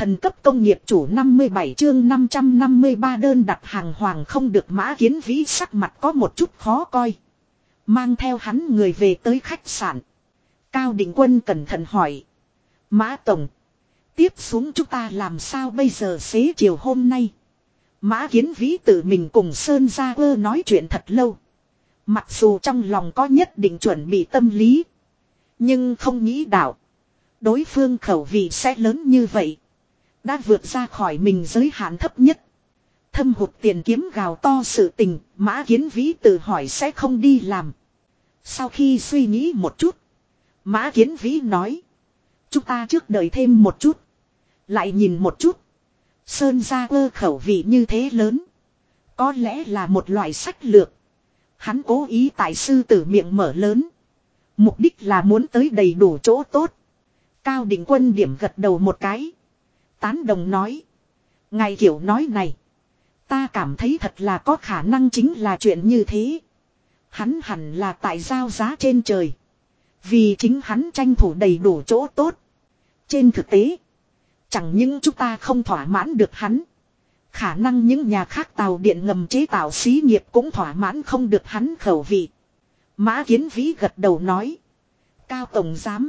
Thần cấp công nghiệp chủ 57 chương 553 đơn đặt hàng hoàng không được. Mã Kiến Vĩ sắc mặt có một chút khó coi. Mang theo hắn người về tới khách sạn. Cao Định Quân cẩn thận hỏi. Mã Tổng. Tiếp xuống chúng ta làm sao bây giờ xế chiều hôm nay? Mã Kiến Vĩ tự mình cùng Sơn Gia Ơ nói chuyện thật lâu. Mặc dù trong lòng có nhất định chuẩn bị tâm lý. Nhưng không nghĩ đạo. Đối phương khẩu vị sẽ lớn như vậy. Đã vượt ra khỏi mình giới hạn thấp nhất. Thâm hụt tiền kiếm gào to sự tình. Mã Kiến Vĩ tự hỏi sẽ không đi làm. Sau khi suy nghĩ một chút. Mã Kiến Vĩ nói. Chúng ta trước đợi thêm một chút. Lại nhìn một chút. Sơn Gia Ơ khẩu vị như thế lớn. Có lẽ là một loại sách lược. Hắn cố ý tại sư tử miệng mở lớn. Mục đích là muốn tới đầy đủ chỗ tốt. Cao Định Quân điểm gật đầu một cái. Tán đồng nói. Ngài kiểu nói này. Ta cảm thấy thật là có khả năng chính là chuyện như thế. Hắn hẳn là tại giao giá trên trời. Vì chính hắn tranh thủ đầy đủ chỗ tốt. Trên thực tế. Chẳng những chúng ta không thỏa mãn được hắn. Khả năng những nhà khác tàu điện ngầm chế tạo xí nghiệp cũng thỏa mãn không được hắn khẩu vị. Mã Kiến Vĩ gật đầu nói. Cao Tổng Giám.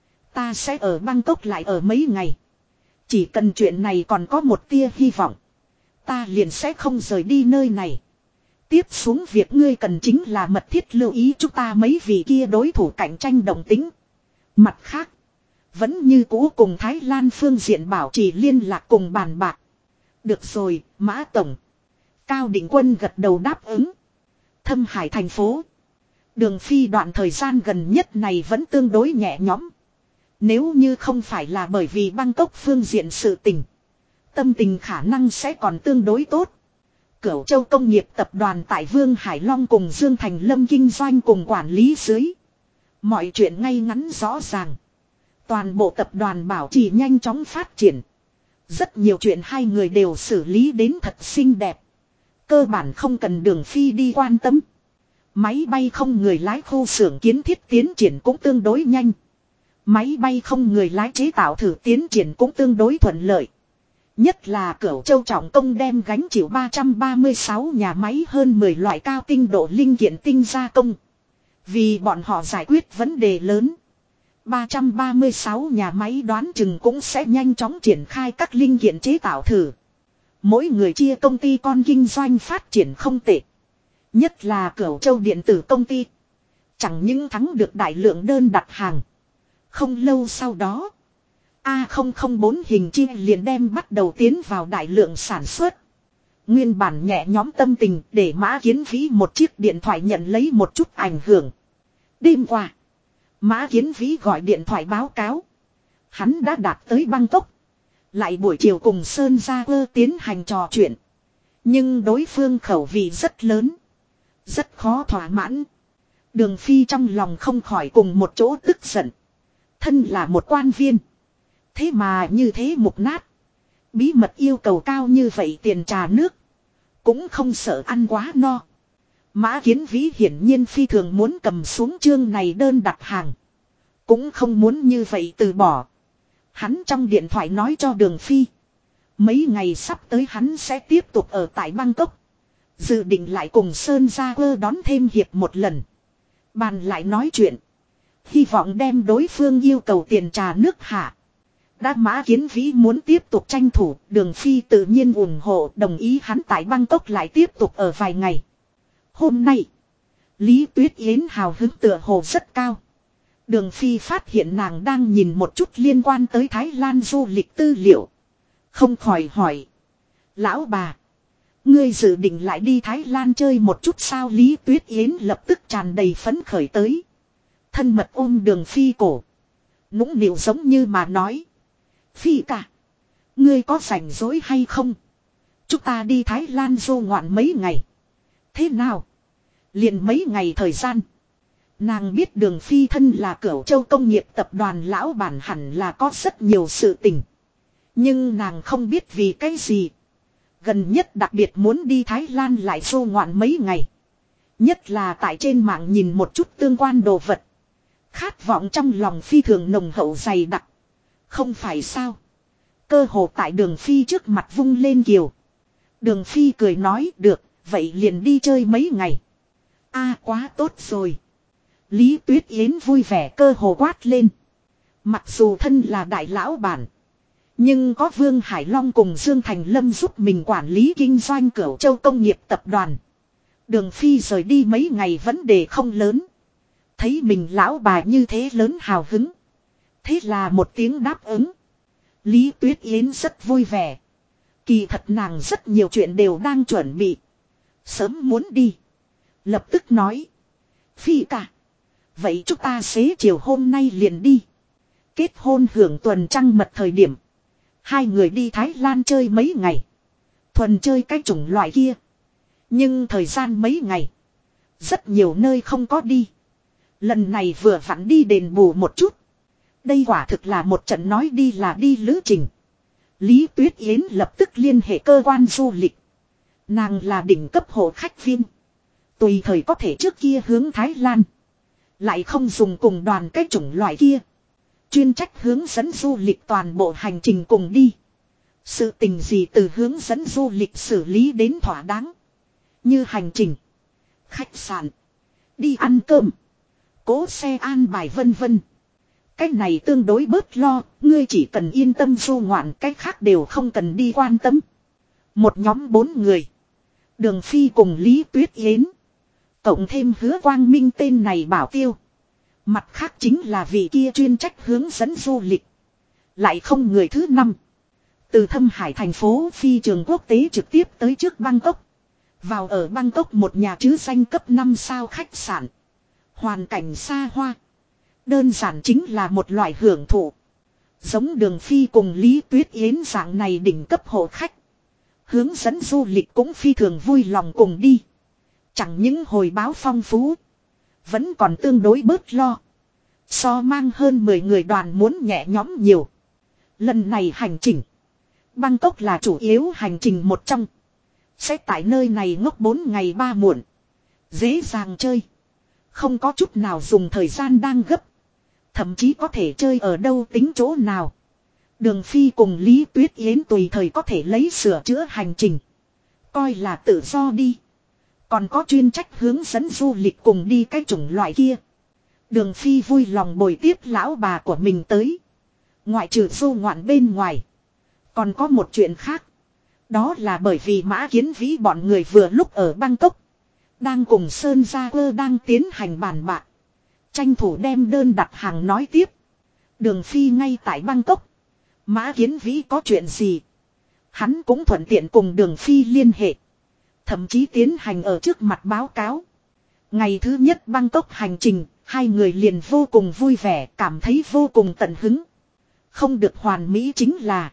Ta sẽ ở Bangkok lại ở mấy ngày. Chỉ cần chuyện này còn có một tia hy vọng. Ta liền sẽ không rời đi nơi này. Tiếp xuống việc ngươi cần chính là mật thiết lưu ý chúng ta mấy vị kia đối thủ cạnh tranh đồng tính. Mặt khác. Vẫn như cũ cùng Thái Lan phương diện bảo trì liên lạc cùng bàn bạc. Được rồi, Mã Tổng. Cao Định Quân gật đầu đáp ứng. Thâm Hải thành phố. Đường phi đoạn thời gian gần nhất này vẫn tương đối nhẹ nhõm. Nếu như không phải là bởi vì Bangkok phương diện sự tình. Tâm tình khả năng sẽ còn tương đối tốt. Cửu Châu Công nghiệp tập đoàn tại Vương Hải Long cùng Dương Thành Lâm kinh doanh cùng quản lý dưới. Mọi chuyện ngay ngắn rõ ràng. Toàn bộ tập đoàn bảo trì nhanh chóng phát triển. Rất nhiều chuyện hai người đều xử lý đến thật xinh đẹp. Cơ bản không cần Đường Phi đi quan tâm. Máy bay không người lái khu xưởng kiến thiết tiến triển cũng tương đối nhanh. Máy bay không người lái chế tạo thử tiến triển cũng tương đối thuận lợi. Nhất là Cửu Châu Trọng Công đem gánh chịu 336 nhà máy hơn 10 loại cao tinh độ linh kiện tinh gia công. Vì bọn họ giải quyết vấn đề lớn. 336 nhà máy đoán chừng cũng sẽ nhanh chóng triển khai các linh kiện chế tạo thử. Mỗi người chia công ty con kinh doanh phát triển không tệ. Nhất là Cửu Châu điện tử công ty. Chẳng những thắng được đại lượng đơn đặt hàng. Không lâu sau đó. A004 hình chi liền đem bắt đầu tiến vào đại lượng sản xuất. Nguyên bản nhẹ nhóm tâm tình để Mã Kiến Vĩ một chiếc điện thoại nhận lấy một chút ảnh hưởng. Đêm qua. Mã Kiến Vĩ gọi điện thoại báo cáo. Hắn đã đạt tới Bangkok. Lại buổi chiều cùng Sơn Gia Ơ tiến hành trò chuyện. Nhưng đối phương khẩu vị rất lớn. Rất khó thỏa mãn. Đường Phi trong lòng không khỏi cùng một chỗ tức giận. Thân là một quan viên. Thế mà như thế mục nát. Bí mật yêu cầu cao như vậy tiền trà nước. Cũng không sợ ăn quá no. Mã Kiến Vĩ hiển nhiên phi thường muốn cầm xuống chương này đơn đặt hàng. Cũng không muốn như vậy từ bỏ. Hắn trong điện thoại nói cho Đường Phi. Mấy ngày sắp tới hắn sẽ tiếp tục ở tại Bangkok. Dự định lại cùng Sơn Gia Ơ đón thêm hiệp một lần. Bàn lại nói chuyện. Hy vọng đem đối phương yêu cầu tiền trà nước hạ. Đã Mã Kiến Vĩ muốn tiếp tục tranh thủ. Đường Phi tự nhiên ủng hộ đồng ý hắn tại Bangkok lại tiếp tục ở vài ngày. Hôm nay. Lý Tuyết Yến hào hứng tựa hồ rất cao. Đường Phi phát hiện nàng đang nhìn một chút liên quan tới Thái Lan du lịch tư liệu. Không khỏi hỏi. Lão bà. Ngươi dự định lại đi Thái Lan chơi một chút sao? Lý Tuyết Yến lập tức tràn đầy phấn khởi tới. Thân mật ôm Đường Phi cổ. Nũng nịu giống như mà nói. Phi cả. Ngươi có rảnh rỗi hay không? Chúng ta đi Thái Lan du ngoạn mấy ngày. Thế nào? Liền mấy ngày thời gian. Nàng biết Đường Phi thân là Cửu Châu Công nghiệp tập đoàn lão bản hẳn là có rất nhiều sự tình. Nhưng nàng không biết vì cái gì. Gần nhất đặc biệt muốn đi Thái Lan lại du ngoạn mấy ngày. Nhất là tại trên mạng nhìn một chút tương quan đồ vật. Khát vọng trong lòng phi thường nồng hậu dày đặc. Không phải sao. Cơ hồ tại Đường Phi trước mặt vung lên kiều. Đường Phi cười nói được, vậy liền đi chơi mấy ngày. A quá tốt rồi. Lý Tuyết Yến vui vẻ cơ hồ quát lên. Mặc dù thân là đại lão bản. Nhưng có Vương Hải Long cùng Dương Thành Lâm giúp mình quản lý kinh doanh Cửu Châu Công nghiệp tập đoàn. Đường Phi rời đi mấy ngày vấn đề không lớn. Thấy mình lão bà như thế lớn hào hứng. Thế là một tiếng đáp ứng. Lý Tuyết Yến rất vui vẻ. Kỳ thật nàng rất nhiều chuyện đều đang chuẩn bị. Sớm muốn đi. Lập tức nói. Phi cả. Vậy chúng ta xế chiều hôm nay liền đi. Kết hôn hưởng tuần trăng mật thời điểm. Hai người đi Thái Lan chơi mấy ngày. Thuần chơi cái chủng loại kia. Nhưng thời gian mấy ngày. Rất nhiều nơi không có đi. Lần này vừa vặn đi đền bù một chút. Đây quả thực là một trận nói đi là đi lữ trình. Lý Tuyết Yến lập tức liên hệ cơ quan du lịch. Nàng là đỉnh cấp hộ khách viên. Tùy thời có thể trước kia hướng Thái Lan. Lại không dùng cùng đoàn cái chủng loại kia. Chuyên trách hướng dẫn du lịch toàn bộ hành trình cùng đi. Sự tình gì từ hướng dẫn du lịch xử lý đến thỏa đáng. Như hành trình, khách sạn, đi ăn cơm, cố xe an bài vân vân. Cái này tương đối bớt lo, ngươi chỉ cần yên tâm du ngoạn, cái khác đều không cần đi quan tâm. Một nhóm 4 người. Đường Phi cùng Lý Tuyết Yến. Cộng thêm Hứa Quang Minh tên này bảo tiêu. Mặt khác chính là vị kia chuyên trách hướng dẫn du lịch. Lại không người thứ 5. Từ Thâm Hải thành phố phi trường quốc tế trực tiếp tới trước Bangkok. Vào ở Bangkok một nhà chứ danh cấp 5 sao khách sạn. Hoàn cảnh xa hoa. Đơn giản chính là một loại hưởng thụ. Giống Đường Phi cùng Lý Tuyết Yến dạng này đỉnh cấp hộ khách. Hướng dẫn du lịch cũng phi thường vui lòng cùng đi. Chẳng những hồi báo phong phú. Vẫn còn tương đối bớt lo. So mang hơn 10 người đoàn muốn nhẹ nhõm nhiều. Lần này hành trình. Bangkok là chủ yếu hành trình một trong. Sẽ tại nơi này ngốc 4 ngày 3 muộn. Dễ dàng chơi. Không có chút nào dùng thời gian đang gấp. Thậm chí có thể chơi ở đâu tính chỗ nào. Đường Phi cùng Lý Tuyết Yến tùy thời có thể lấy sửa chữa hành trình. Coi là tự do đi. Còn có chuyên trách hướng dẫn du lịch cùng đi cái chủng loại kia. Đường Phi vui lòng bồi tiếp lão bà của mình tới. Ngoại trừ du ngoạn bên ngoài. Còn có một chuyện khác. Đó là bởi vì Mã Kiến Vĩ bọn người vừa lúc ở Bangkok. Đang cùng Sơn Gia Ơ đang tiến hành bàn bạc. Tranh thủ đem đơn đặt hàng nói tiếp. Đường Phi ngay tại Bangkok. Mã Kiến Vĩ có chuyện gì. Hắn cũng thuận tiện cùng Đường Phi liên hệ. Thậm chí tiến hành ở trước mặt báo cáo. Ngày thứ nhất Bangkok hành trình. Hai người liền vô cùng vui vẻ, cảm thấy vô cùng tận hứng. Không được hoàn mỹ chính là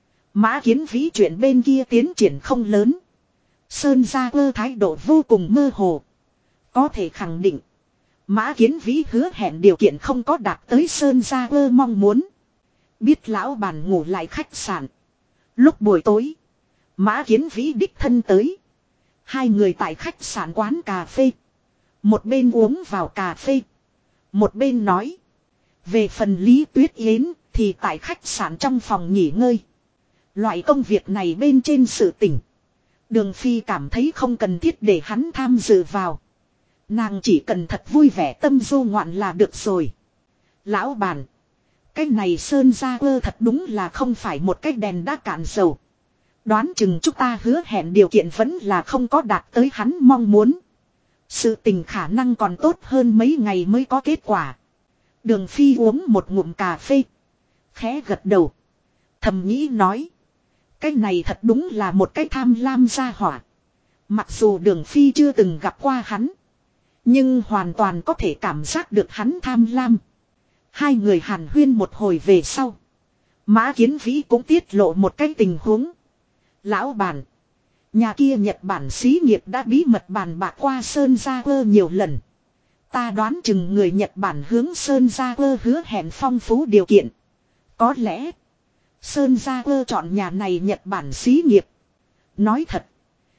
Mã Kiến Vĩ chuyện bên kia tiến triển không lớn. Sơn Gia Ơ thái độ vô cùng mơ hồ. Có thể khẳng định Mã Kiến Vĩ hứa hẹn điều kiện không có đạt tới Sơn Gia Ơ mong muốn. Biết lão bản ngủ lại khách sạn. Lúc buổi tối Mã Kiến Vĩ đích thân tới. Hai người tại khách sạn quán cà phê. Một bên uống vào cà phê. Một bên nói. Về phần Lý Tuyết Yến thì tại khách sạn trong phòng nghỉ ngơi. Loại công việc này bên trên sự tỉnh. Đường Phi cảm thấy không cần thiết để hắn tham dự vào. Nàng chỉ cần thật vui vẻ tâm du ngoạn là được rồi. Lão bản. Cái này Sơn Gia Ơ thật đúng là không phải một cái đèn đã cạn dầu. Đoán chừng chúng ta hứa hẹn điều kiện vẫn là không có đạt tới hắn mong muốn. Sự tình khả năng còn tốt hơn mấy ngày mới có kết quả. Đường Phi uống một ngụm cà phê. Khẽ gật đầu. Thầm nghĩ nói. Cái này thật đúng là một cái tham lam gia hỏa. Mặc dù Đường Phi chưa từng gặp qua hắn. Nhưng hoàn toàn có thể cảm giác được hắn tham lam. Hai người hàn huyên một hồi về sau. Mã Kiến Vĩ cũng tiết lộ một cái tình huống. Lão bản. Nhà kia Nhật Bản xí nghiệp đã bí mật bàn bạc qua Sơn Gia Ơ nhiều lần. Ta đoán chừng người Nhật Bản hướng Sơn Gia Ơ hứa hẹn phong phú điều kiện. Có lẽ Sơn Gia Ơ chọn nhà này Nhật Bản xí nghiệp. Nói thật.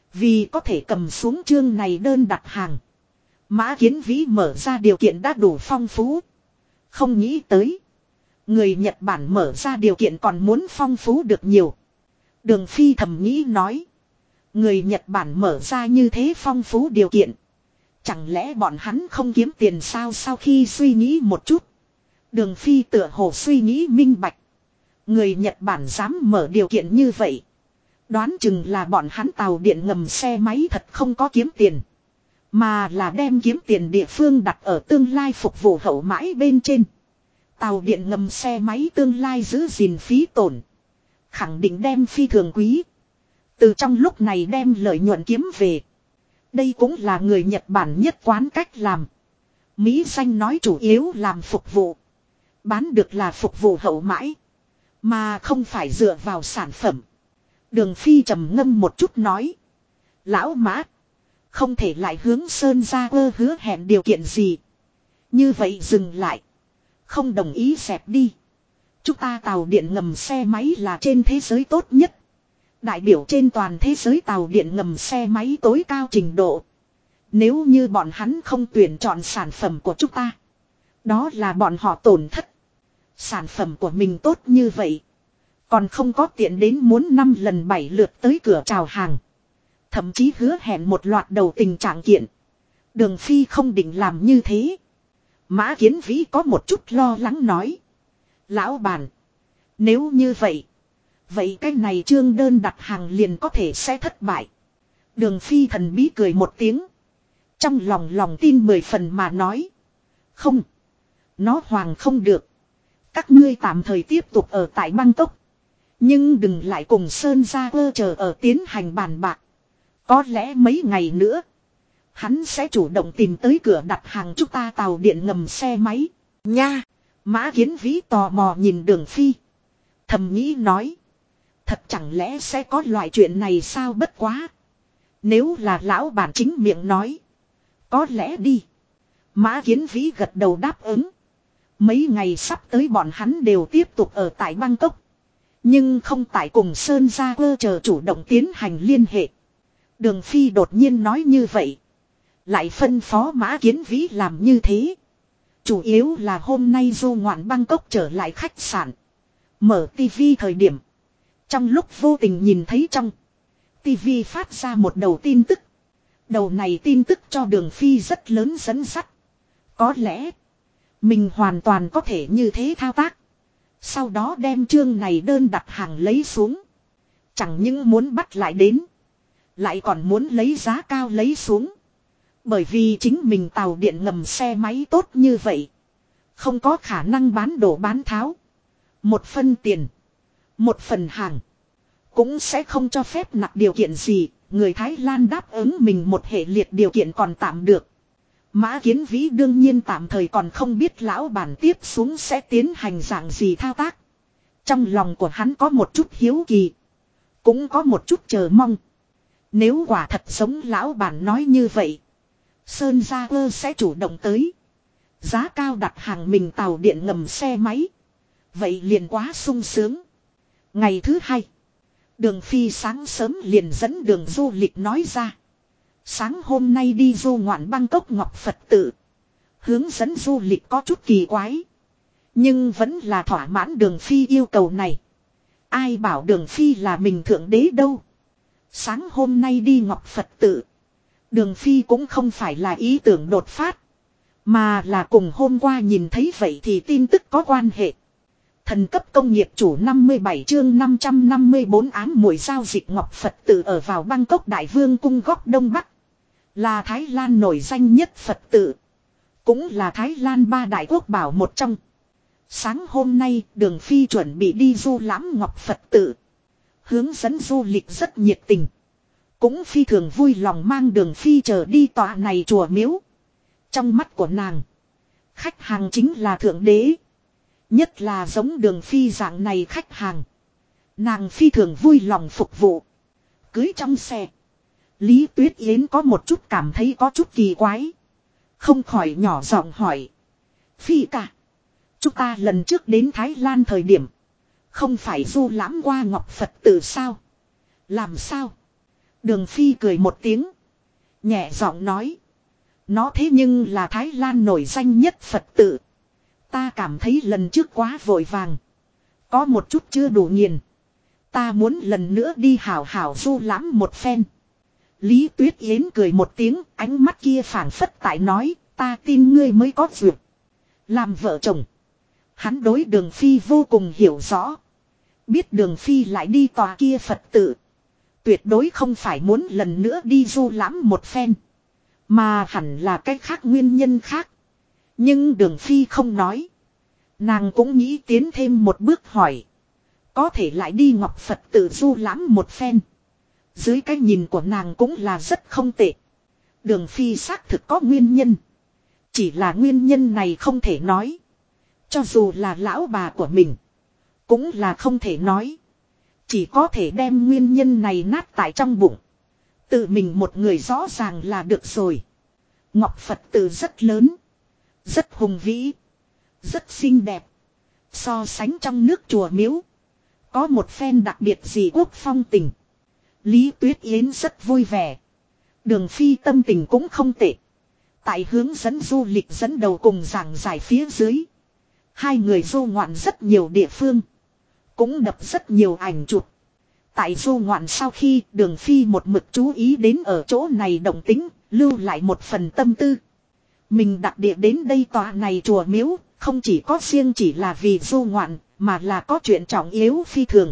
Vì có thể cầm xuống chương này đơn đặt hàng. Mã Kiến Vĩ mở ra điều kiện đã đủ phong phú. Không nghĩ tới. Người Nhật Bản mở ra điều kiện còn muốn phong phú được nhiều. Đường Phi thầm nghĩ nói. Người Nhật Bản mở ra như thế phong phú điều kiện. Chẳng lẽ bọn hắn không kiếm tiền sao? Sau khi suy nghĩ một chút. Đường Phi tựa hồ suy nghĩ minh bạch. Người Nhật Bản dám mở điều kiện như vậy. Đoán chừng là bọn hắn tàu điện ngầm xe máy thật không có kiếm tiền. Mà là đem kiếm tiền địa phương đặt ở tương lai phục vụ hậu mãi bên trên. Tàu điện ngầm xe máy tương lai giữ gìn phí tổn. Khẳng định đem phi thường quý. Từ trong lúc này đem lợi nhuận kiếm về. Đây cũng là người Nhật Bản nhất quán cách làm. Mỹ danh nói chủ yếu làm phục vụ. Bán được là phục vụ hậu mãi. Mà không phải dựa vào sản phẩm. Đường Phi trầm ngâm một chút nói. Lão Mã. Không thể lại hướng Sơn ra hứa hẹn điều kiện gì. Như vậy dừng lại. Không đồng ý dẹp đi. Chúng ta tàu điện ngầm xe máy là trên thế giới tốt nhất. Đại biểu trên toàn thế giới tàu điện ngầm xe máy tối cao trình độ. Nếu như bọn hắn không tuyển chọn sản phẩm của chúng ta. Đó là bọn họ tổn thất. Sản phẩm của mình tốt như vậy. Còn không có tiện đến muốn 5 lần 7 lượt tới cửa chào hàng. Thậm chí hứa hẹn một loạt đầu tình trạng kiện. Đường Phi không định làm như thế. Mã Kiến Vĩ có một chút lo lắng nói. Lão bản. Nếu như vậy. Vậy cái này trương đơn đặt hàng liền có thể sẽ thất bại. Đường Phi thần bí cười một tiếng. Trong lòng tin 10 phần mà nói. Không. Nó hoàng không được. Các ngươi tạm thời tiếp tục ở tại Bangkok. Nhưng đừng lại cùng Sơn Gia Cơ chờ ở tiến hành bàn bạc. Có lẽ mấy ngày nữa. Hắn sẽ chủ động tìm tới cửa đặt hàng chúng ta tàu điện ngầm xe máy. Nha. Mã Kiến Vĩ tò mò nhìn Đường Phi. Thầm nghĩ nói. Thật chẳng lẽ sẽ có loại chuyện này sao? Bất quá. Nếu là lão bản chính miệng nói. Có lẽ đi. Mã Kiến Vĩ gật đầu đáp ứng. Mấy ngày sắp tới bọn hắn đều tiếp tục ở tại Bangkok. Nhưng không tại cùng Sơn Gia Cơ chờ chủ động tiến hành liên hệ. Đường Phi đột nhiên nói như vậy. Lại phân phó Mã Kiến Vĩ làm như thế. Chủ yếu là hôm nay du ngoạn Bangkok trở lại khách sạn. Mở tivi thời điểm. Trong lúc vô tình nhìn thấy trong tivi phát ra một đầu tin tức. Đầu này tin tức cho Đường Phi rất lớn dẫn dắt. Có lẽ mình hoàn toàn có thể như thế thao tác. Sau đó đem chương này đơn đặt hàng lấy xuống. Chẳng những muốn bắt lại đến. Lại còn muốn lấy giá cao lấy xuống. Bởi vì chính mình tàu điện ngầm xe máy tốt như vậy. Không có khả năng bán đổ bán tháo. Một phân tiền. Một phần hàng. Cũng sẽ không cho phép nặng điều kiện gì. Người Thái Lan đáp ứng mình một hệ liệt điều kiện còn tạm được. Mã Kiến Vĩ đương nhiên tạm thời còn không biết lão bản tiếp xuống sẽ tiến hành dạng gì thao tác. Trong lòng của hắn có một chút hiếu kỳ. Cũng có một chút chờ mong. Nếu quả thật giống lão bản nói như vậy. Sơn Gia Cơ sẽ chủ động tới. Giá cao đặt hàng mình tàu điện ngầm xe máy. Vậy liền quá sung sướng. Ngày thứ hai. Đường Phi sáng sớm liền dẫn đường du lịch nói ra. Sáng hôm nay đi du ngoạn Bangkok Ngọc Phật tự. Hướng dẫn du lịch có chút kỳ quái. Nhưng vẫn là thỏa mãn Đường Phi yêu cầu này. Ai bảo Đường Phi là mình thượng đế đâu. Sáng hôm nay đi Ngọc Phật tự. Đường Phi cũng không phải là ý tưởng đột phát. Mà là cùng hôm qua nhìn thấy vậy thì tin tức có quan hệ. Thần cấp công nghiệp chủ 57 chương 554 ám muội giao dịch Ngọc Phật tự ở vào Bangkok Đại Vương cung góc Đông Bắc. Là Thái Lan nổi danh nhất Phật tự. Cũng là Thái Lan ba đại quốc bảo một trong. Sáng hôm nay Đường Phi chuẩn bị đi du lãm Ngọc Phật tự. Hướng dẫn du lịch rất nhiệt tình. Cũng phi thường vui lòng mang Đường Phi chờ đi tòa này chùa miếu. Trong mắt của nàng. Khách hàng chính là thượng đế. Nhất là giống Đường Phi dạng này khách hàng. Nàng phi thường vui lòng phục vụ. Cưới trong xe. Lý Tuyết Yến có một chút cảm thấy có chút kỳ quái. Không khỏi nhỏ giọng hỏi. Phi cả. Chúng ta lần trước đến Thái Lan thời điểm. Không phải du lãm qua Ngọc Phật tự sao? Làm sao? Đường Phi cười một tiếng. Nhẹ giọng nói. Nó thế nhưng là Thái Lan nổi danh nhất Phật tự. Ta cảm thấy lần trước quá vội vàng. Có một chút chưa đủ nghiền. Ta muốn lần nữa đi hảo hảo du lãm một phen. Lý Tuyết Yến cười một tiếng, ánh mắt kia phảng phất tại nói, ta tin ngươi mới có duyệt. Làm vợ chồng. Hắn đối Đường Phi vô cùng hiểu rõ. Biết Đường Phi lại đi tòa kia Phật tự. Tuyệt đối không phải muốn lần nữa đi du lãm một phen. Mà hẳn là cái khác nguyên nhân khác. Nhưng Đường Phi không nói. Nàng cũng nghĩ tiến thêm một bước hỏi. Có thể lại đi Ngọc Phật tự du lãm một phen. Dưới cái nhìn của nàng cũng là rất không tệ. Đường Phi xác thực có nguyên nhân. Chỉ là nguyên nhân này không thể nói. Cho dù là lão bà của mình. Cũng là không thể nói. Chỉ có thể đem nguyên nhân này nát tại trong bụng. Tự mình một người rõ ràng là được rồi. Ngọc Phật tự rất lớn. Rất hùng vĩ. Rất xinh đẹp. So sánh trong nước chùa miếu. Có một phen đặc biệt gì quốc phong tình. Lý Tuyết Yến rất vui vẻ. Đường Phi tâm tình cũng không tệ. Tại hướng dẫn du lịch dẫn đầu cùng giảng giải phía dưới. Hai người du ngoạn rất nhiều địa phương. Cũng đập rất nhiều ảnh chụp. Tại du ngoạn sau khi Đường Phi một mực chú ý đến ở chỗ này động tính, lưu lại một phần tâm tư. Mình đặc địa đến đây tòa này chùa miếu, không chỉ có riêng chỉ là vì du ngoạn, mà là có chuyện trọng yếu phi thường.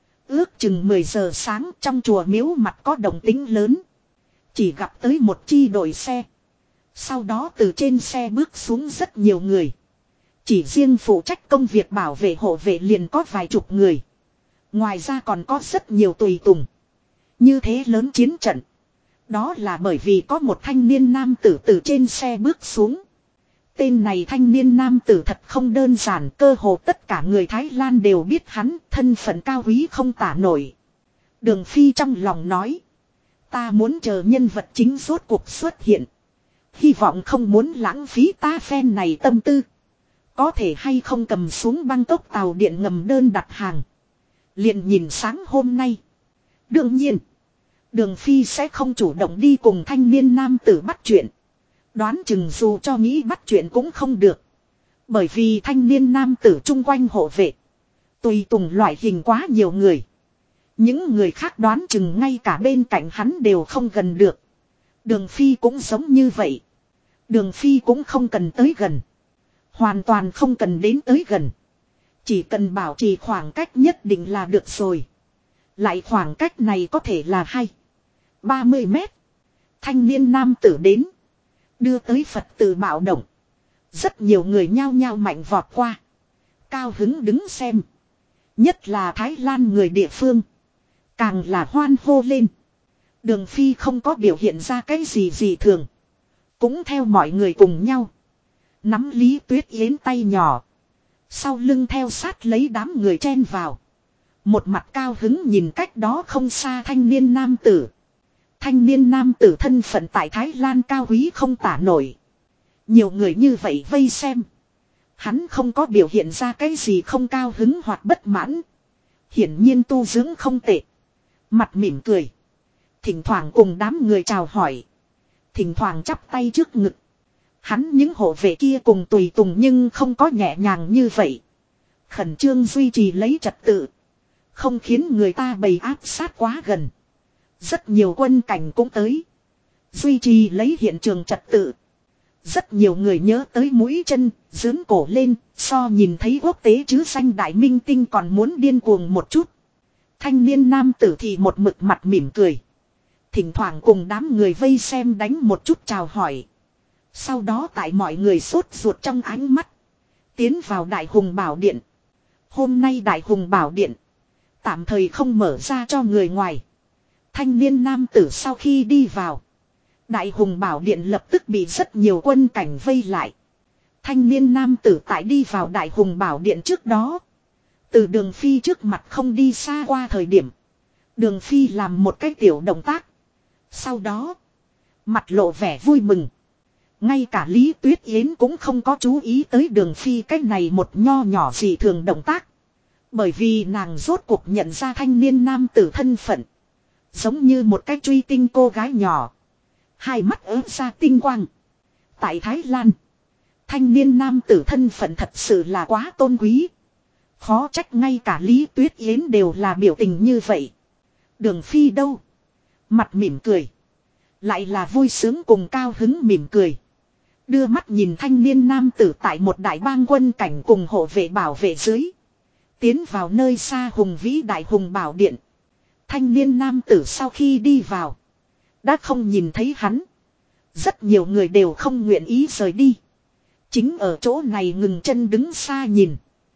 Ước chừng 10 giờ sáng trong chùa miếu mặt có động tính lớn. Chỉ gặp tới một chi đội xe. Sau đó từ trên xe bước xuống rất nhiều người. Chỉ riêng phụ trách công việc bảo vệ hộ vệ liền có vài chục người. Ngoài ra còn có rất nhiều tùy tùng. Như thế lớn chiến trận. Đó là bởi vì có một thanh niên nam tử từ trên xe bước xuống. Tên này thanh niên nam tử thật không đơn giản, cơ hồ tất cả người Thái Lan đều biết hắn, thân phận cao quý không tả nổi. Đường Phi trong lòng nói. Ta muốn chờ nhân vật chính rốt cuộc xuất hiện. Hy vọng không muốn lãng phí ta phen này tâm tư. Có thể hay không cầm xuống Bangkok tàu điện ngầm đơn đặt hàng. Liền nhìn sáng hôm nay. Đương nhiên. Đường Phi sẽ không chủ động đi cùng thanh niên nam tử bắt chuyện. Đoán chừng dù cho nghĩ bắt chuyện cũng không được. Bởi vì thanh niên nam tử chung quanh hộ vệ. Tùy tùng loại hình quá nhiều người. Những người khác đoán chừng ngay cả bên cạnh hắn đều không gần được. Đường Phi cũng giống như vậy. Đường Phi cũng không cần tới gần. Hoàn toàn không cần đến tới gần. Chỉ cần bảo trì khoảng cách nhất định là được rồi. Lại khoảng cách này có thể là 30 mét. Thanh niên nam tử đến. Đưa tới Phật tử bạo động. Rất nhiều người nhao nhao mạnh vọt qua. Cao hứng đứng xem. Nhất là Thái Lan người địa phương. Càng là hoan hô lên. Đường Phi không có biểu hiện ra cái gì thường. Cũng theo mọi người cùng nhau. Nắm Lý Tuyết Yến tay nhỏ. Sau lưng theo sát lấy đám người chen vào. Một mặt cao hứng nhìn cách đó không xa thanh niên nam tử. Thanh niên nam tử thân phận tại Thái Lan cao quý không tả nổi. Nhiều người như vậy vây xem. Hắn không có biểu hiện ra cái gì không cao hứng hoặc bất mãn. Hiển nhiên tu dưỡng không tệ. Mặt mỉm cười. Thỉnh thoảng cùng đám người chào hỏi. Thỉnh thoảng chắp tay trước ngực. Hắn những hộ vệ kia cùng tùy tùng nhưng không có nhẹ nhàng như vậy. Khẩn trương duy trì lấy trật tự. Không khiến người ta bầy áp sát quá gần. Rất nhiều quân cảnh cũng tới. Duy trì lấy hiện trường trật tự. Rất nhiều người nhớ tới mũi chân, dướn cổ lên, so nhìn thấy quốc tế chứ danh đại minh tinh còn muốn điên cuồng một chút. Thanh niên nam tử thì một mực mặt mỉm cười. Thỉnh thoảng cùng đám người vây xem đánh một chút chào hỏi. Sau đó tại mọi người sốt ruột trong ánh mắt. Tiến vào Đại Hùng Bảo Điện. Hôm nay Đại Hùng Bảo Điện. Tạm thời không mở ra cho người ngoài. Thanh niên nam tử sau khi đi vào. Đại Hùng Bảo Điện lập tức bị rất nhiều quân cảnh vây lại. Thanh niên nam tử tại đi vào Đại Hùng Bảo Điện trước đó. Từ Đường Phi trước mặt không đi xa qua thời điểm. Đường Phi làm một cái tiểu động tác. Sau đó. Mặt lộ vẻ vui mừng. Ngay cả Lý Tuyết Yến cũng không có chú ý tới Đường Phi cái này một nho nhỏ gì thường động tác. Bởi vì nàng rốt cuộc nhận ra thanh niên nam tử thân phận. Giống như một cái truy tinh cô gái nhỏ. Hai mắt ớt ra tinh quang. Tại Thái Lan. Thanh niên nam tử thân phận thật sự là quá tôn quý. Khó trách ngay cả Lý Tuyết Yến đều là biểu tình như vậy. Đường Phi đâu? Mặt mỉm cười. Lại là vui sướng cùng cao hứng mỉm cười. Đưa mắt nhìn thanh niên nam tử tại một đại bang quân cảnh cùng hộ vệ bảo vệ dưới. Tiến vào nơi xa hùng vĩ đại hùng bảo điện. Thanh niên nam tử sau khi đi vào. Đã không nhìn thấy hắn. Rất nhiều người đều không nguyện ý rời đi. Chính ở chỗ này ngừng chân đứng xa nhìn.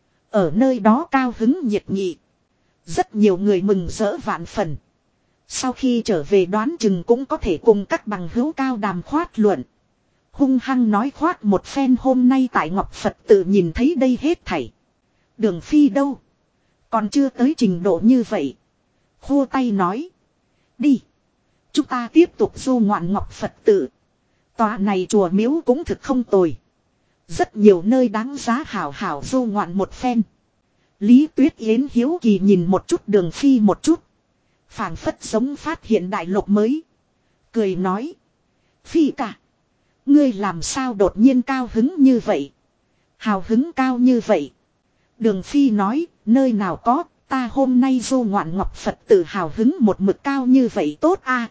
Ở nơi đó cao hứng nhiệt nghị. Rất nhiều người mừng rỡ vạn phần. Sau khi trở về đoán chừng cũng có thể cùng các bằng hữu cao đàm khoát luận. Hung hăng nói khoát một phen hôm nay tại Ngọc Phật tự nhìn thấy đây hết thảy. Đường Phi đâu? Còn chưa tới trình độ như vậy. Khô tay nói. Đi. Chúng ta tiếp tục du ngoạn Ngọc Phật tự. Tòa này chùa miếu cũng thực không tồi. Rất nhiều nơi đáng giá hảo hảo du ngoạn một phen. Lý Tuyết Yến hiếu kỳ nhìn một chút Đường Phi một chút. Phảng phất giống phát hiện đại lục mới. Cười nói. Phi cả. Ngươi làm sao đột nhiên cao hứng như vậy. Hào hứng cao như vậy. Đường Phi nói. Nơi nào có. Ta hôm nay du ngoạn Ngọc Phật tự hào hứng một mực cao như vậy tốt a.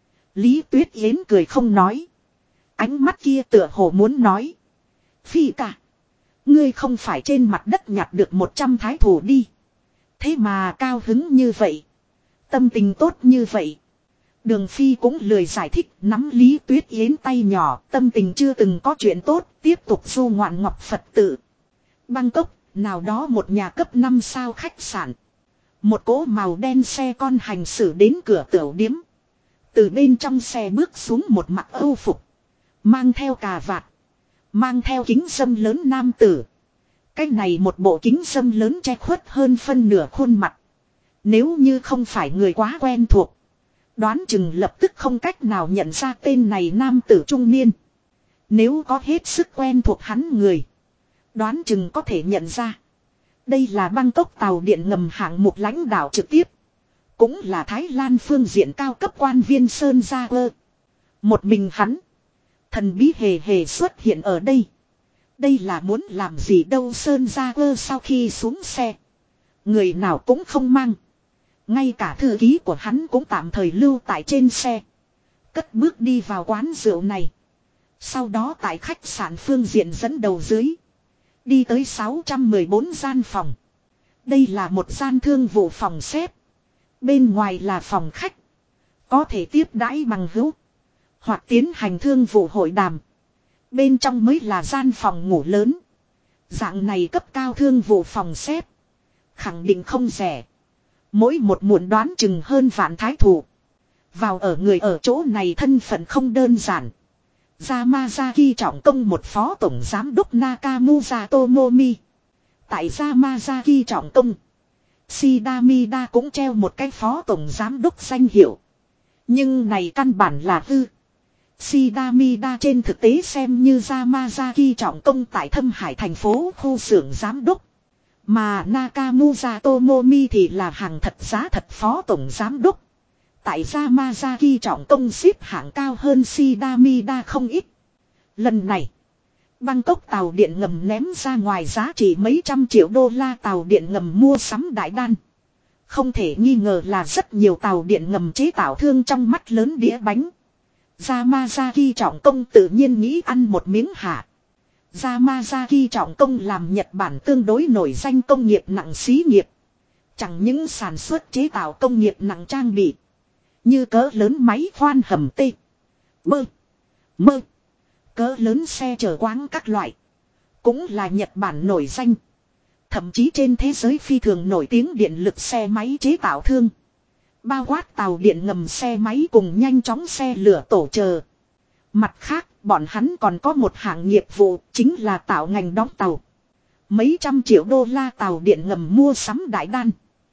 Lý Tuyết Yến cười không nói. Ánh mắt kia tựa hồ muốn nói. Phi cả. Ngươi không phải trên mặt đất nhặt được 100 thái thủ đi. Thế mà cao hứng như vậy. Tâm tình tốt như vậy. Đường Phi cũng lười giải thích, nắm Lý Tuyết Yến tay nhỏ, tâm tình chưa từng có chuyện tốt, tiếp tục du ngoạn Ngọc Phật tự. Bangkok, nào đó một nhà cấp 5 sao khách sạn. Một cỗ màu đen xe con hành xử đến cửa tiểu điếm. Từ bên trong xe bước xuống một mặc âu phục. Mang theo cà vạt. Mang theo kính râm lớn nam tử. Cái này một bộ kính râm lớn che khuất hơn phân nửa khuôn mặt. Nếu như không phải người quá quen thuộc. Đoán chừng lập tức không cách nào nhận ra tên này nam tử trung niên. Nếu có hết sức quen thuộc hắn người. Đoán chừng có thể nhận ra. Đây là Bangkok tàu điện ngầm hạng mục lãnh đạo trực tiếp. Cũng là Thái Lan phương diện cao cấp quan viên Sơn Gia Quơ. Một mình hắn. Thần bí hề hề xuất hiện ở đây. Đây là muốn làm gì đâu Sơn Gia Quơ sau khi xuống xe. Người nào cũng không mang. Ngay cả thư ký của hắn cũng tạm thời lưu tại trên xe. Cất bước đi vào quán rượu này. Sau đó tại khách sạn phương diện dẫn đầu dưới. Đi tới 614 gian phòng. Đây là một gian thương vụ phòng xếp. Bên ngoài là phòng khách. Có thể tiếp đãi bằng hữu. Hoặc tiến hành thương vụ hội đàm. Bên trong mới là gian phòng ngủ lớn. Dạng này cấp cao thương vụ phòng xếp. Khẳng định không rẻ. Mỗi một muộn đoán chừng hơn vạn thái thủ. Vào ở người ở chỗ này thân phận không đơn giản. Yamazaki trọng công một phó tổng giám đốc Nakamura Tomomi. Tại Yamazaki trọng công. Shidamida cũng treo một cái phó tổng giám đốc danh hiệu. Nhưng này căn bản là hư. Shidamida trên thực tế xem như Yamazaki trọng công tại Thâm Hải thành phố khu xưởng giám đốc. Mà Nakamura Tomomi thì là hàng thật giá thật phó tổng giám đốc. Tại Yamazaki trọng công xếp hạng cao hơn Shidamida không ít. Lần này, Bangkok tàu điện ngầm ném ra ngoài giá trị mấy trăm triệu đô la tàu điện ngầm mua sắm đại đan. Không thể nghi ngờ là rất nhiều tàu điện ngầm chế tạo thương trong mắt lớn đĩa bánh. Yamazaki trọng công tự nhiên nghĩ ăn một miếng hạ. Yamazaki trọng công làm Nhật Bản tương đối nổi danh công nghiệp nặng xí nghiệp. Chẳng những sản xuất chế tạo công nghiệp nặng trang bị. Như cỡ lớn máy khoan hầm tê. Bơ. Mơ. Cỡ lớn xe chở quáng các loại. Cũng là Nhật Bản nổi danh. Thậm chí trên thế giới phi thường nổi tiếng điện lực xe máy chế tạo thương. Bao quát tàu điện ngầm xe máy cùng nhanh chóng xe lửa tổ chờ. Mặt khác, bọn hắn còn có một hạng nghiệp vụ chính là tạo ngành đóng tàu. Mấy trăm triệu đô la tàu điện ngầm mua sắm đại đan.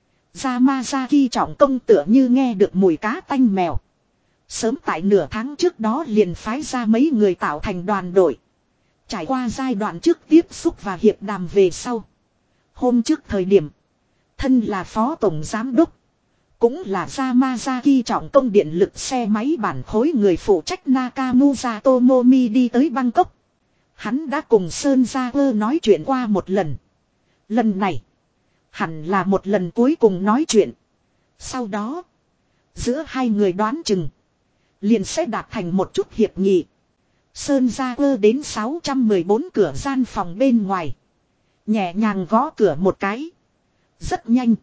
Yamazaki trọng công tựa như nghe được mùi cá tanh mèo. Sớm tại nửa tháng trước đó liền phái ra mấy người tạo thành đoàn đội. Trải qua giai đoạn trước tiếp xúc và hiệp đàm về sau. Hôm trước thời điểm, thân là phó tổng giám đốc. Cũng là Yamazaki trọng công điện lực xe máy bản khối người phụ trách Nakamura Tomomi đi tới Bangkok. Hắn đã cùng Sơn Gia Ơ nói chuyện qua một lần. Lần này. Hẳn là một lần cuối cùng nói chuyện. Sau đó. Giữa hai người đoán chừng. Liền sẽ đạt thành một chút hiệp nghị. Sơn Gia Ơ đến 614 cửa gian phòng bên ngoài. Nhẹ nhàng gõ cửa một cái. Rất nhanh.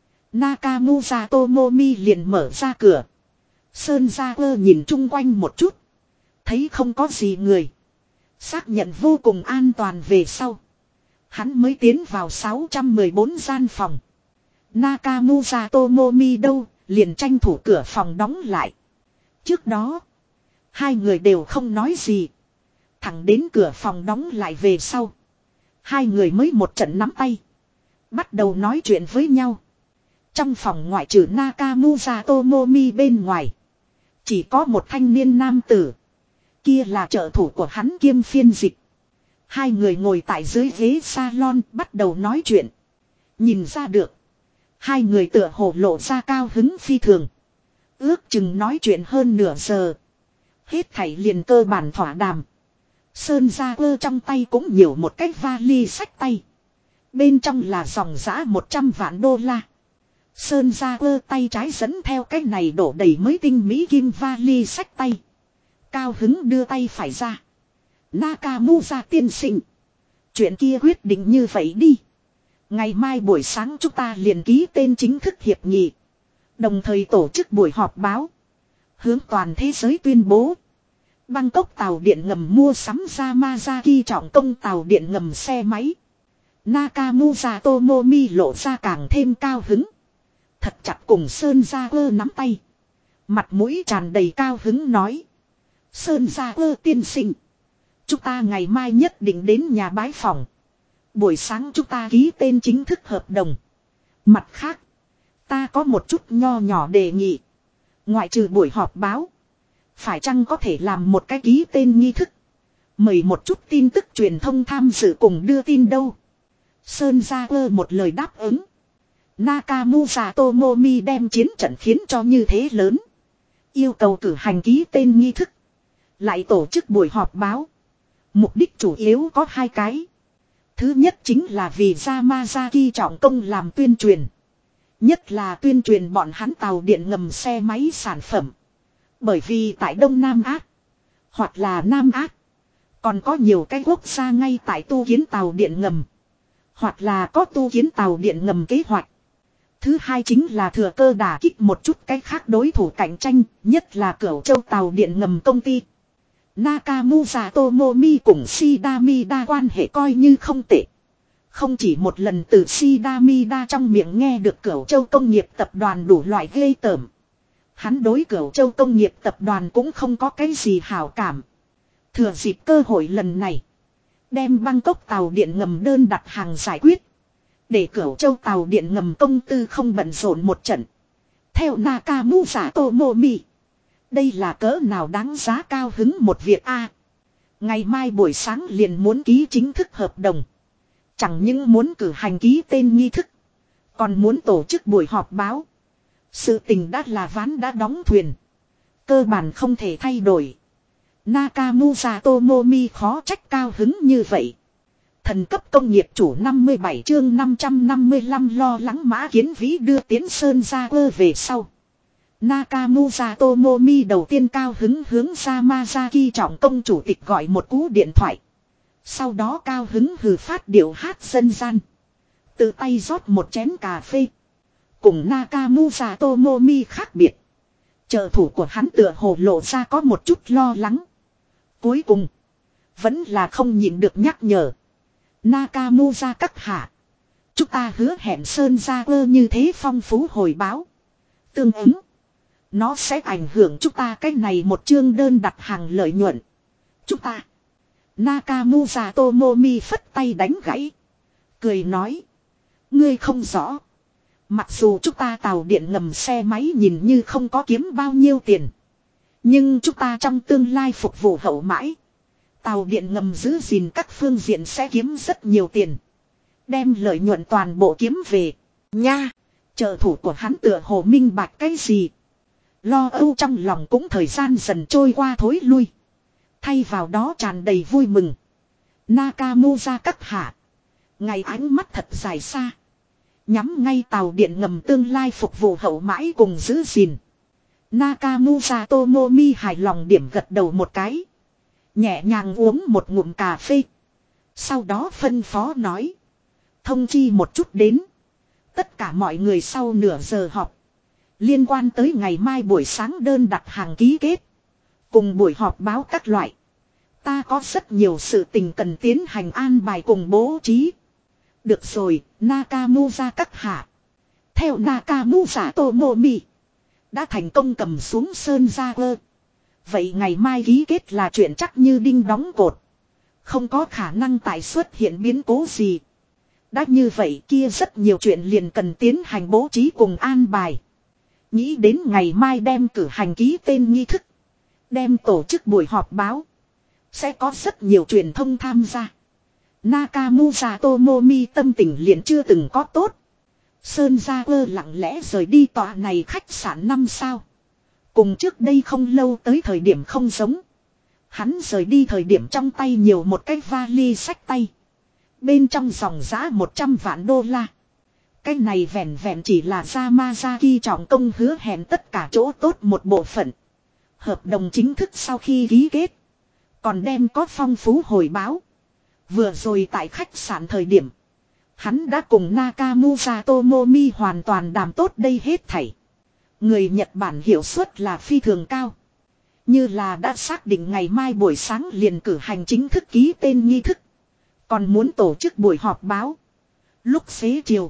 Nakamura Tomomi liền mở ra cửa. Sơn Gia Ơ nhìn chung quanh một chút. Thấy không có gì người. Xác nhận vô cùng an toàn về sau. Hắn mới tiến vào 614 gian phòng. Nakamura Tomomi đâu, liền tranh thủ cửa phòng đóng lại. Trước đó, hai người đều không nói gì. Thẳng đến cửa phòng đóng lại về sau. Hai người mới một trận nắm tay. Bắt đầu nói chuyện với nhau. Trong phòng ngoại trừ Nakamura Tomomi bên ngoài. Chỉ có một thanh niên nam tử. Kia là trợ thủ của hắn kiêm phiên dịch. Hai người ngồi tại dưới ghế salon bắt đầu nói chuyện. Nhìn ra được. Hai người tựa hồ lộ ra cao hứng phi thường. Ước chừng nói chuyện hơn nửa giờ. Hết thảy liền cơ bản thỏa đàm. Sơn Gia Ơ trong tay cũng nhiều một cái vali xách tay. Bên trong là dòng giã 100 vạn đô la. Sơn Gia Ơ tay trái dẫn theo cái này đổ đầy mới tinh mỹ kim vali xách tay. Cao hứng đưa tay phải ra. Nakamura tiên sinh. Chuyện kia quyết định như vậy đi. Ngày mai buổi sáng chúng ta liền ký tên chính thức hiệp nghị. Đồng thời tổ chức buổi họp báo. Hướng toàn thế giới tuyên bố. Bangkok tàu điện ngầm mua sắm Yamazaki trọng công tàu điện ngầm xe máy. Nakamura Tomomi lộ ra càng thêm cao hứng. Thật chặt cùng Sơn Gia Ơ nắm tay. Mặt mũi tràn đầy cao hứng nói. Sơn Gia Ơ tiên sinh. Chúng ta ngày mai nhất định đến nhà bái phòng. Buổi sáng chúng ta ký tên chính thức hợp đồng. Mặt khác. Ta có một chút nho nhỏ đề nghị. Ngoại trừ buổi họp báo. Phải chăng có thể làm một cái ký tên nghi thức. Mời một chút tin tức truyền thông tham dự cùng đưa tin đâu. Sơn Gia Ơ một lời đáp ứng. Nakamura Tomomi đem chiến trận khiến cho như thế lớn. Yêu cầu cử hành ký tên nghi thức. Lại tổ chức buổi họp báo. Mục đích chủ yếu có hai cái. Thứ nhất chính là vì Yamazaki trọng công làm tuyên truyền. Nhất là tuyên truyền bọn hắn tàu điện ngầm xe máy sản phẩm. Bởi vì tại Đông Nam Á. Hoặc là Nam Á. Còn có nhiều cái quốc gia ngay tại tu kiến tàu điện ngầm. Hoặc là có tu kiến tàu điện ngầm kế hoạch. Thứ hai chính là thừa cơ đả kích một chút cái khác đối thủ cạnh tranh. Nhất là Cửu Châu tàu điện ngầm công ty. Nakamura Tomomi cùng Shidamida quan hệ coi như không tệ. Không chỉ một lần từ Shidamida trong miệng nghe được Cửu Châu công nghiệp tập đoàn đủ loại ghê tởm. Hắn đối Cửu Châu công nghiệp tập đoàn cũng không có cái gì hảo cảm. Thừa dịp cơ hội lần này. Đem Bangkok tàu điện ngầm đơn đặt hàng giải quyết. Để Cửu Châu tàu điện ngầm công tư không bận rộn một trận. Theo Nakamura Tomomi. Đây là cỡ nào đáng giá cao hứng một việc a. Ngày mai buổi sáng liền muốn ký chính thức hợp đồng. Chẳng những muốn cử hành ký tên nghi thức. Còn muốn tổ chức buổi họp báo. Sự tình đã là ván đã đóng thuyền. Cơ bản không thể thay đổi. Nakamura Tomomi khó trách cao hứng như vậy. Thần cấp công nghiệp chủ 57 chương 555 lo lắng Mã Kiến Vĩ đưa Tiến Sơn Gia Ơ về sau. Nakamura Tomomi đầu tiên cao hứng hướng Yamazaki trọng công chủ tịch gọi một cú điện thoại. Sau đó cao hứng hừ phát điệu hát dân gian. Tự tay rót một chén cà phê. Cùng Nakamura Tomomi khác biệt. Trợ thủ của hắn tựa hồ lộ ra có một chút lo lắng. Cuối cùng. Vẫn là không nhịn được nhắc nhở. Nakamura các hạ. Chúng ta hứa hẹn Sơn Gia Ơ như thế phong phú hồi báo. Tương ứng. Nó sẽ ảnh hưởng chúng ta cái này một chương đơn đặt hàng lợi nhuận. Chúng ta. Nakamura Tomomi phất tay đánh gãy. Cười nói. Ngươi không rõ. Mặc dù chúng ta tàu điện ngầm xe máy nhìn như không có kiếm bao nhiêu tiền. Nhưng chúng ta trong tương lai phục vụ hậu mãi. Tàu điện ngầm giữ gìn các phương diện sẽ kiếm rất nhiều tiền. Đem lợi nhuận toàn bộ kiếm về. Nha. Trợ thủ của hắn tựa hồ minh bạch cái gì. Lo âu trong lòng cũng thời gian dần trôi qua thối lui. Thay vào đó tràn đầy vui mừng. Nakamura các hạ. Ngày ánh mắt thật dài xa. Nhắm ngay tàu điện ngầm tương lai phục vụ hậu mãi cùng giữ gìn. Nakamura Tomomi hài lòng điểm gật đầu một cái. Nhẹ nhàng uống một ngụm cà phê. Sau đó phân phó nói. Thông chi một chút đến. Tất cả mọi người sau nửa giờ họp. Liên quan tới ngày mai buổi sáng đơn đặt hàng ký kết. Cùng buổi họp báo các loại. Ta có rất nhiều sự tình cần tiến hành an bài cùng bố trí. Được rồi, Nakamura các hạ. Theo Nakamura Tomomi. Đã thành công cầm xuống Sơn Gia Cơ. Vậy ngày mai ký kết là chuyện chắc như đinh đóng cột. Không có khả năng tại xuất hiện biến cố gì. Đã như vậy kia rất nhiều chuyện liền cần tiến hành bố trí cùng an bài. Nghĩ đến ngày mai đem cử hành ký tên nghi thức. Đem tổ chức buổi họp báo. Sẽ có rất nhiều truyền thông tham gia. Nakamura Tomomi tâm tình liền chưa từng có tốt. Sơn Gia Cơ lặng lẽ rời đi tòa này khách sạn 5 sao. Cùng trước đây không lâu tới thời điểm không giống. Hắn rời đi thời điểm trong tay nhiều một cái vali xách tay. Bên trong dòng giá 100 vạn đô la. Cái này vẹn vẹn chỉ là Yamazaki trọng công hứa hẹn tất cả chỗ tốt một bộ phận. Hợp đồng chính thức sau khi ký kết. Còn đem có phong phú hồi báo. Vừa rồi tại khách sạn thời điểm. Hắn đã cùng Nakamura Tomomi hoàn toàn đàm tốt đây hết thảy. Người Nhật Bản hiệu suất là phi thường cao. Như là đã xác định ngày mai buổi sáng liền cử hành chính thức ký tên nghi thức. Còn muốn tổ chức buổi họp báo. Lúc xế chiều.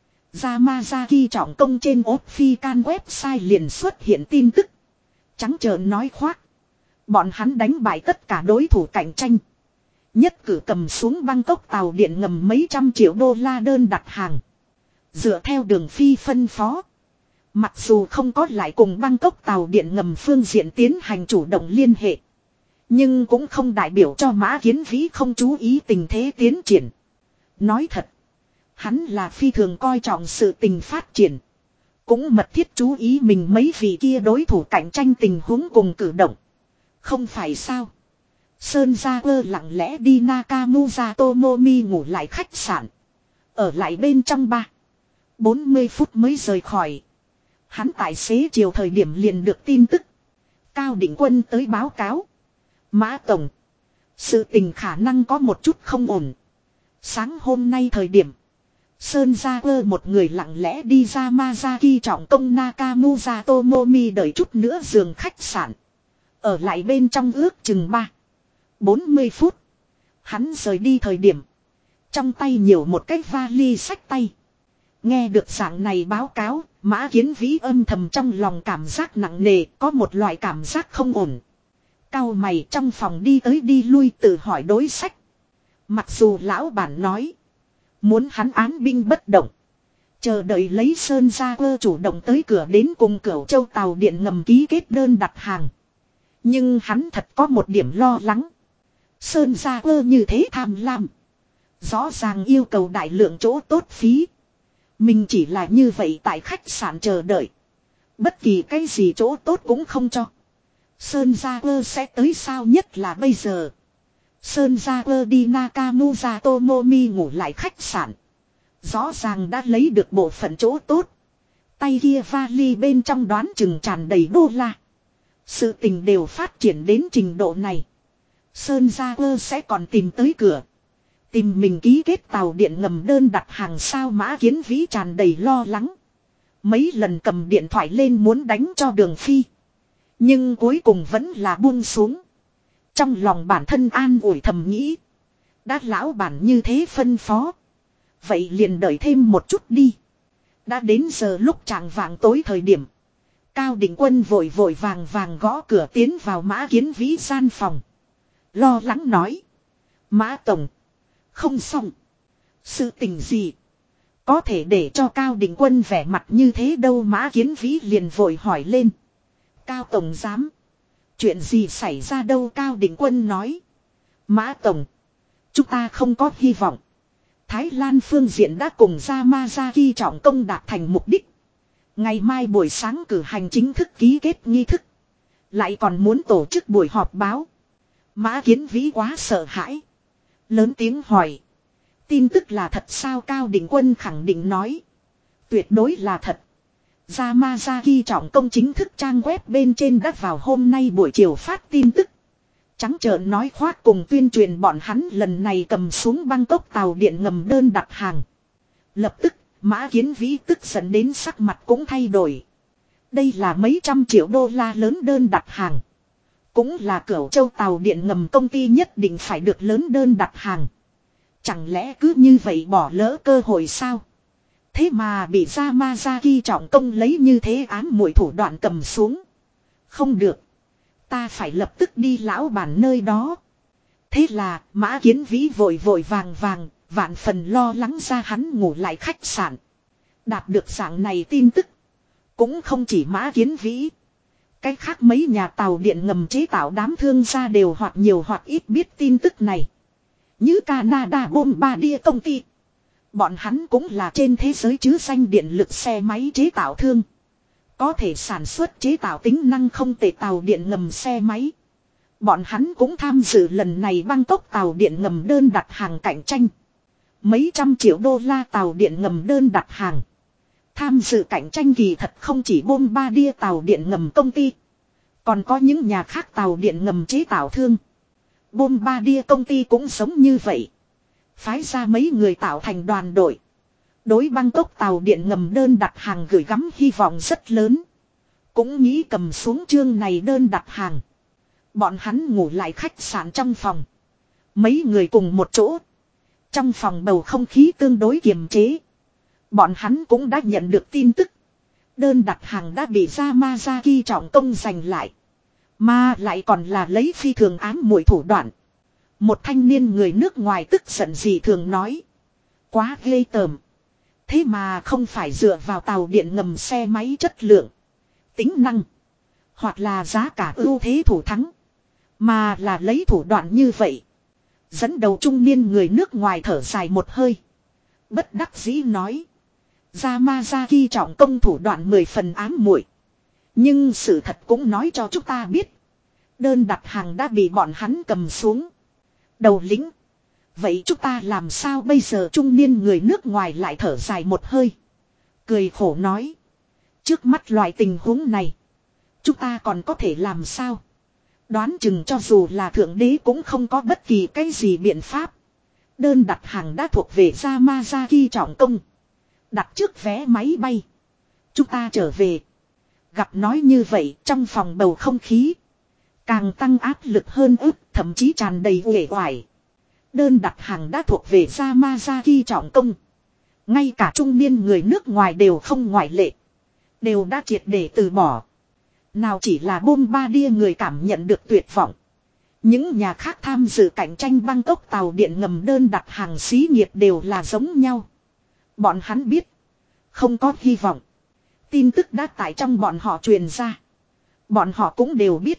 Yamazaki trọng công trên official website liền xuất hiện tin tức. Trắng trợn nói khoác. Bọn hắn đánh bại tất cả đối thủ cạnh tranh. Nhất cử cầm xuống Bangkok tàu điện ngầm mấy trăm triệu đô la đơn đặt hàng. Dựa theo đường phi phân phó. Mặc dù không có lại cùng Bangkok tàu điện ngầm phương diện tiến hành chủ động liên hệ. Nhưng cũng không đại biểu cho Mã Kiến Vĩ không chú ý tình thế tiến triển. Nói thật. Hắn là phi thường coi trọng sự tình phát triển. Cũng mật thiết chú ý mình mấy vị kia đối thủ cạnh tranh tình huống cùng cử động. Không phải sao. Sơn Gia Cơ lặng lẽ đi Nakamura Tomomi ngủ lại khách sạn. Ở lại bên trong 40 phút mới rời khỏi. Hắn tại xế chiều thời điểm liền được tin tức. Cao Định Quân tới báo cáo. Mã Tổng. Sự tình khả năng có một chút không ổn. Sáng hôm nay thời điểm. Sơn Gia Cơ một người lặng lẽ đi ra Yamazaki trọng công Nakamura Tomomi đợi chút nữa giường khách sạn. Ở lại bên trong ước chừng 40 phút. Hắn rời đi thời điểm. Trong tay nhiều một cái vali xách tay. Nghe được dạng này báo cáo, Mã Kiến Vĩ âm thầm trong lòng cảm giác nặng nề, có một loại cảm giác không ổn. Cau mày trong phòng đi tới đi lui tự hỏi đối sách. Mặc dù lão bản nói. Muốn hắn án binh bất động. Chờ đợi lấy Sơn Gia Cơ chủ động tới cửa đến cùng Cửu Châu tàu điện ngầm ký kết đơn đặt hàng. Nhưng hắn thật có một điểm lo lắng. Sơn Gia Cơ như thế tham lam. Rõ ràng yêu cầu đại lượng chỗ tốt phí. Mình chỉ là như vậy tại khách sạn chờ đợi. Bất kỳ cái gì chỗ tốt cũng không cho. Sơn Gia Cơ sẽ tới sao nhất là bây giờ. Sơn Gia Cơ đi Nakamura Tomomi ngủ lại khách sạn. Rõ ràng đã lấy được bộ phận chỗ tốt. Tay kia vali bên trong đoán chừng tràn đầy đô la. Sự tình đều phát triển đến trình độ này. Sơn Gia Cơ sẽ còn tìm tới cửa. Tìm mình ký kết tàu điện ngầm đơn đặt hàng sao Mã Kiến Vĩ tràn đầy lo lắng. Mấy lần cầm điện thoại lên muốn đánh cho Đường Phi. Nhưng cuối cùng vẫn là buông xuống. Trong lòng bản thân an ủi thầm nghĩ. Đã lão bản như thế phân phó. Vậy liền đợi thêm một chút đi. Đã đến giờ lúc chạng vạng tối thời điểm. Cao Định Quân vội vội vàng vàng gõ cửa tiến vào Mã Kiến Vĩ gian phòng. Lo lắng nói. Mã Tổng. Không xong. Sự tình gì. Có thể để cho Cao Định Quân vẻ mặt như thế đâu Mã Kiến Vĩ liền vội hỏi lên. Cao Tổng giám. Chuyện gì xảy ra đâu Cao Định Quân nói. Mã Tổng. Chúng ta không có hy vọng. Thái Lan phương diện đã cùng Yamazaki trọng công đạt thành mục đích. Ngày mai buổi sáng cử hành chính thức ký kết nghi thức. Lại còn muốn tổ chức buổi họp báo. Mã Kiến Vĩ quá sợ hãi. Lớn tiếng hỏi. Tin tức là thật sao? Cao Định Quân khẳng định nói. Tuyệt đối là thật. Yamazaki trọng công chính thức trang web bên trên đã vào hôm nay buổi chiều phát tin tức. Trắng trợn nói khoác cùng tuyên truyền bọn hắn lần này cầm xuống Bangkok tàu điện ngầm đơn đặt hàng. Lập tức, Mã Kiến Vĩ tức giận đến sắc mặt cũng thay đổi. Đây là mấy trăm triệu đô la lớn đơn đặt hàng. Cũng là Cửu Châu tàu điện ngầm công ty nhất định phải được lớn đơn đặt hàng. Chẳng lẽ cứ như vậy bỏ lỡ cơ hội sao? Thế mà bị Yamazaki trọng công lấy như thế ám muội thủ đoạn cầm xuống. Không được. Ta phải lập tức đi lão bản nơi đó. Thế là Mã Kiến Vĩ vội vội vàng, vạn phần lo lắng ra hắn ngủ lại khách sạn. Đạt được dạng này tin tức. Cũng không chỉ Mã Kiến Vĩ. Cái khác mấy nhà tàu điện ngầm chế tạo đám thương gia đều hoặc nhiều hoặc ít biết tin tức này. Như Canada Bombardier công ty. Bọn hắn cũng là trên thế giới chứ danh điện lực xe máy chế tạo thương. Có thể sản xuất chế tạo tính năng không tệ tàu điện ngầm xe máy. Bọn hắn cũng tham dự lần này Bangkok tàu điện ngầm đơn đặt hàng cạnh tranh. Mấy trăm triệu đô la tàu điện ngầm đơn đặt hàng. Tham dự cạnh tranh kỳ thật không chỉ Bombardier tàu điện ngầm công ty. Còn có những nhà khác tàu điện ngầm chế tạo thương. Bombardier công ty cũng giống như vậy. Phái ra mấy người tạo thành đoàn đội. Đối Bangkok tàu điện ngầm đơn đặt hàng gửi gắm hy vọng rất lớn. Cũng nghĩ cầm xuống chương này đơn đặt hàng. Bọn hắn ngủ lại khách sạn trong phòng. Mấy người cùng một chỗ. Trong phòng bầu không khí tương đối kiềm chế. Bọn hắn cũng đã nhận được tin tức. Đơn đặt hàng đã bị Yamazaki trọng công giành lại. Mà lại còn là lấy phi thường ám muội thủ đoạn. Một thanh niên người nước ngoài tức giận gì thường nói. Quá ghê tởm. Thế mà không phải dựa vào tàu điện ngầm xe máy chất lượng, tính năng, hoặc là giá cả ưu thế thủ thắng. Mà là lấy thủ đoạn như vậy. Dẫn đầu trung niên người nước ngoài thở dài một hơi. Bất đắc dĩ nói. Yamazaki trọng công thủ đoạn 10 phần ám muội. Nhưng sự thật cũng nói cho chúng ta biết. Đơn đặt hàng đã bị bọn hắn cầm xuống. Đầu lĩnh. Vậy chúng ta làm sao bây giờ? Trung niên người nước ngoài lại thở dài một hơi. Cười khổ nói. Trước mắt loại tình huống này. Chúng ta còn có thể làm sao? Đoán chừng cho dù là thượng đế cũng không có bất kỳ cái gì biện pháp. Đơn đặt hàng đã thuộc về Yamazaki trọng công. Đặt trước vé máy bay. Chúng ta trở về. Gặp nói như vậy trong phòng bầu không khí. Càng tăng áp lực hơn ức, thậm chí tràn đầy uể oải. Đơn đặt hàng đã thuộc về Yamazaki trọng công. Ngay cả trung niên người nước ngoài đều không ngoại lệ. Đều đã triệt để từ bỏ. Nào chỉ là Bombardier người cảm nhận được tuyệt vọng. Những nhà khác tham dự cạnh tranh Bangkok tàu điện ngầm đơn đặt hàng xí nghiệp đều là giống nhau. Bọn hắn biết. Không có hy vọng. Tin tức đã tại trong bọn họ truyền ra. Bọn họ cũng đều biết.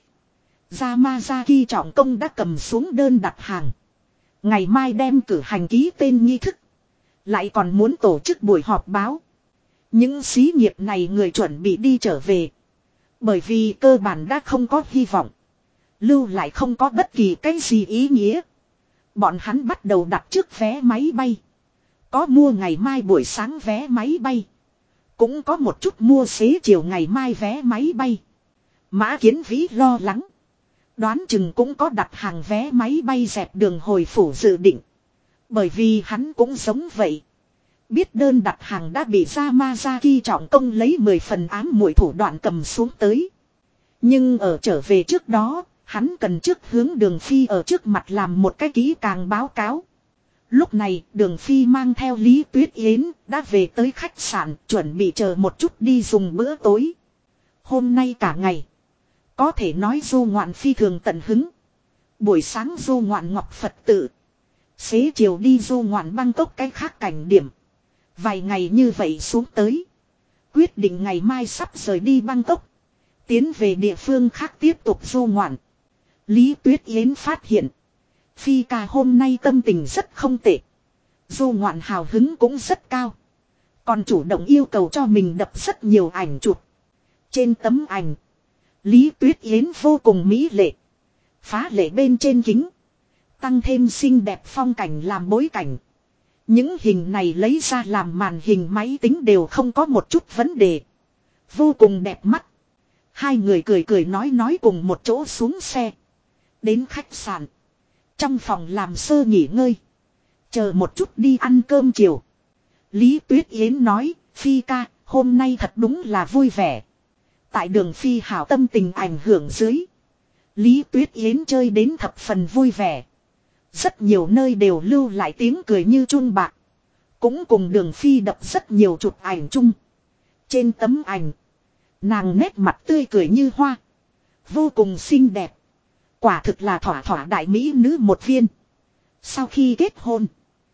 Yamazaki trọng công đã cầm xuống đơn đặt hàng. Ngày mai đem cử hành ký tên nghi thức. Lại còn muốn tổ chức buổi họp báo. Những xí nghiệp này người chuẩn bị đi trở về. Bởi vì cơ bản đã không có hy vọng. Lưu lại không có bất kỳ cái gì ý nghĩa. Bọn hắn bắt đầu đặt trước vé máy bay. Có mua ngày mai buổi sáng vé máy bay. Cũng có một chút mua xế chiều ngày mai vé máy bay. Mã Kiến Vĩ lo lắng. Đoán chừng cũng có đặt hàng vé máy bay dẹp đường hồi phủ dự định. Bởi vì hắn cũng giống vậy. Biết đơn đặt hàng đã bị Yamazaki trọng công lấy 10 phần ám muội thủ đoạn cầm xuống tới. Nhưng ở trở về trước đó, hắn cần trước hướng Đường Phi ở trước mặt làm một cái kỹ càng báo cáo. Lúc này Đường Phi mang theo Lý Tuyết Yến đã về tới khách sạn chuẩn bị chờ một chút đi dùng bữa tối. Hôm nay cả ngày. Có thể nói du ngoạn phi thường tận hứng. Buổi sáng du ngoạn Ngọc Phật tự. Xế chiều đi du ngoạn Bangkok cái khác cảnh điểm. Vài ngày như vậy xuống tới. Quyết định ngày mai sắp rời đi Bangkok. Tiến về địa phương khác tiếp tục du ngoạn. Lý Tuyết Yến phát hiện. Phi ca hôm nay tâm tình rất không tệ. Du ngoạn hào hứng cũng rất cao. Còn chủ động yêu cầu cho mình đập rất nhiều ảnh chụp. Trên tấm ảnh. Lý Tuyết Yến vô cùng mỹ lệ. Phá lệ bên trên kính. Tăng thêm xinh đẹp phong cảnh làm bối cảnh. Những hình này lấy ra làm màn hình máy tính đều không có một chút vấn đề. Vô cùng đẹp mắt. Hai người cười cười nói cùng một chỗ xuống xe. Đến khách sạn. Trong phòng làm sơ nghỉ ngơi. Chờ một chút đi ăn cơm chiều. Lý Tuyết Yến nói, Phi ca, hôm nay thật đúng là vui vẻ. Tại đường Phi hảo tâm tình ảnh hưởng dưới. Lý Tuyết Yến chơi đến thập phần vui vẻ. Rất nhiều nơi đều lưu lại tiếng cười như chuông bạc. Cũng cùng đường Phi đập rất nhiều chụp ảnh chung. Trên tấm ảnh. Nàng nét mặt tươi cười như hoa. Vô cùng xinh đẹp. Quả thực là thỏa thỏa đại mỹ nữ một viên. Sau khi kết hôn.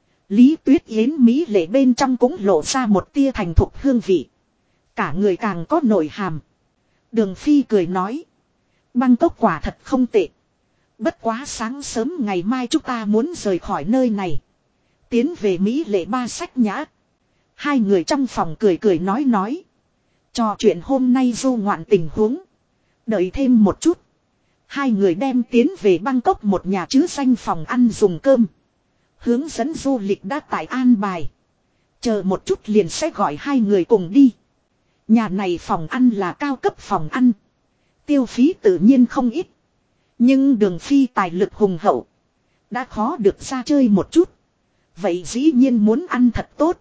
Lý Tuyết Yến mỹ lệ bên trong cũng lộ ra một tia thành thục hương vị. Cả người càng có nội hàm. Đường Phi cười nói. Bangkok quả thật không tệ. Bất quá sáng sớm ngày mai chúng ta muốn rời khỏi nơi này. Tiến về Mỹ lệ ba sách nhã. Hai người trong phòng cười cười nói. Trò chuyện hôm nay du ngoạn tình huống. Đợi thêm một chút. Hai người đem tiến về Bangkok một nhà chứa danh phòng ăn dùng cơm. Hướng dẫn du lịch đã tại an bài. Chờ một chút liền sẽ gọi hai người cùng đi. Nhà này phòng ăn là cao cấp phòng ăn. Tiêu phí tự nhiên không ít. Nhưng đường Phi tài lực hùng hậu. Đã khó được ra chơi một chút. Vậy dĩ nhiên muốn ăn thật tốt.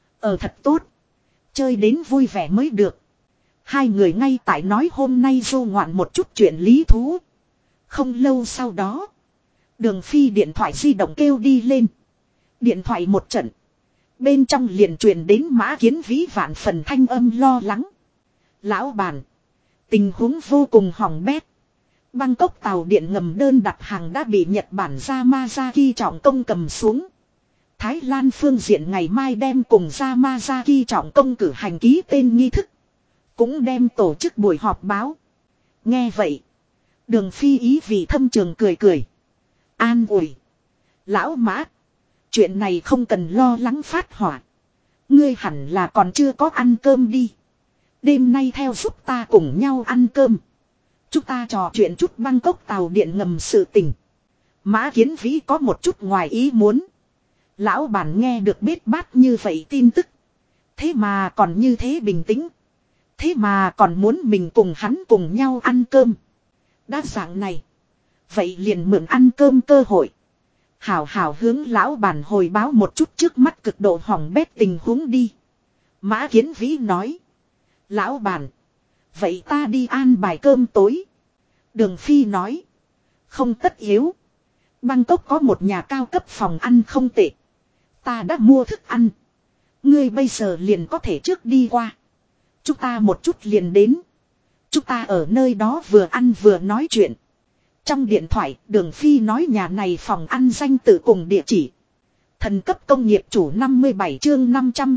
Ở thật tốt. Chơi đến vui vẻ mới được. Hai người ngay tại nói hôm nay du ngoạn một chút chuyện lý thú. Không lâu sau đó. Đường Phi điện thoại di động kêu đi lên. Điện thoại một trận. Bên trong liền truyền đến Mã Kiến Vĩ vạn phần thanh âm lo lắng. Lão bản. Tình huống vô cùng hỏng bét. Bangkok tàu điện ngầm đơn đặt hàng đã bị Nhật Bản Yamazaki trọng công cầm xuống. Thái Lan phương diện ngày mai đem cùng Yamazaki trọng công cử hành ký tên nghi thức. Cũng đem tổ chức buổi họp báo. Nghe vậy. Đường Phi ý vì thâm trường cười cười. An ủi. Lão Mã. Chuyện này không cần lo lắng phát hỏa. Ngươi hẳn là còn chưa có ăn cơm đi. Đêm nay theo giúp ta cùng nhau ăn cơm. Chúng ta trò chuyện chút Bangkok tàu điện ngầm sự tình. Mã Kiến Vĩ có một chút ngoài ý muốn. Lão bản nghe được biết bát như vậy tin tức. Thế mà còn như thế bình tĩnh. Thế mà còn muốn mình cùng hắn cùng nhau ăn cơm. Đã dạng này. Vậy liền mượn ăn cơm cơ hội. Hảo hảo hướng lão bản hồi báo một chút trước mắt cực độ hỏng bét tình huống đi. Mã Kiến Vĩ nói. Lão bản. Vậy ta đi an bài cơm tối. Đường Phi nói. Không tất yếu. Bangkok có một nhà cao cấp phòng ăn không tệ. Ta đã mua thức ăn. Ngươi bây giờ liền có thể trước đi qua. Chúng ta một chút liền đến. Chúng ta ở nơi đó vừa ăn vừa nói chuyện. Trong điện thoại, Đường Phi nói nhà này phòng ăn danh tự cùng địa chỉ. Thần cấp công nghiệp chủ 57 chương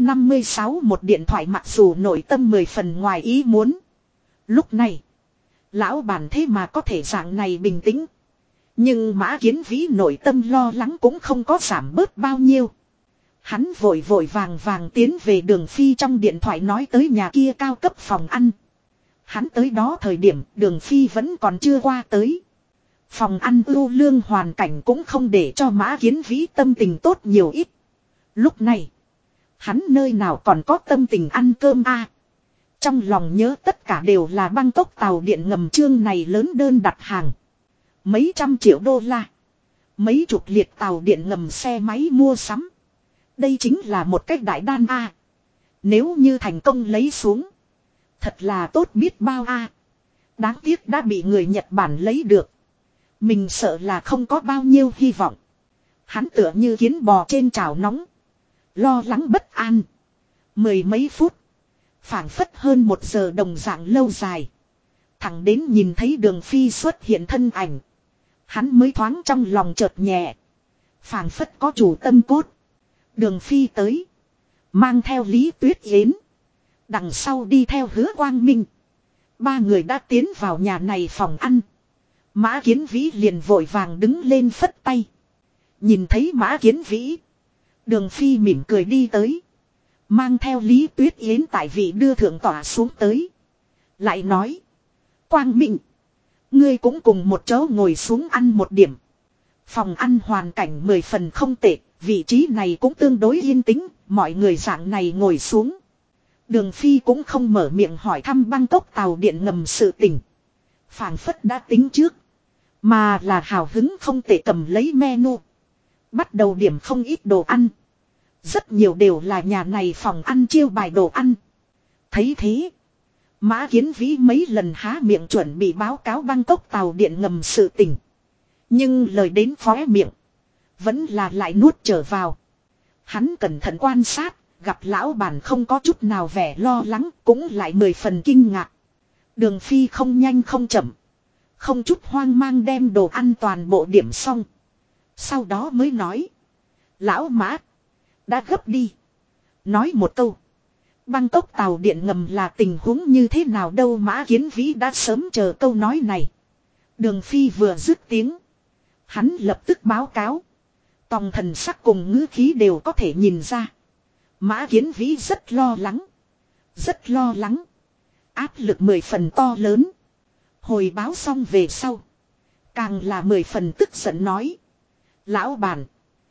556 một điện thoại mặc dù nội tâm 10 phần ngoài ý muốn. Lúc này, lão bản thế mà có thể dạng này bình tĩnh. Nhưng Mã Kiến Vĩ nội tâm lo lắng cũng không có giảm bớt bao nhiêu. Hắn vội vội vàng tiến về Đường Phi trong điện thoại nói tới nhà kia cao cấp phòng ăn. Hắn tới đó thời điểm Đường Phi vẫn còn chưa qua tới. Phòng ăn ưu lương hoàn cảnh cũng không để cho Mã Kiến Vĩ tâm tình tốt nhiều ít. Lúc này, hắn nơi nào còn có tâm tình ăn cơm a? Trong lòng nhớ tất cả đều là Bangkok tàu điện ngầm chương này lớn đơn đặt hàng. Mấy trăm triệu đô la. Mấy chục liệt tàu điện ngầm xe máy mua sắm. Đây chính là một cách đại đan a. Nếu như thành công lấy xuống. Thật là tốt biết bao a. Đáng tiếc đã bị người Nhật Bản lấy được. Mình sợ là không có bao nhiêu hy vọng. Hắn tựa như kiến bò trên chảo nóng. Lo lắng bất an. Mười mấy phút. Phảng phất hơn 1 giờ đồng dạng lâu dài. Thẳng đến nhìn thấy Đường Phi xuất hiện thân ảnh. Hắn mới thoáng trong lòng chợt nhẹ. Phảng phất có chủ tâm cốt. Đường Phi tới. Mang theo Lý Tuyết Yến. Đằng sau đi theo Hứa Quang Minh. Ba người đã tiến vào nhà này phòng ăn. Mã Kiến Vĩ liền vội vàng đứng lên phất tay. Nhìn thấy Mã Kiến Vĩ. Đường Phi mỉm cười đi tới. Mang theo Lý Tuyết Yến tại vị đưa thượng tỏa xuống tới. Lại nói. Quang Minh. Ngươi cũng cùng một chỗ ngồi xuống ăn một điểm. Phòng ăn hoàn cảnh 10 phần không tệ, vị trí này cũng tương đối yên tĩnh, mọi người dạng này ngồi xuống. Đường Phi cũng không mở miệng hỏi thăm Bangkok tàu điện ngầm sự tình. Phảng phất đã tính trước. Mà là hào hứng không tệ cầm lấy menu. Bắt đầu điểm không ít đồ ăn. Rất nhiều đều là nhà này phòng ăn chiêu bài đồ ăn. Thấy thế. Mã Kiến Vĩ mấy lần há miệng chuẩn bị báo cáo Bangkok tàu điện ngầm sự tình. Nhưng lời đến khóe miệng. Vẫn là lại nuốt trở vào. Hắn cẩn thận quan sát. Gặp lão bản không có chút nào vẻ lo lắng. Cũng lại 10 phần kinh ngạc. Đường Phi không nhanh không chậm. Không chút hoang mang đem đồ ăn toàn bộ điểm xong. Sau đó mới nói. Lão Mã. Đã gấp đi. Nói một câu. Bangkok tàu điện ngầm là tình huống như thế nào đâu. Mã Kiến Vĩ đã sớm chờ câu nói này. Đường Phi vừa dứt tiếng. Hắn lập tức báo cáo. Tòng thần sắc cùng ngữ khí đều có thể nhìn ra. Mã Kiến Vĩ rất lo lắng. Rất lo lắng. Áp lực 10 phần to lớn. Hồi báo xong về sau. Càng là 10 phần tức giận nói. Lão bản.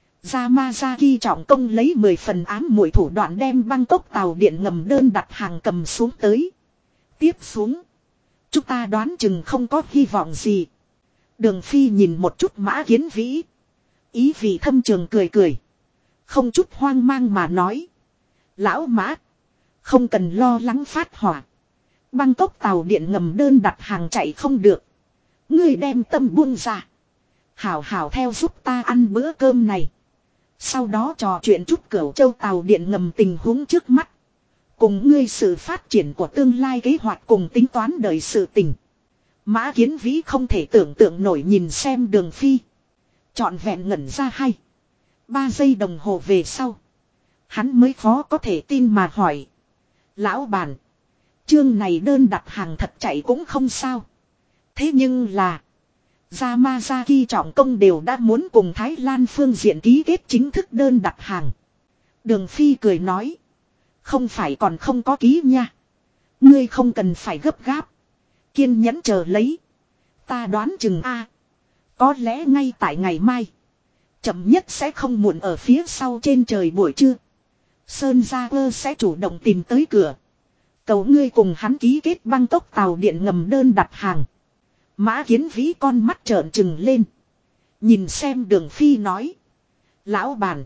Yamazaki trọng công lấy 10 phần ám muội thủ đoạn đem Bangkok tàu điện ngầm đơn đặt hàng cầm xuống tới. Tiếp xuống. Chúng ta đoán chừng không có hy vọng gì. Đường Phi nhìn một chút Mã Kiến Vĩ. Ý vị thâm trường cười cười. Không chút hoang mang mà nói. Lão Mã. Không cần lo lắng phát hỏa. Bangkok tàu điện ngầm đơn đặt hàng chạy không được. Ngươi đem tâm buông ra. Hảo hảo theo giúp ta ăn bữa cơm này. Sau đó trò chuyện chút Cửu Châu tàu điện ngầm tình huống trước mắt. Cùng ngươi sự phát triển của tương lai kế hoạch cùng tính toán đời sự tình. Mã Kiến Vĩ không thể tưởng tượng nổi nhìn xem Đường Phi. Trọn vẹn ngẩn ra 3 giây đồng hồ về sau. Hắn mới khó có thể tin mà hỏi. Lão bản. Chương này đơn đặt hàng thật chạy cũng không sao. Thế nhưng là. Yamazaki trọng công đều đã muốn cùng Thái Lan phương diện ký kết chính thức đơn đặt hàng. Đường Phi cười nói. Không phải còn không có ký nha. Ngươi không cần phải gấp gáp. Kiên nhẫn chờ lấy. Ta đoán chừng có lẽ ngay tại ngày mai. Chậm nhất sẽ không muộn ở phía sau trên trời buổi trưa. Sơn Gia Cơ sẽ chủ động tìm tới cửa. Cầu ngươi cùng hắn ký kết Bangkok tàu điện ngầm đơn đặt hàng. Mã Kiến Vĩ con mắt trợn trừng lên. Nhìn xem Đường Phi nói. Lão bản.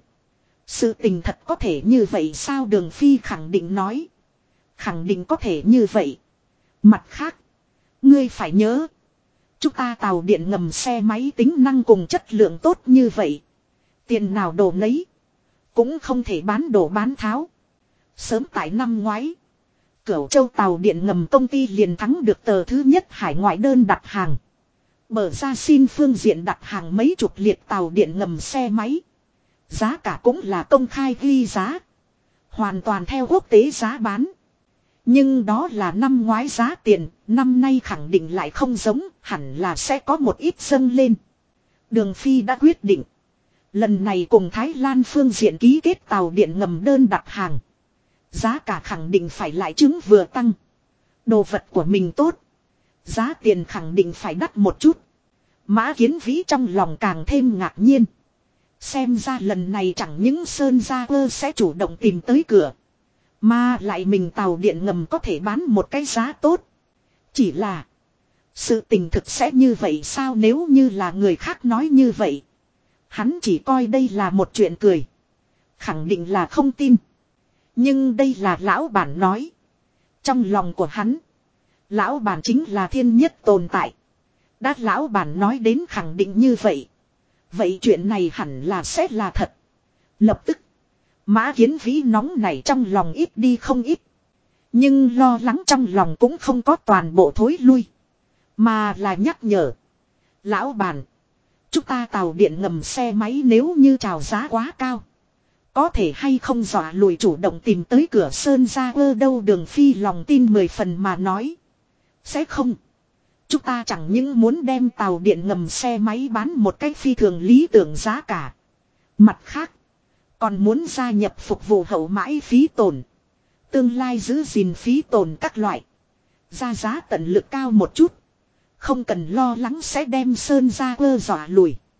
Sự tình thật có thể như vậy sao? Đường Phi khẳng định nói. Khẳng định có thể như vậy. Mặt khác. Ngươi phải nhớ. Chúng ta tàu điện ngầm xe máy tính năng cùng chất lượng tốt như vậy. Tiền nào đổ nấy. Cũng không thể bán đổ bán tháo. Sớm tại năm ngoái. Cửu Châu tàu điện ngầm công ty liền thắng được tờ thứ nhất hải ngoại đơn đặt hàng. Mở ra xin phương diện đặt hàng mấy chục liệt tàu điện ngầm xe máy. Giá cả cũng là công khai ghi giá. Hoàn toàn theo quốc tế giá bán. Nhưng đó là năm ngoái giá tiền, năm nay khẳng định lại không giống, hẳn là sẽ có một ít dâng lên. Đường Phi đã quyết định. Lần này cùng Thái Lan phương diện ký kết tàu điện ngầm đơn đặt hàng. Giá cả khẳng định phải lại chứng vừa tăng. Đồ vật của mình tốt. Giá tiền khẳng định phải đắt một chút. Mã Kiến Vĩ trong lòng càng thêm ngạc nhiên. Xem ra lần này chẳng những Sơn Gia Cơ sẽ chủ động tìm tới cửa. Mà lại mình tàu điện ngầm có thể bán một cái giá tốt. Chỉ là. Sự tình thực sẽ như vậy sao? Nếu như là người khác nói như vậy. Hắn chỉ coi đây là một chuyện cười. Khẳng định là không tin. Nhưng đây là lão bản nói. Trong lòng của hắn. Lão bản chính là thiên nhất tồn tại. Đã lão bản nói đến khẳng định như vậy. Vậy chuyện này hẳn là sẽ là thật. Lập tức. Mã Kiến Vĩ nóng này trong lòng ít đi không ít. Nhưng lo lắng trong lòng cũng không có toàn bộ thối lui. Mà là nhắc nhở. Lão bản. Chúng ta tàu điện ngầm xe máy nếu như chào giá quá cao. Có thể hay không dọa lùi chủ động tìm tới cửa Sơn Gia Cơ đâu? Đường Phi lòng tin 10 phần mà nói. Sẽ không. Chúng ta chẳng những muốn đem tàu điện ngầm xe máy bán một cách phi thường lý tưởng giá cả. Mặt khác. Còn muốn gia nhập phục vụ hậu mãi phí tổn. Tương lai giữ gìn phí tổn các loại. Ra giá tận lực cao một chút. Không cần lo lắng sẽ đem Sơn Gia Cơ dọa lùi.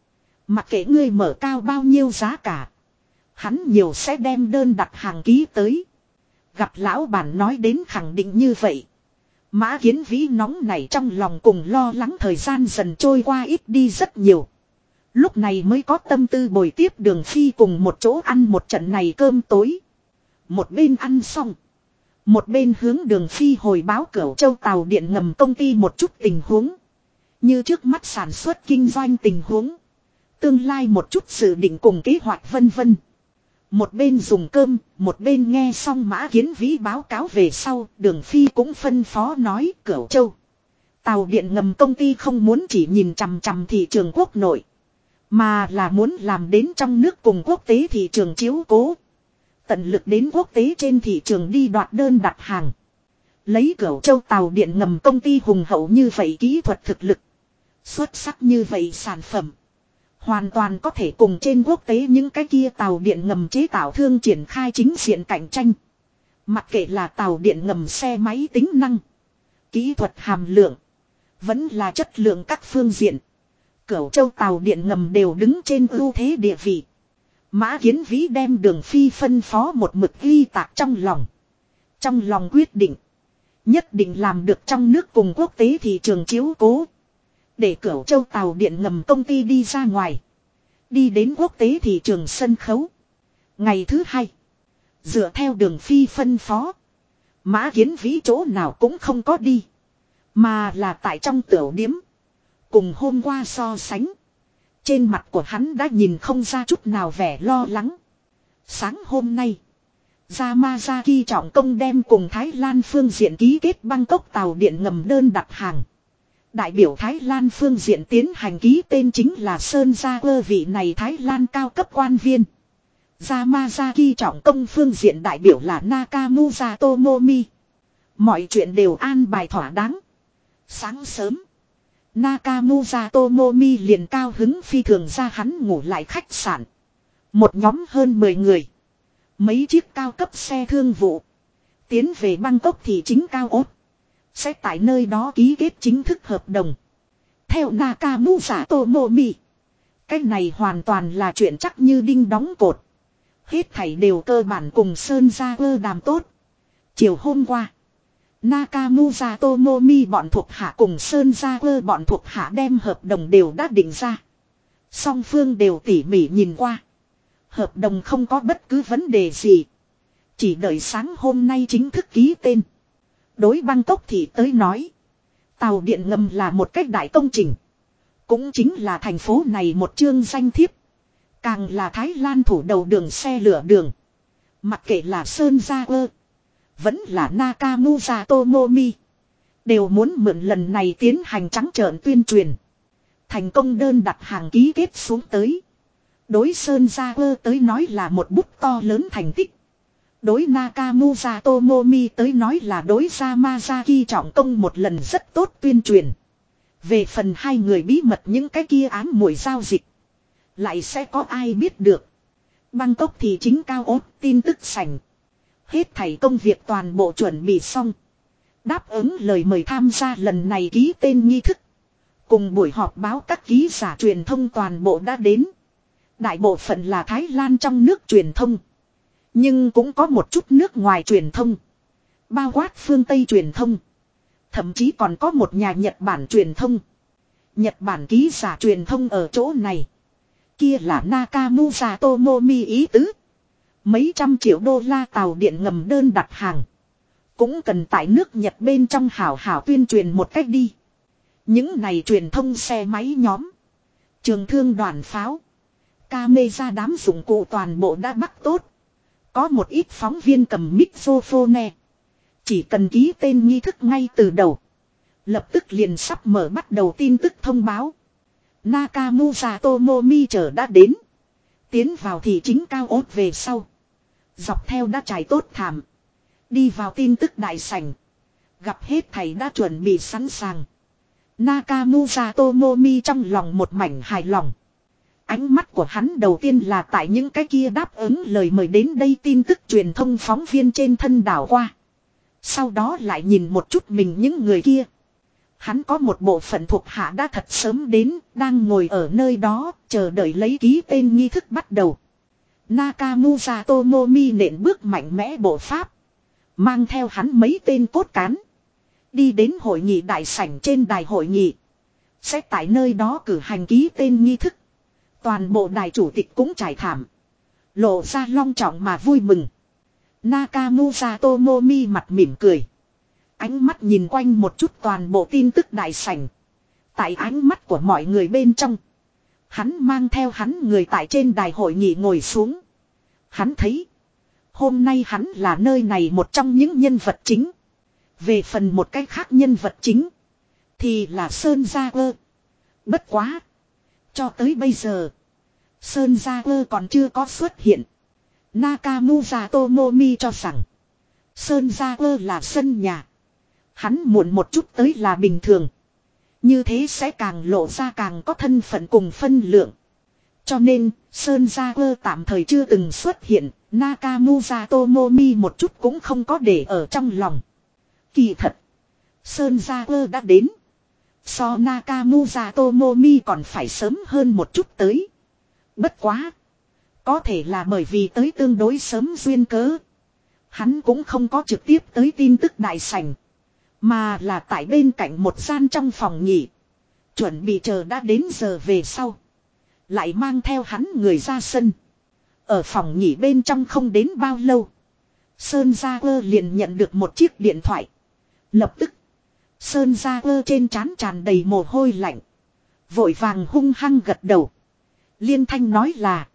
Mặc kệ ngươi mở cao bao nhiêu giá cả. Hắn nhiều sẽ đem đơn đặt hàng ký tới. Gặp lão bản nói đến khẳng định như vậy. Mã Kiến Vĩ nóng nảy trong lòng cùng lo lắng thời gian dần trôi qua ít đi rất nhiều. Lúc này mới có tâm tư bồi tiếp Đường Phi cùng một chỗ ăn một trận này cơm tối. Một bên ăn xong. Một bên hướng Đường Phi hồi báo Cửu Châu tàu điện ngầm công ty một chút tình huống. Như trước mắt sản xuất kinh doanh tình huống. Tương lai một chút dự định cùng kế hoạch vân vân. Một bên dùng cơm, một bên nghe xong Mã Kiến Vĩ báo cáo về sau, Đường Phi cũng phân phó nói Cửu Châu. Tàu điện ngầm công ty không muốn chỉ nhìn chằm chằm thị trường quốc nội. Mà là muốn làm đến trong nước cùng quốc tế thị trường chiếu cố. Tận lực đến quốc tế trên thị trường đi đoạt đơn đặt hàng. Lấy Cửu Châu tàu điện ngầm công ty hùng hậu như vậy kỹ thuật thực lực. Xuất sắc như vậy sản phẩm. Hoàn toàn có thể cùng trên quốc tế những cái kia tàu điện ngầm chế tạo thương triển khai chính diện cạnh tranh. Mặc kệ là tàu điện ngầm xe máy tính năng, kỹ thuật hàm lượng, vẫn là chất lượng các phương diện. Cửu Châu tàu điện ngầm đều đứng trên ưu thế địa vị. Mã Kiến Vĩ đem Đường Phi phân phó một mực ghi tạc trong lòng. Trong lòng quyết định. Nhất định làm được trong nước cùng quốc tế thị trường chiếu cố. Để Cửu Châu tàu điện ngầm công ty đi ra ngoài. Đi đến quốc tế thị trường sân khấu. Ngày thứ hai. Dựa theo Đường Phi phân phó. Mã Kiến Vĩ chỗ nào cũng không có đi. Mà là tại trong tiểu điếm. Cùng hôm qua so sánh. Trên mặt của hắn đã nhìn không ra chút nào vẻ lo lắng. Sáng hôm nay. Yamazaki trọng công đem cùng Thái Lan phương diện ký kết Bangkok tàu điện ngầm đơn đặt hàng. Đại biểu Thái Lan phương diện tiến hành ký tên chính là Sơn Gia Ơ, vị này Thái Lan cao cấp quan viên. Yamazaki trọng công phương diện đại biểu là Nakamura Tomomi. Mọi chuyện đều an bài thỏa đáng. Sáng sớm, Nakamura Tomomi liền cao hứng phi thường ra hắn ngủ lại khách sạn. Một nhóm hơn 10 người. Mấy chiếc cao cấp xe thương vụ. Tiến về Bangkok thị chính cao ốt. Sẽ tại nơi đó ký kết chính thức hợp đồng. Theo Nakamura Tomomi, cái này hoàn toàn là chuyện chắc như đinh đóng cột. Hết thảy đều cơ bản cùng Sơn Gia Ơ đàm tốt. Chiều hôm qua, Nakamura Tomomi bọn thuộc hạ cùng Sơn Gia Ơ bọn thuộc hạ đem hợp đồng đều đã định ra. Song phương đều tỉ mỉ nhìn qua. Hợp đồng không có bất cứ vấn đề gì. Chỉ đợi sáng hôm nay chính thức ký tên. Đối Bangkok thì tới nói. Tàu điện ngầm là một cách đại công trình. Cũng chính là thành phố này một chương danh thiếp. Càng là Thái Lan thủ đầu đường xe lửa đường. Mặc kệ là Sơn Gia Ơ, vẫn là Nakamura Tomomi, đều muốn mượn lần này tiến hành trắng trợn tuyên truyền. Thành công đơn đặt hàng ký kết xuống tới. Đối Sơn Gia Ơ tới nói là một bút to lớn thành tích. Đối Nakamura Tomomi tới nói là đối Yamazaki trọng công một lần rất tốt tuyên truyền. Về phần hai người bí mật những cái kia ám muội giao dịch, lại sẽ có ai biết được. Bangkok thì chính cao ốt tin tức sành. Hết thảy công việc toàn bộ chuẩn bị xong. Đáp ứng lời mời tham gia lần này ký tên nghi thức. Cùng buổi họp báo các ký giả truyền thông toàn bộ đã đến. Đại bộ phận là Thái Lan trong nước truyền thông. Nhưng cũng có một chút nước ngoài truyền thông. Bao quát phương Tây truyền thông. Thậm chí còn có một nhà Nhật Bản truyền thông. Nhật Bản ký giả truyền thông ở chỗ này. Kia là Nakamura Tomomi ý tứ. Mấy trăm triệu đô la tàu điện ngầm đơn đặt hàng. Cũng cần tại nước Nhật bên trong hảo hảo tuyên truyền một cách đi. Những này truyền thông xe máy nhóm. Trường thương đoàn pháo. Camera đám dụng cụ toàn bộ đã bắt tốt. Có một ít phóng viên cầm microphone. Chỉ cần ký tên nghi thức ngay từ đầu. Lập tức liền sắp mở bắt đầu tin tức thông báo. Nakamura Tomomi chờ đã đến. Tiến vào thị chính cao ốt về sau. Dọc theo đã trải tốt thảm. Đi vào tin tức đại sảnh. Gặp hết thầy đã chuẩn bị sẵn sàng. Nakamura Tomomi trong lòng một mảnh hài lòng. Ánh mắt của hắn đầu tiên là tại những cái kia đáp ứng lời mời đến đây tin tức truyền thông phóng viên trên thân đảo qua. Sau đó lại nhìn một chút mình những người kia. Hắn có một bộ phận thuộc hạ đã thật sớm đến, đang ngồi ở nơi đó, chờ đợi lấy ký tên nghi thức bắt đầu. Nakamura Tomomi nện bước mạnh mẽ bộ pháp. Mang theo hắn mấy tên cốt cán. Đi đến hội nghị đại sảnh trên đài hội nghị. Sẽ tại nơi đó cử hành ký tên nghi thức. Toàn bộ đài chủ tịch cũng trải thảm. Lộ ra long trọng mà vui mừng. Nakamura Tomomi mặt mỉm cười. Ánh mắt nhìn quanh một chút toàn bộ tin tức đại sảnh. Tại ánh mắt của mọi người bên trong. Hắn mang theo hắn người tại trên đài hội nghị ngồi xuống. Hắn thấy. Hôm nay hắn là nơi này một trong những nhân vật chính. Về phần một cái khác nhân vật chính. Thì là Sơn Gia Ơ. Bất quá. Cho tới bây giờ. Sơn Gia Ơ còn chưa có xuất hiện. Nakamura Tomomi cho rằng. Sơn Gia Ơ là sân nhà. Hắn muộn một chút tới là bình thường. Như thế sẽ càng lộ ra càng có thân phận cùng phân lượng. Cho nên, Sơn Gia Ơ tạm thời chưa từng xuất hiện. Nakamura Tomomi một chút cũng không có để ở trong lòng. Kỳ thật. Sơn Gia Ơ đã đến. So Nakamura Tomomi còn phải sớm hơn một chút tới. Bất quá. Có thể là bởi vì tới tương đối sớm duyên cớ. Hắn cũng không có trực tiếp tới tin tức đại sảnh. Mà là tại bên cạnh một gian trong phòng nghỉ. Chuẩn bị chờ đã đến giờ về sau. Lại mang theo hắn người ra sân. Ở phòng nghỉ bên trong không đến bao lâu. Sơn Gia Ơ liền nhận được một chiếc điện thoại. Lập tức. Sơn Gia Ơ trên trán tràn đầy mồ hôi lạnh. Vội vàng hung hăng gật đầu. Liên thanh nói là.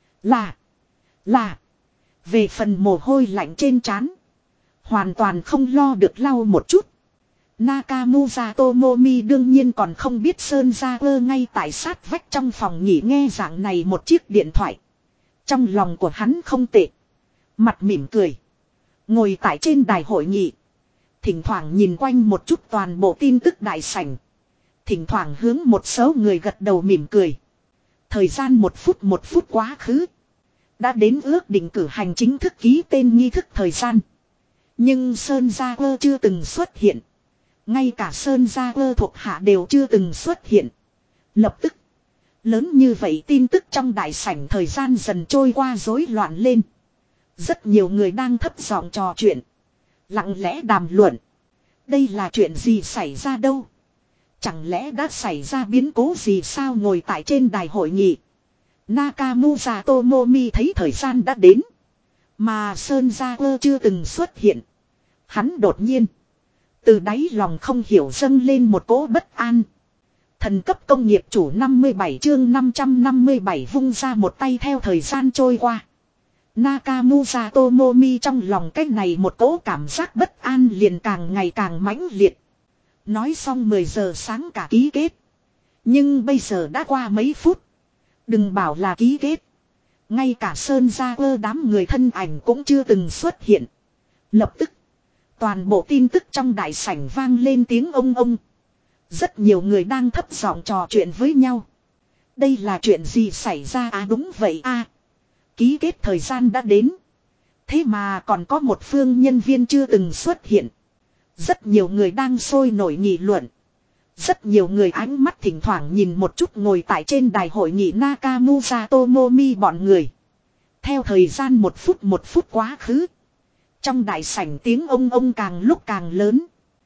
Về phần mồ hôi lạnh trên trán. Hoàn toàn không lo được lau một chút. Nakamura Tomomi đương nhiên còn không biết Sơn Gia Ơ ngay tại sát vách trong phòng nghỉ nghe dạng này một chiếc điện thoại. Trong lòng của hắn không tệ. Mặt mỉm cười. Ngồi tại trên đài hội nghị. Thỉnh thoảng nhìn quanh một chút toàn bộ tin tức đại sảnh. Thỉnh thoảng hướng một số người gật đầu mỉm cười. Thời gian một phút quá khứ. Đã đến ước định cử hành chính thức ký tên nghi thức thời gian. Nhưng Sơn Gia Ơ chưa từng xuất hiện. Ngay cả Sơn Gia Ơ thuộc hạ đều chưa từng xuất hiện. Lập tức. Lớn như vậy tin tức trong đại sảnh thời gian dần trôi qua rối loạn lên. Rất nhiều người đang thấp giọng trò chuyện. Lặng lẽ đàm luận. Đây là chuyện gì xảy ra đâu? Chẳng lẽ đã xảy ra biến cố gì sao ngồi tại trên đài hội nghị? Nakamura Tomomi thấy thời gian đã đến. Mà Sơn Gia Ơ chưa từng xuất hiện. Hắn đột nhiên. Từ đáy lòng không hiểu dâng lên một cỗ bất an. Thần cấp công nghiệp chủ 57 chương 557 vung ra một tay theo thời gian trôi qua. Nakamura Tomomi trong lòng cái này một cỗ cảm giác bất an liền càng ngày càng mãnh liệt. Nói xong 10 giờ sáng cả ký kết. Nhưng bây giờ đã qua mấy phút. Đừng bảo là ký kết. Ngay cả Sơn Gia Ơ đám người thân ảnh cũng chưa từng xuất hiện. Lập tức. Toàn bộ tin tức trong đại sảnh vang lên tiếng ông ông. Rất nhiều người đang thấp giọng trò chuyện với nhau. Đây là chuyện gì xảy ra à đúng vậy à. Ký kết thời gian đã đến. Thế mà còn có một phương nhân viên chưa từng xuất hiện. Rất nhiều người đang sôi nổi nghị luận. Rất nhiều người ánh mắt thỉnh thoảng nhìn một chút ngồi tại trên đài hội nghị Nakamura Tomomi bọn người. Theo thời gian một phút quá khứ. Trong đại sảnh tiếng ông càng lúc càng lớn.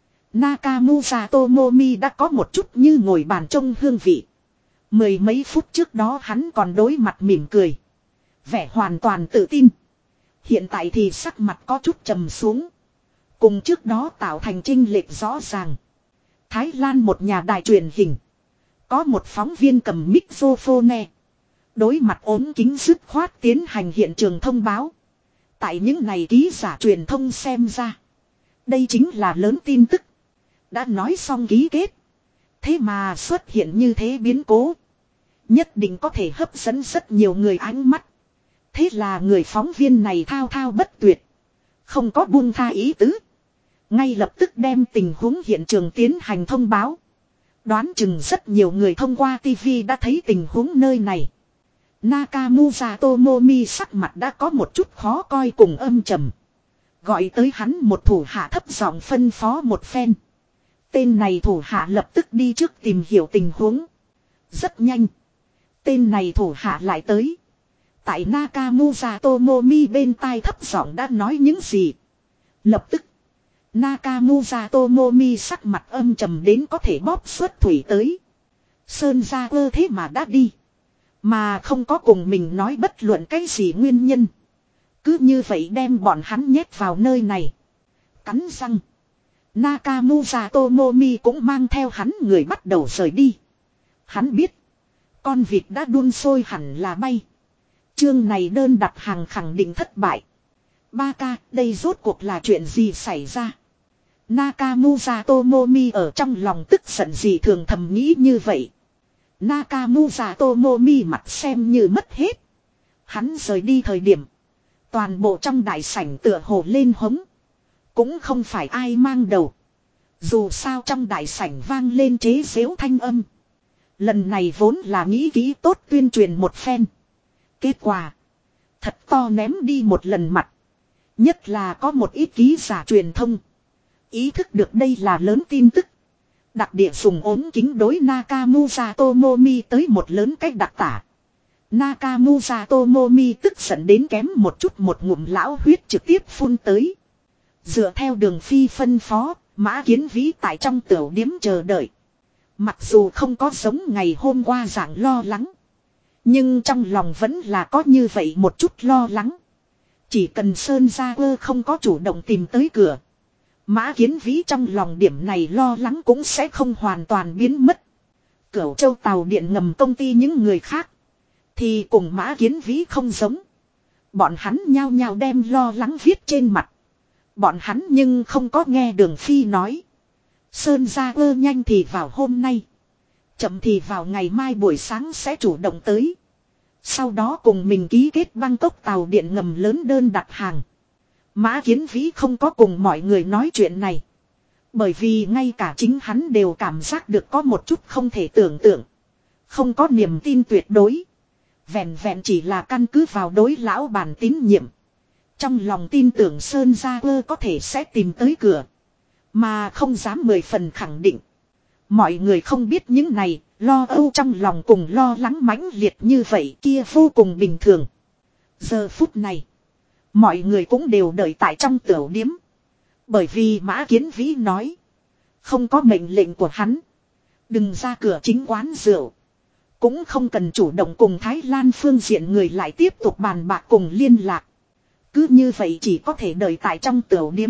Nakamura Tomomi đã có một chút như ngồi bàn trông hương vị. Mười mấy phút trước đó hắn còn đối mặt mỉm cười. Vẻ hoàn toàn tự tin. Hiện tại thì sắc mặt có chút trầm xuống. Cùng trước đó tạo thành chênh lệch rõ ràng. Thái Lan một nhà đài truyền hình. Có một phóng viên cầm microphone. Đối mặt ốm kính dứt khoát tiến hành hiện trường thông báo. Tại những này ký giả truyền thông xem ra. Đây chính là lớn tin tức. Đã nói xong ký kết. Thế mà xuất hiện như thế biến cố. Nhất định có thể hấp dẫn rất nhiều người ánh mắt. Thế là người phóng viên này thao thao bất tuyệt. Không có buông tha ý tứ. Ngay lập tức đem tình huống hiện trường tiến hành thông báo. Đoán chừng rất nhiều người thông qua TV đã thấy tình huống nơi này. Nakamura Tomomi sắc mặt đã có một chút khó coi cùng âm trầm. Gọi tới hắn một thủ hạ thấp giọng phân phó một phen. Tên này thủ hạ lập tức đi trước tìm hiểu tình huống. Rất nhanh. Tên này thủ hạ lại tới. Tại Nakamura Tomomi bên tai thấp giọng đã nói những gì. Lập tức. Nakamura Tomomi sắc mặt âm trầm đến có thể bóp xuất thủy tới. Sơn gia ơ thế mà đã đi. Mà không có cùng mình nói bất luận cái gì nguyên nhân. Cứ như vậy đem bọn hắn nhét vào nơi này. Cắn răng. Nakamura Tomomi cũng mang theo hắn người bắt đầu rời đi. Hắn biết. Con vịt đã đun sôi hẳn là bay. Chương này đơn đặt hàng khẳng định thất bại. Ba ca, đây rốt cuộc là chuyện gì xảy ra? Nakamura Tomomi ở trong lòng tức giận gì thường thầm nghĩ như vậy. Nakamura Tomomi mặt xem như mất hết. Hắn rời đi thời điểm. Toàn bộ trong đại sảnh tựa hồ lên hống. Cũng không phải ai mang đầu. Dù sao trong đại sảnh vang lên chế giễu thanh âm. Lần này vốn là nghĩ kỹ tốt tuyên truyền một phen. Kết quả. Thật to ném đi một lần mặt. Nhất là có một ít ký giả truyền thông. Ý thức được đây là lớn tin tức. Đặc địa dùng ốm kính đối Nakamura Tomomi tới một lớn cách đặc tả. Nakamura Tomomi tức giận đến kém một chút một ngụm lão huyết trực tiếp phun tới. Dựa theo đường phi phân phó, Mã Kiến Vĩ tại trong tiểu điếm chờ đợi. Mặc dù không có giống ngày hôm qua dạng lo lắng. Nhưng trong lòng vẫn là có như vậy một chút lo lắng. Chỉ cần Sơn Gia Quơ không có chủ động tìm tới cửa. Mã Kiến Vĩ trong lòng điểm này lo lắng cũng sẽ không hoàn toàn biến mất. Cửu Châu tàu điện ngầm công ty những người khác. Thì cùng Mã Kiến Vĩ không giống. Bọn hắn nhao nhao đem lo lắng viết trên mặt. Bọn hắn nhưng không có nghe Đường Phi nói. Sơn Gia Quơ nhanh thì vào hôm nay. Chậm thì vào ngày mai buổi sáng sẽ chủ động tới. Sau đó cùng mình ký kết Bangkok tàu điện ngầm lớn đơn đặt hàng. Mã Kiến Vĩ không có cùng mọi người nói chuyện này. Bởi vì ngay cả chính hắn đều cảm giác được có một chút không thể tưởng tượng. Không có niềm tin tuyệt đối. Vẹn vẹn chỉ là căn cứ vào đối lão bản tín nhiệm. Trong lòng tin tưởng Sơn Gia Quơ có thể sẽ tìm tới cửa. Mà không dám 10 phần khẳng định. Mọi người không biết những này, lo âu trong lòng cùng lo lắng mãnh liệt như vậy kia vô cùng bình thường. Giờ phút này, mọi người cũng đều đợi tại trong tiểu điếm. Bởi vì Mã Kiến Vĩ nói, không có mệnh lệnh của hắn. Đừng ra cửa chính quán rượu. Cũng không cần chủ động cùng Thái Lan phương diện người lại tiếp tục bàn bạc cùng liên lạc. Cứ như vậy chỉ có thể đợi tại trong tiểu điếm.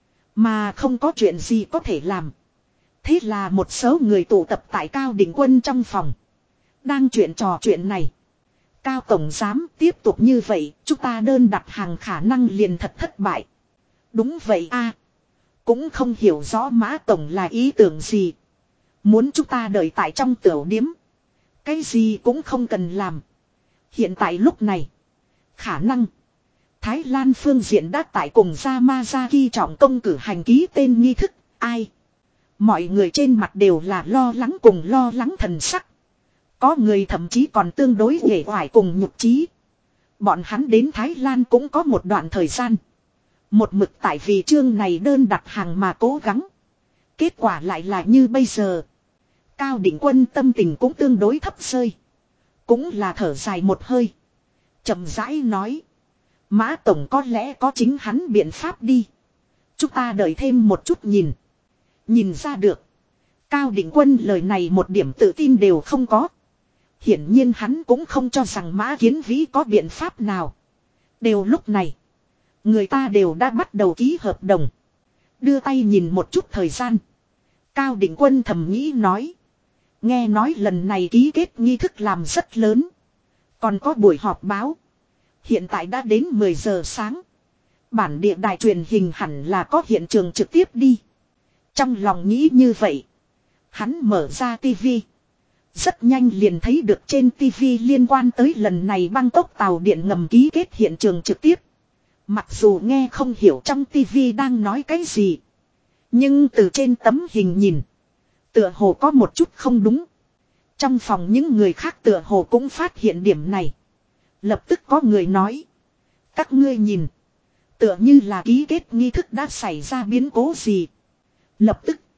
Mà không có chuyện gì có thể làm. Thế là một số người tụ tập tại Cao Đình Quân trong phòng. Đang trò chuyện này. Cao Tổng Giám tiếp tục như vậy, chúng ta đơn đặt hàng khả năng liền thật thất bại. Đúng vậy a, cũng không hiểu rõ Mã Tổng là ý tưởng gì. Muốn chúng ta đợi tại trong tiểu điếm. Cái gì cũng không cần làm. Hiện tại lúc này, khả năng Thái Lan phương diện đã tại cùng Yamazaki trọng công cử hành ký tên nghi thức, ai? Mọi người trên mặt đều là lo lắng cùng lo lắng thần sắc. Có người thậm chí còn tương đối uể oải cùng nhục trí. Bọn hắn đến Thái Lan cũng có một đoạn thời gian. Một mực tại vì chương này đơn đặt hàng mà cố gắng. Kết quả lại là như bây giờ. Cao Định Quân tâm tình cũng tương đối thấp rơi. Cũng là thở dài một hơi. Chậm rãi nói. Mã Tổng có lẽ có chính hắn biện pháp đi. Chúng ta đợi thêm một chút nhìn. Nhìn ra được. Cao Định Quân lời này một điểm tự tin đều không có. Hiển nhiên hắn cũng không cho rằng Mã Kiến Vĩ có biện pháp nào. Đều lúc này. Người ta đều đã bắt đầu ký hợp đồng. Đưa tay nhìn một chút thời gian. Cao Định Quân thầm nghĩ nói. Nghe nói lần này ký kết nghi thức làm rất lớn. Còn có buổi họp báo. Hiện tại đã đến 10 giờ sáng. Bản địa đài truyền hình hẳn là có hiện trường trực tiếp đi. Trong lòng nghĩ như vậy. Hắn mở ra tivi. Rất nhanh liền thấy được trên tivi liên quan tới lần này Bangkok tàu điện ngầm ký kết hiện trường trực tiếp. Mặc dù nghe không hiểu trong tivi đang nói cái gì. Nhưng từ trên tấm hình nhìn. Tựa hồ có một chút không đúng. Trong phòng những người khác tựa hồ cũng phát hiện điểm này. Lập tức có người nói. Các ngươi nhìn. Tựa như là ký kết nghi thức đã xảy ra biến cố gì. Lập tức.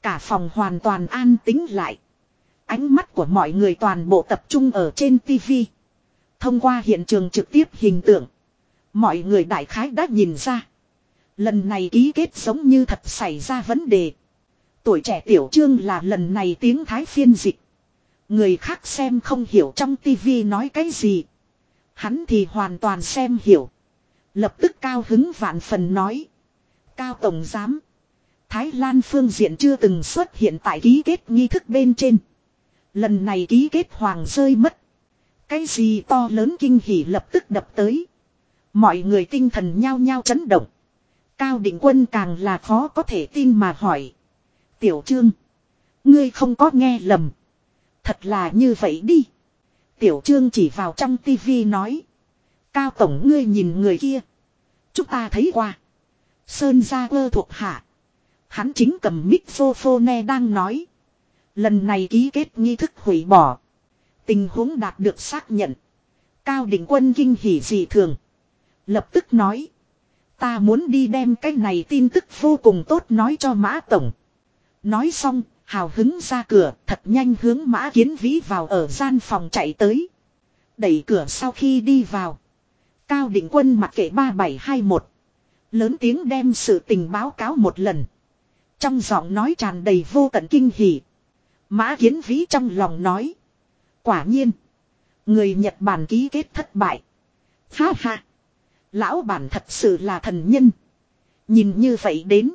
Cả phòng hoàn toàn an tĩnh lại. Ánh mắt của mọi người toàn bộ tập trung ở trên tivi. Thông qua hiện trường trực tiếp hình tượng. Mọi người đại khái đã nhìn ra. Lần này ký kết giống như thật xảy ra vấn đề. Tuổi trẻ Tiểu Trương là lần này tiếng Thái phiên dịch. Người khác xem không hiểu trong tivi nói cái gì. Hắn thì hoàn toàn xem hiểu. Lập tức cao hứng vạn phần nói. Cao Tổng Giám. Thái Lan phương diện chưa từng xuất hiện tại ký kết nghi thức bên trên. Lần này ký kết hoàng rơi mất. Cái gì to lớn kinh hỉ lập tức đập tới. Mọi người tinh thần nhao nhao chấn động. Cao Định Quân càng là khó có thể tin mà hỏi. Tiểu Trương. Ngươi không có nghe lầm. Thật là như vậy đi. Tiểu Trương chỉ vào trong tivi nói. Cao Tổng ngươi nhìn người kia. Chúng ta thấy qua. Sơn Gia Quơ thuộc hạ. Hắn chính cầm microphone đang nói. Lần này ký kết nghi thức hủy bỏ. Tình huống đạt được xác nhận. Cao Định Quân kinh hỉ dị thường. Lập tức nói. Ta muốn đi đem cái này tin tức vô cùng tốt nói cho Mã Tổng. Nói xong, hào hứng ra cửa, thật nhanh hướng Mã Kiến Vĩ vào ở gian phòng chạy tới. Đẩy cửa sau khi đi vào. Cao Định Quân mặc kệ 3721. Lớn tiếng đem sự tình báo cáo một lần. Trong giọng nói tràn đầy vô tận kinh hỉ. Mã Kiến Vĩ trong lòng nói. Quả nhiên. Người Nhật Bản ký kết thất bại. Ha ha. Lão bản thật sự là thần nhân. Nhìn như vậy đến.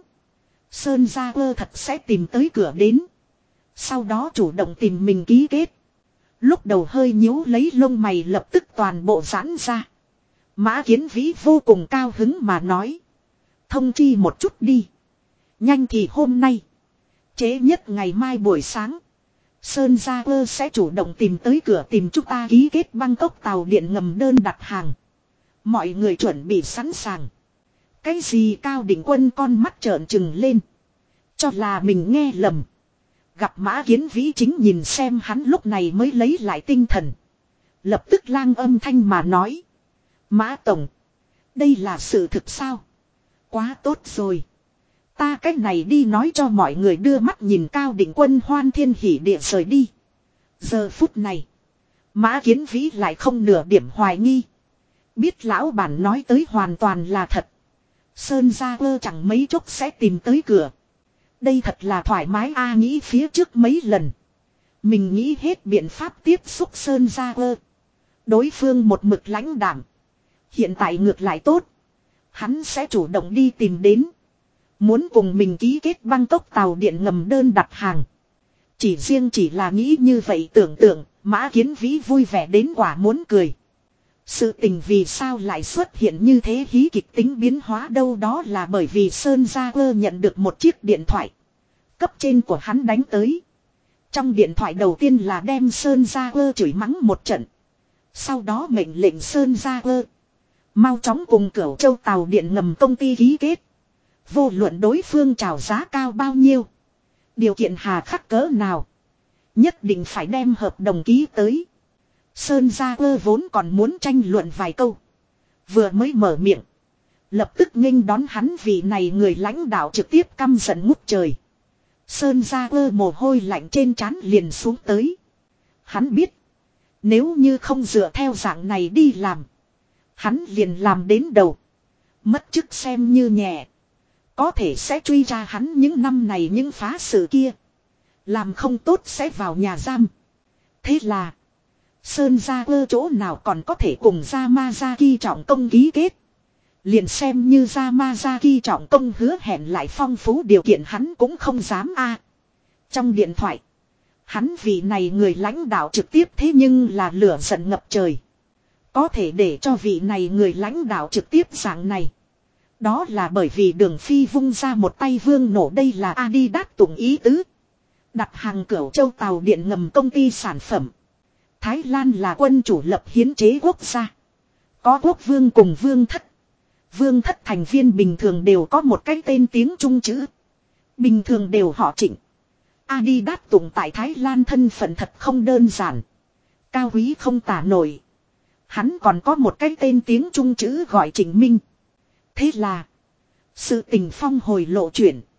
Sơn Gia Quơ thật sẽ tìm tới cửa đến. Sau đó chủ động tìm mình ký kết. Lúc đầu hơi nhíu lấy lông mày lập tức toàn bộ giãn ra. Mã Kiến Vĩ vô cùng cao hứng mà nói. Thông chi một chút đi. Nhanh thì hôm nay. Trễ nhất ngày mai buổi sáng. Sơn Gia Quơ sẽ chủ động tìm tới cửa tìm chúng ta ký kết Bangkok tàu điện ngầm đơn đặt hàng. Mọi người chuẩn bị sẵn sàng. Cái gì Cao Định Quân con mắt trợn trừng lên. Cho là mình nghe lầm. Gặp Mã Kiến Vĩ chính nhìn xem hắn lúc này mới lấy lại tinh thần. Lập tức lang âm thanh mà nói. Mã Tổng. Đây là sự thực sao? Quá tốt rồi. Ta cách này đi nói cho mọi người đưa mắt nhìn Cao Định Quân hoan thiên hỉ địa rời đi. Giờ phút này. Mã Kiến Vĩ lại không nửa điểm hoài nghi. Biết lão bản nói tới hoàn toàn là thật. Sơn Gia Quơ chẳng mấy chốc sẽ tìm tới cửa. Đây thật là thoải mái nghĩ phía trước mấy lần. Mình nghĩ hết biện pháp tiếp xúc Sơn Gia Quơ. Đối phương một mực lãnh đảm. Hiện tại ngược lại tốt. Hắn sẽ chủ động đi tìm đến. Muốn cùng mình ký kết Bangkok tàu điện ngầm đơn đặt hàng. Chỉ là nghĩ như vậy tưởng tượng, Mã Kiến Vĩ vui vẻ đến quả muốn cười. Sự tình vì sao lại xuất hiện như thế hí kịch tính biến hóa đâu đó là bởi vì Sơn Gia Quơ nhận được một chiếc điện thoại. Cấp trên của hắn đánh tới. Trong điện thoại đầu tiên là đem Sơn Gia Quơ chửi mắng một trận. Sau đó mệnh lệnh Sơn Gia Quơ mau chóng cùng Cửu Châu tàu điện ngầm công ty ký kết. Vô luận đối phương chào giá cao bao nhiêu. Điều kiện hà khắc cỡ nào. Nhất định phải đem hợp đồng ký tới. Sơn Gia Quơ vốn còn muốn tranh luận vài câu. Vừa mới mở miệng. Lập tức nghênh đón hắn vị này người lãnh đạo trực tiếp căm giận ngút trời. Sơn Gia Quơ mồ hôi lạnh trên trán liền xuống tới. Hắn biết. Nếu như không dựa theo dạng này đi làm. Hắn liền làm đến đầu. Mất chức xem như nhẹ. Có thể sẽ truy ra hắn những năm này những phá sự kia. Làm không tốt sẽ vào nhà giam. Thế là. Sơn Gia Quơ chỗ nào còn có thể cùng Yamazaki trọng công ký kết. Liền xem như Yamazaki trọng công hứa hẹn lại phong phú điều kiện hắn cũng không dám Trong điện thoại. Hắn vị này người lãnh đạo trực tiếp thế nhưng là lửa giận ngập trời. Có thể để cho vị này người lãnh đạo trực tiếp dạng này. Đó là bởi vì Đường Phi vung ra một tay vương nổ đây là Adidas tụng ý tứ. Đặt hàng Cửu Châu tàu điện ngầm công ty sản phẩm. Thái Lan là quân chủ lập hiến chế quốc gia. Có quốc vương cùng vương thất. Vương thất thành viên bình thường đều có một cái tên tiếng Trung chữ. Bình thường đều họ Trịnh. Adidas tụng tại Thái Lan thân phận thật không đơn giản. Cao quý không tả nổi. Hắn còn có một cái tên tiếng Trung chữ gọi Trịnh Minh. Thế là. Sự tình phong hồi lộ chuyển.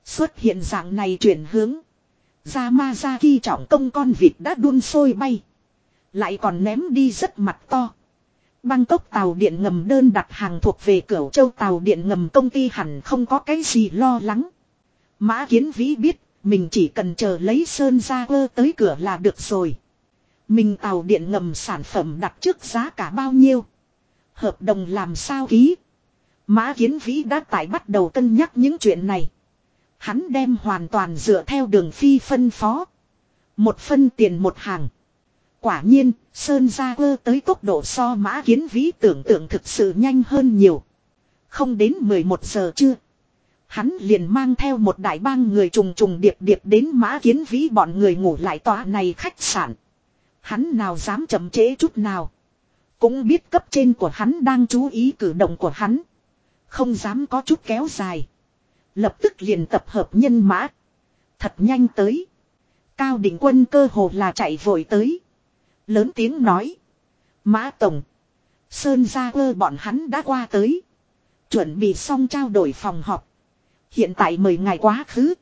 Xuất hiện dạng này chuyển hướng. Yamazaki trọng công con vịt đã đun sôi bay. Lại còn ném đi rất mặt to. Bangkok tàu điện ngầm đơn đặt hàng thuộc về Cửu Châu tàu điện ngầm công ty hẳn không có cái gì lo lắng. Mã Kiến Vĩ biết mình chỉ cần chờ lấy Sơn Gia Quơ tới cửa là được rồi. Mình tàu điện ngầm sản phẩm đặt trước giá cả bao nhiêu. Hợp đồng làm sao ký. Mã Kiến Vĩ đã tại bắt đầu cân nhắc những chuyện này. Hắn đem hoàn toàn dựa theo Đường Phi phân phó. Một phân tiền một hàng. Quả nhiên, Sơn Gia Quơ tới tốc độ so Mã Kiến Vĩ tưởng tượng thực sự nhanh hơn nhiều. Không đến 11 giờ trưa. Hắn liền mang theo một đại bang người trùng trùng điệp điệp đến Mã Kiến Vĩ bọn người ngủ lại tòa này khách sạn. Hắn nào dám chậm trễ chút nào. Cũng biết cấp trên của hắn đang chú ý cử động của hắn. Không dám có chút kéo dài. Lập tức liền tập hợp nhân mã. Thật nhanh tới. Cao Định Quân cơ hồ là chạy vội tới. Lớn tiếng nói. Mã Tổng. Sơn Gia Quơ bọn hắn đã qua tới. Chuẩn bị xong trao đổi phòng họp. Hiện tại mời ngài quá khứ.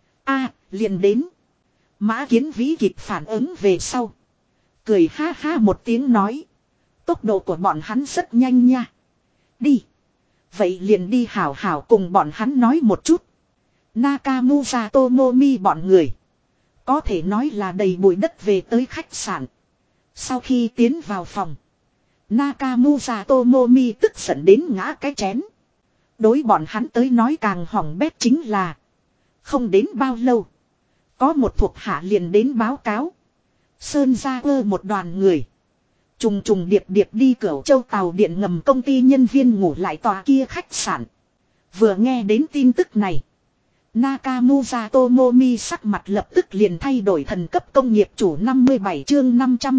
Liền đến. Mã Kiến Vĩ kịp phản ứng về sau. Cười ha ha một tiếng nói. Tốc độ của bọn hắn rất nhanh nha. Đi. Vậy liền đi hảo hảo cùng bọn hắn nói một chút. Nakamura Tomomi bọn người. Có thể nói là đầy bụi đất về tới khách sạn. Sau khi tiến vào phòng. Nakamura Tomomi tức giận đến ngã cái chén. Đối bọn hắn tới nói càng hỏng bét chính là. Không đến bao lâu. Có một thuộc hạ liền đến báo cáo. Sơn Gia Quơ một đoàn người. Trùng trùng điệp điệp đi Cửu Châu tàu điện ngầm công ty nhân viên ngủ lại tòa kia khách sạn. Vừa nghe đến tin tức này. Nakamura Tomomi sắc mặt lập tức liền thay đổi thần cấp công nghiệp chủ 57 chương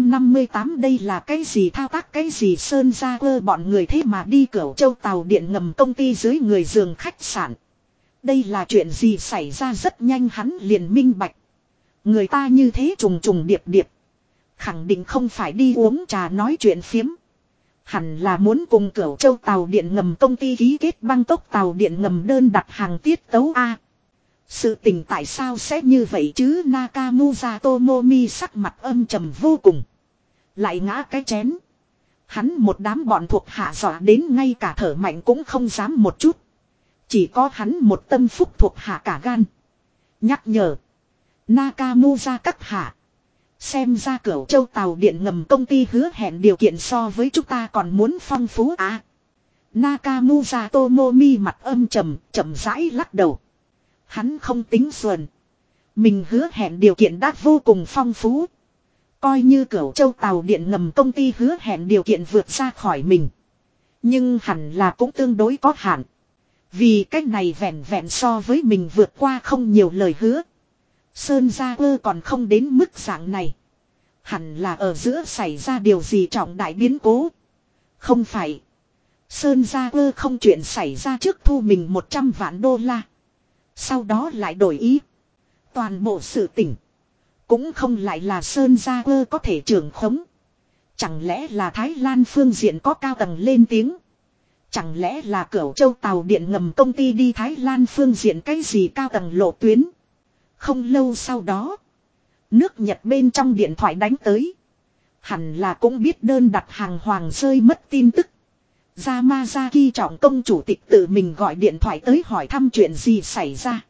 558 đây là cái gì thao tác cái gì Sơn Gia Quơ bọn người thế mà đi Cửu Châu tàu điện ngầm công ty dưới người giường khách sạn. Đây là chuyện gì xảy ra rất nhanh hắn liền minh bạch. Người ta như thế trùng trùng điệp điệp. Khẳng định không phải đi uống trà nói chuyện phiếm. Hẳn là muốn cùng Cửu Châu tàu điện ngầm công ty ký kết Bangkok tàu điện ngầm đơn đặt hàng tiết tấu A. Sự tình tại sao sẽ như vậy chứ Nakamura Tomomi sắc mặt âm trầm vô cùng. Lại ngã cái chén. Hắn một đám bọn thuộc hạ dọa đến ngay cả thở mạnh cũng không dám một chút. Chỉ có hắn một tâm phúc thuộc hạ cả gan. Nhắc nhở. Nakamura các hạ. Xem ra Cửu Châu tàu điện ngầm công ty hứa hẹn điều kiện so với chúng ta còn muốn phong phú Nakamura Tomomi mặt âm trầm, chậm rãi lắc đầu. Hắn không tính xuẩn. Mình hứa hẹn điều kiện đã vô cùng phong phú. Coi như Cửu Châu tàu điện ngầm công ty hứa hẹn điều kiện vượt ra khỏi mình. Nhưng hẳn là cũng tương đối có hạn. Vì cách này vẹn vẹn so với mình vượt qua không nhiều lời hứa. Sơn Gia Quơ còn không đến mức dạng này. Hẳn là ở giữa xảy ra điều gì trọng đại biến cố. Không phải. Sơn Gia Quơ không chuyện xảy ra trước thu mình 100 vạn đô la. Sau đó lại đổi ý. Toàn bộ sự tỉnh. Cũng không lại là Sơn Gia Quơ có thể trưởng khống. Chẳng lẽ là Thái Lan phương diện có cao tầng lên tiếng. Chẳng lẽ là Cửu Châu tàu điện ngầm công ty đi Thái Lan phương diện cái gì cao tầng lộ tuyến. Không lâu sau đó. Nước Nhật bên trong điện thoại đánh tới. Hẳn là cũng biết đơn đặt hàng hoàng rơi mất tin tức. Yamazaki trọng công chủ tịch tự mình gọi điện thoại tới hỏi thăm chuyện gì xảy ra.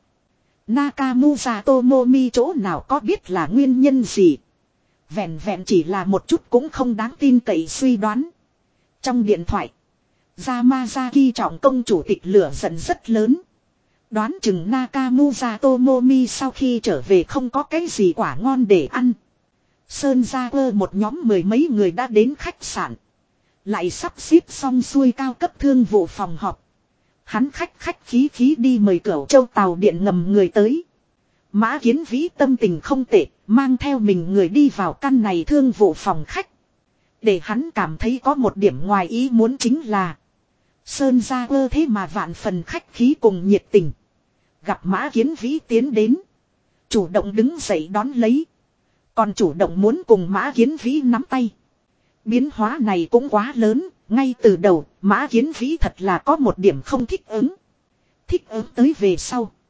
Nakamura Tomomi chỗ nào có biết là nguyên nhân gì. Vẹn vẹn chỉ là một chút cũng không đáng tin cậy suy đoán. Trong điện thoại. Yamazaki trọng công chủ tịch lửa giận rất lớn. Đoán chừng Nakamura Tomomi sau khi trở về không có cái gì quả ngon để ăn. Sơn Gia Quơ một nhóm mười mấy người đã đến khách sạn. Lại sắp xếp xong xuôi cao cấp thương vụ phòng họp. Hắn khách khí đi mời Cửu Châu tàu điện ngầm người tới. Mã Kiến Vĩ tâm tình không tệ, mang theo mình người đi vào căn này thương vụ phòng khách. Để hắn cảm thấy có một điểm ngoài ý muốn chính là Sơn Gia Quơ thế mà vạn phần khách khí cùng nhiệt tình. Gặp Mã Kiến Vĩ tiến đến. Chủ động đứng dậy đón lấy. Còn chủ động muốn cùng Mã Kiến Vĩ nắm tay. Biến hóa này cũng quá lớn. Ngay từ đầu Mã Kiến Vĩ thật là có một điểm không thích ứng. Thích ứng tới về sau.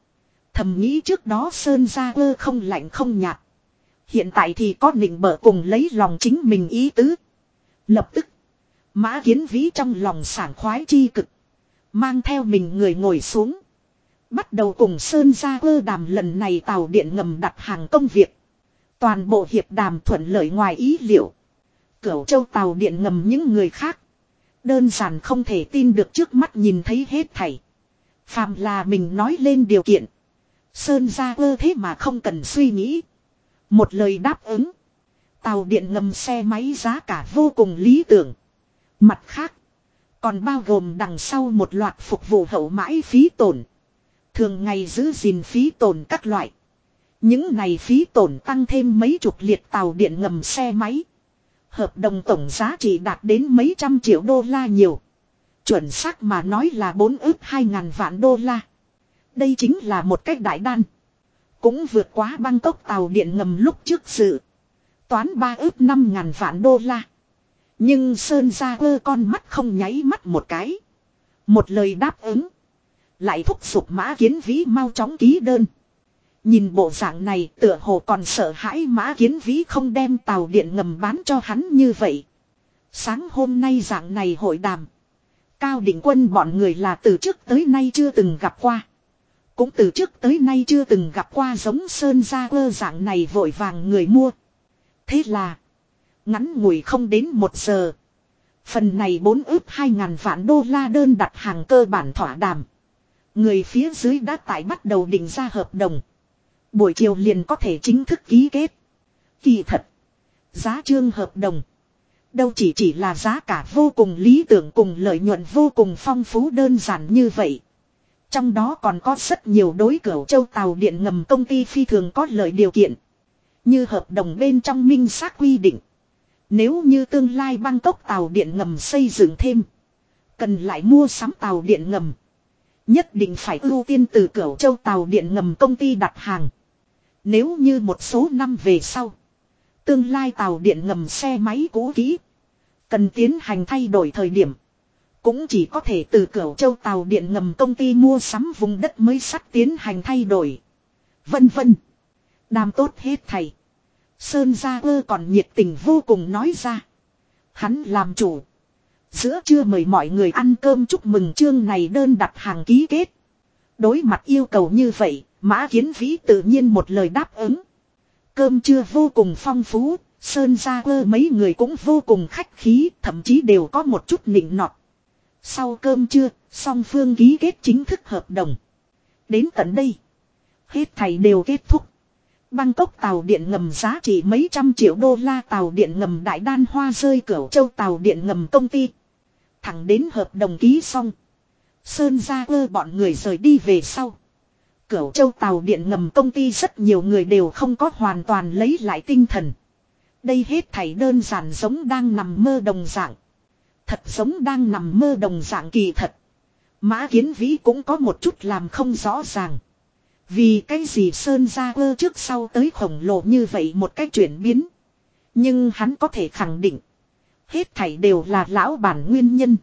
Thầm nghĩ trước đó Sơn Gia Ơ không lạnh không nhạt. Hiện tại thì có nịnh bợ cùng lấy lòng chính mình ý tứ. Lập tức. Mã Kiến Vĩ trong lòng sảng khoái chi cực. Mang theo mình người ngồi xuống. Bắt đầu cùng Sơn Gia Ơ đàm lần này tàu điện ngầm đặt hàng công việc. Toàn bộ hiệp đàm thuận lợi ngoài ý liệu. Cửu Châu tàu điện ngầm những người khác. Đơn giản không thể tin được trước mắt nhìn thấy hết thảy. Phàm là mình nói lên điều kiện. Sơn Gia Ơ thế mà không cần suy nghĩ. Một lời đáp ứng. Tàu điện ngầm xe máy giá cả vô cùng lý tưởng. Mặt khác. Còn bao gồm đằng sau một loạt phục vụ hậu mãi phí tổn. Thường ngày giữ gìn phí tổn các loại. Những này phí tổn tăng thêm mấy chục liệt tàu điện ngầm xe máy. Hợp đồng tổng giá trị đạt đến mấy trăm triệu đô la nhiều. Chuẩn xác mà nói là 4 ức 2.000 vạn đô la. Đây chính là một cách đại đan. Cũng vượt quá Bangkok tàu điện ngầm lúc trước dự. Toán 3 ức 5.000 vạn đô la. Nhưng Sơn Gia Ơ con mắt không nháy mắt một cái. Một lời đáp ứng. Lại thúc giục Mã Kiến Vĩ mau chóng ký đơn. Nhìn bộ dạng này tựa hồ còn sợ hãi Mã Kiến Vĩ không đem tàu điện ngầm bán cho hắn như vậy. Sáng hôm nay dạng này hội đàm. Cao Định Quân bọn người là từ trước tới nay chưa từng gặp qua. Cũng từ trước tới nay chưa từng gặp qua giống Sơn Gia Ơ dạng này vội vàng người mua. Thế là. Ngắn ngủi không đến 1 giờ. Phần này 4 ức 2.000 vạn đô la đơn đặt hàng cơ bản thỏa đàm. Người phía dưới đã tại bắt đầu định ra hợp đồng. Buổi chiều liền có thể chính thức ký kết. Kỳ thật. Giá trương hợp đồng. Đâu chỉ là giá cả vô cùng lý tưởng cùng lợi nhuận vô cùng phong phú đơn giản như vậy. Trong đó còn có rất nhiều đối Cửu Châu tàu điện ngầm công ty phi thường có lợi điều kiện. Như hợp đồng bên trong minh xác quy định. Nếu như tương lai Bangkok tàu điện ngầm xây dựng thêm. Cần lại mua sắm tàu điện ngầm. Nhất định phải ưu tiên từ Cửu Châu tàu điện ngầm công ty đặt hàng. Nếu như một số năm về sau. Tương lai tàu điện ngầm xe máy cũ kỹ. Cần tiến hành thay đổi thời điểm. Cũng chỉ có thể từ Cửu Châu tàu điện ngầm công ty mua sắm vùng đất mới sắp tiến hành thay đổi. Vân vân. Đàm tốt hết thầy. Sơn Gia Ơ còn nhiệt tình vô cùng nói ra. Hắn làm chủ. Giữa trưa mời mọi người ăn cơm chúc mừng chương này đơn đặt hàng ký kết. Đối mặt yêu cầu như vậy, Mã Kiến Vĩ tự nhiên một lời đáp ứng. Cơm trưa vô cùng phong phú, Sơn Gia Ơ mấy người cũng vô cùng khách khí, thậm chí đều có một chút nịnh nọt. Sau cơm trưa, song phương ký kết chính thức hợp đồng. Đến tận đây, hết thảy đều kết thúc. Bangkok tàu điện ngầm giá trị mấy trăm triệu đô la tàu điện ngầm Đại Đan Hoa rơi Cửu Châu tàu điện ngầm công ty. Thẳng đến hợp đồng ký xong. Sơn Gia Ơ bọn người rời đi về sau. Cửu Châu tàu điện ngầm công ty rất nhiều người đều không có hoàn toàn lấy lại tinh thần. Đây hết thảy đơn giản giống đang nằm mơ đồng dạng. Thật giống đang nằm mơ đồng dạng kỳ thật. Mã Kiến Vĩ cũng có một chút làm không rõ ràng. Vì cái gì Sơn Gia Ơ trước sau tới khổng lồ như vậy một cách chuyển biến. Nhưng hắn có thể khẳng định. Hết thảy đều là lão bản nguyên nhân.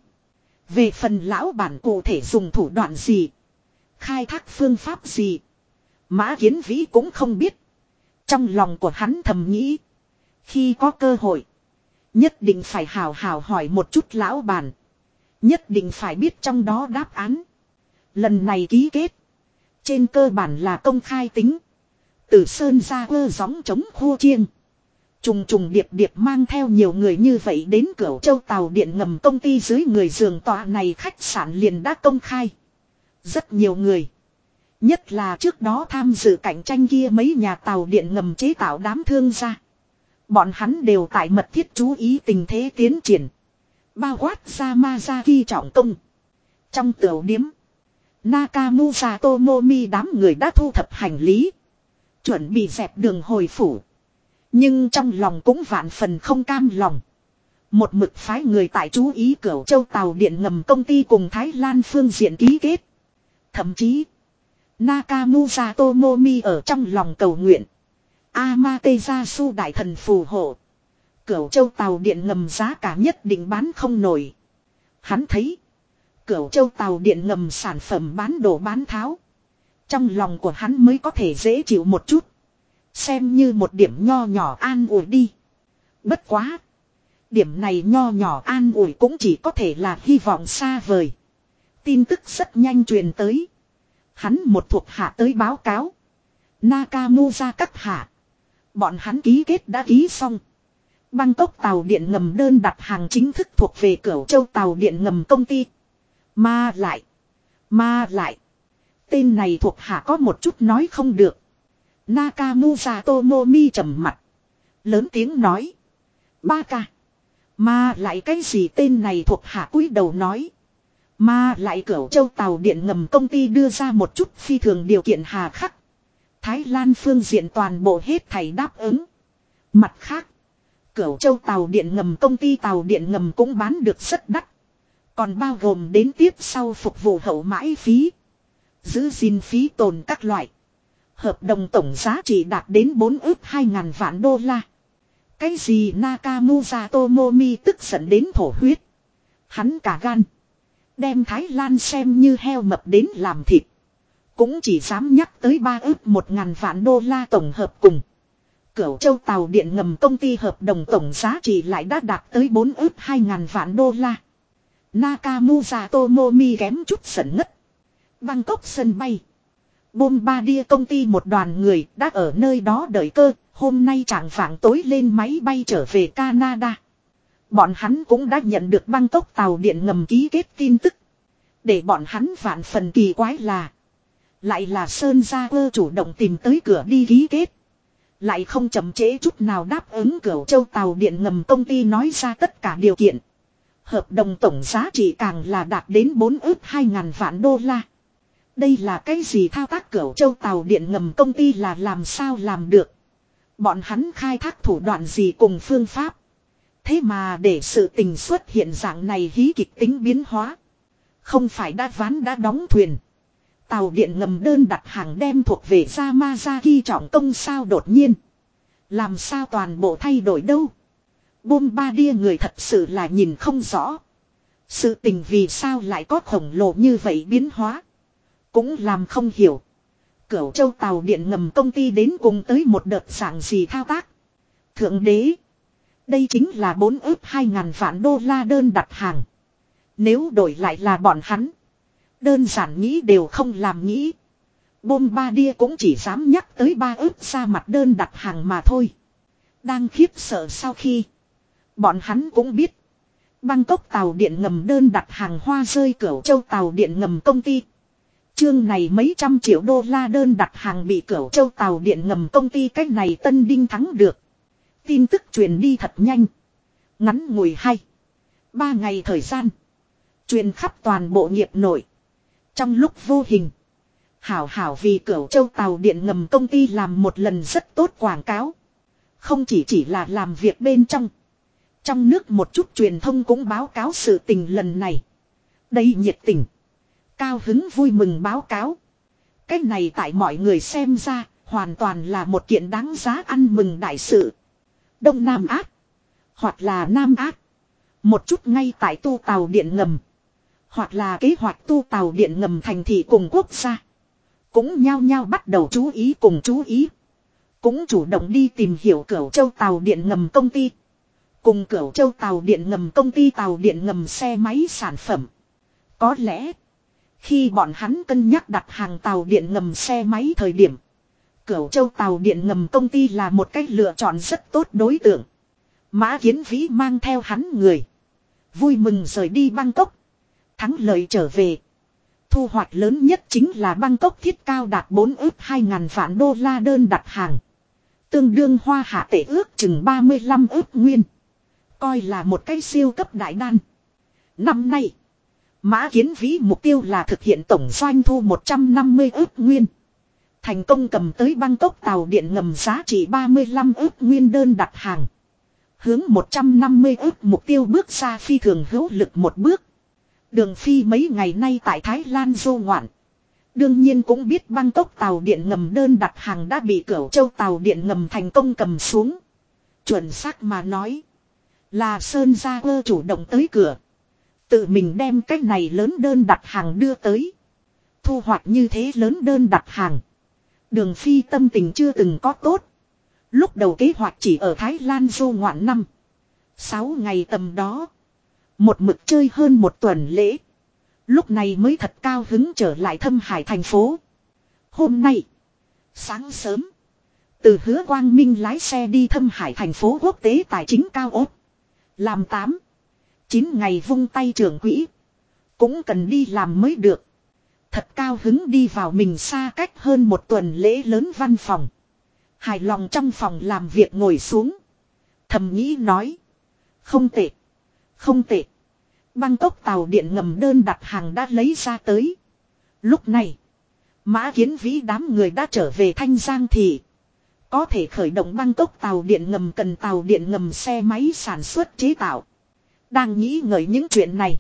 Về phần lão bản cụ thể dùng thủ đoạn gì. Khai thác phương pháp gì. Mã Kiến Vĩ cũng không biết. Trong lòng của hắn thầm nghĩ. Khi có cơ hội. Nhất định phải hào hào hỏi một chút lão bản. Nhất định phải biết trong đó đáp án. Lần này ký kết. Trên cơ bản là công khai tính. Từ Sơn Gia Ơ gióng chống khô chiêng. Trùng trùng điệp điệp mang theo nhiều người như vậy đến Cửu Châu tàu điện ngầm công ty dưới người giường tọa này khách sạn liền đã công khai. Rất nhiều người. Nhất là trước đó tham dự cạnh tranh kia mấy nhà tàu điện ngầm chế tạo đám thương gia. Bọn hắn đều tại mật thiết chú ý tình thế tiến triển. Bao quát Yamazaki trọng công. Trong tiểu điếm. Nakamura Tomomi đám người đã thu thập hành lý. Chuẩn bị dẹp đường hồi phủ. Nhưng trong lòng cũng vạn phần không cam lòng. Một mực phái người tại chú ý Cửu Châu tàu điện ngầm công ty cùng Thái Lan phương diện ký kết. Thậm chí. Nakamura Tomomi ở trong lòng cầu nguyện. Amaterasu đại thần phù hộ. Cửu Châu tàu điện ngầm giá cả nhất định bán không nổi. Hắn thấy. Cửu Châu tàu điện ngầm sản phẩm bán đổ bán tháo. Trong lòng của hắn mới có thể dễ chịu một chút. Xem như một điểm nho nhỏ an ủi đi. Bất quá. Điểm này nho nhỏ an ủi cũng chỉ có thể là hy vọng xa vời. Tin tức rất nhanh truyền tới. Hắn một thuộc hạ tới báo cáo. Nakamura các hạ. Bọn hắn ký kết đã ký xong. Bangkok tàu điện ngầm đơn đặt hàng chính thức thuộc về Cửu Châu tàu điện ngầm công ty. Mà lại. Tên này thuộc hạ có một chút nói không được. Nakamura Tomomi trầm mặt. Lớn tiếng nói. Ba ca. Mà lại cái gì tên này thuộc hạ cúi đầu nói. Mà lại Cửu Châu tàu điện ngầm công ty đưa ra một chút phi thường điều kiện hà khắc. Thái Lan phương diện toàn bộ hết thảy đáp ứng. Mặt khác. Cửu Châu tàu điện ngầm công ty tàu điện ngầm cũng bán được rất đắt. Còn bao gồm đến tiếp sau phục vụ hậu mãi phí. Giữ gìn phí tồn các loại. Hợp đồng tổng giá trị đạt đến 4 ức 2.000 vạn đô la. Cái gì Nakamura Tomomi tức giận đến thổ huyết. Hắn cả gan. Đem Thái Lan xem như heo mập đến làm thịt. Cũng chỉ dám nhắc tới 3 ức 1.000 vạn đô la tổng hợp cùng. Cửu Châu tàu điện ngầm công ty hợp đồng tổng giá trị lại đã đạt tới 4 ức 2.000 vạn đô la. Nakamura Tomomi kém chút giận ngất. Bangkok sân bay. Bombardier công ty một đoàn người đã ở nơi đó đợi cơ. Hôm nay trạng vạng tối lên máy bay trở về Canada. Bọn hắn cũng đã nhận được Bangkok tàu điện ngầm ký kết tin tức. Để bọn hắn vạn phần kỳ quái là. Lại là Sơn Gia Cơ chủ động tìm tới cửa đi ký kết. Lại không chậm trễ chút nào đáp ứng Cửu Châu tàu điện ngầm công ty nói ra tất cả điều kiện. Hợp đồng tổng giá trị càng là đạt đến 4 ức 2.000 vạn đô la. Đây là cái gì thao tác Cửu Châu tàu điện ngầm công ty là làm sao làm được. Bọn hắn khai thác thủ đoạn gì cùng phương pháp. Thế mà để sự tình xuất hiện dạng này hí kịch tính biến hóa. Không phải đã ván đã đóng thuyền. Tàu điện ngầm đơn đặt hàng đem thuộc về Yamazaki trọng công sao đột nhiên. Làm sao toàn bộ thay đổi đâu. Bombardier người thật sự là nhìn không rõ. Sự tình vì sao lại có khổng lồ như vậy biến hóa. Cũng làm không hiểu. Cửu Châu tàu điện ngầm công ty đến cùng tới một đợt dạng gì thao tác. Thượng đế. Đây chính là 4 ức 2.000 vạn đô la đơn đặt hàng. Nếu đổi lại là bọn hắn. Đơn giản nghĩ đều không làm nghĩ. Bombardier cũng chỉ dám nhắc tới 3 ức ra mặt đơn đặt hàng mà thôi. Đang khiếp sợ sau khi. Bọn hắn cũng biết. Bangkok tàu điện ngầm đơn đặt hàng hoa rơi Cửu Châu tàu điện ngầm công ty. Chương này mấy trăm triệu đô la đơn đặt hàng bị Cửu Châu tàu điện ngầm công ty cách này Tân Đinh thắng được. Tin tức truyền đi thật nhanh. Ngắn ngủi 3 ngày thời gian. Truyền khắp toàn bộ nghiệp nội. Trong lúc vô hình. Hảo vì Cửu Châu tàu điện ngầm công ty làm một lần rất tốt quảng cáo. Không chỉ là làm việc bên trong. Trong nước một chút truyền thông cũng báo cáo sự tình lần này. Đây nhiệt tình. Cao hứng vui mừng báo cáo. Cái này tại mọi người xem ra. Hoàn toàn là một kiện đáng giá ăn mừng đại sự. Đông Nam Á. Hoặc là Nam Á. Một chút ngay tại tu tàu điện ngầm. Hoặc là kế hoạch tu tàu điện ngầm thành thị cùng quốc gia. Cũng nhao nhao bắt đầu chú ý cùng chú ý. Cũng chủ động đi tìm hiểu Cửu Châu tàu điện ngầm công ty. Cùng Cửu Châu tàu điện ngầm công ty tàu điện ngầm xe máy sản phẩm. Có lẽ. Khi bọn hắn cân nhắc đặt hàng tàu điện ngầm xe máy thời điểm. Cửu Châu tàu điện ngầm công ty là một cách lựa chọn rất tốt đối tượng. Mã Kiến Vĩ mang theo hắn người. Vui mừng rời đi Bangkok. Thắng lợi trở về. Thu hoạch lớn nhất chính là Bangkok thiết cao đạt 4 ức 2.000 vạn đô la đơn đặt hàng. Tương đương hoa hạ tệ ước chừng 35 ức nguyên. Coi là một cái siêu cấp đại đan. Năm nay. Mã Kiến Vĩ mục tiêu là thực hiện tổng doanh thu 150 ức nguyên. Thành công cầm tới Bangkok tàu điện ngầm giá trị 35 ức nguyên đơn đặt hàng. Hướng 150 ức mục tiêu bước ra phi thường hữu lực một bước. Đường Phi mấy ngày nay tại Thái Lan du ngoạn. Đương nhiên cũng biết Bangkok tàu điện ngầm đơn đặt hàng đã bị Cửu Châu tàu điện ngầm thành công cầm xuống. Chuẩn xác mà nói. Là Sơn Gia Cơ chủ động tới cửa. Tự mình đem cái này lớn đơn đặt hàng đưa tới. thu hoạch như thế lớn đơn đặt hàng. Đường Phi tâm tình chưa từng có tốt. Lúc đầu kế hoạch chỉ ở Thái Lan du ngoạn 6 ngày tầm đó. Một mực chơi hơn một tuần lễ. Lúc này mới thật cao hứng trở lại Thâm Hải thành phố. Hôm nay, sáng sớm, từ Hứa Quang Minh lái xe đi Thâm Hải thành phố quốc tế tài chính cao ốt. Làm 9 ngày vung tay trưởng quỹ. Cũng cần đi làm mới được. Thật cao hứng đi vào mình xa cách hơn một tuần lễ lớn văn phòng. Hài lòng trong phòng làm việc ngồi xuống. Thầm nghĩ nói. Không tệ. Không tệ. Bangkok tàu điện ngầm đơn đặt hàng đã lấy ra tới. Lúc này, Mã Kiến Vĩ đám người đã trở về Thanh Giang thị. Có thể khởi động Bangkok tàu điện ngầm cần tàu điện ngầm xe máy sản xuất chế tạo. Đang nghĩ ngợi những chuyện này.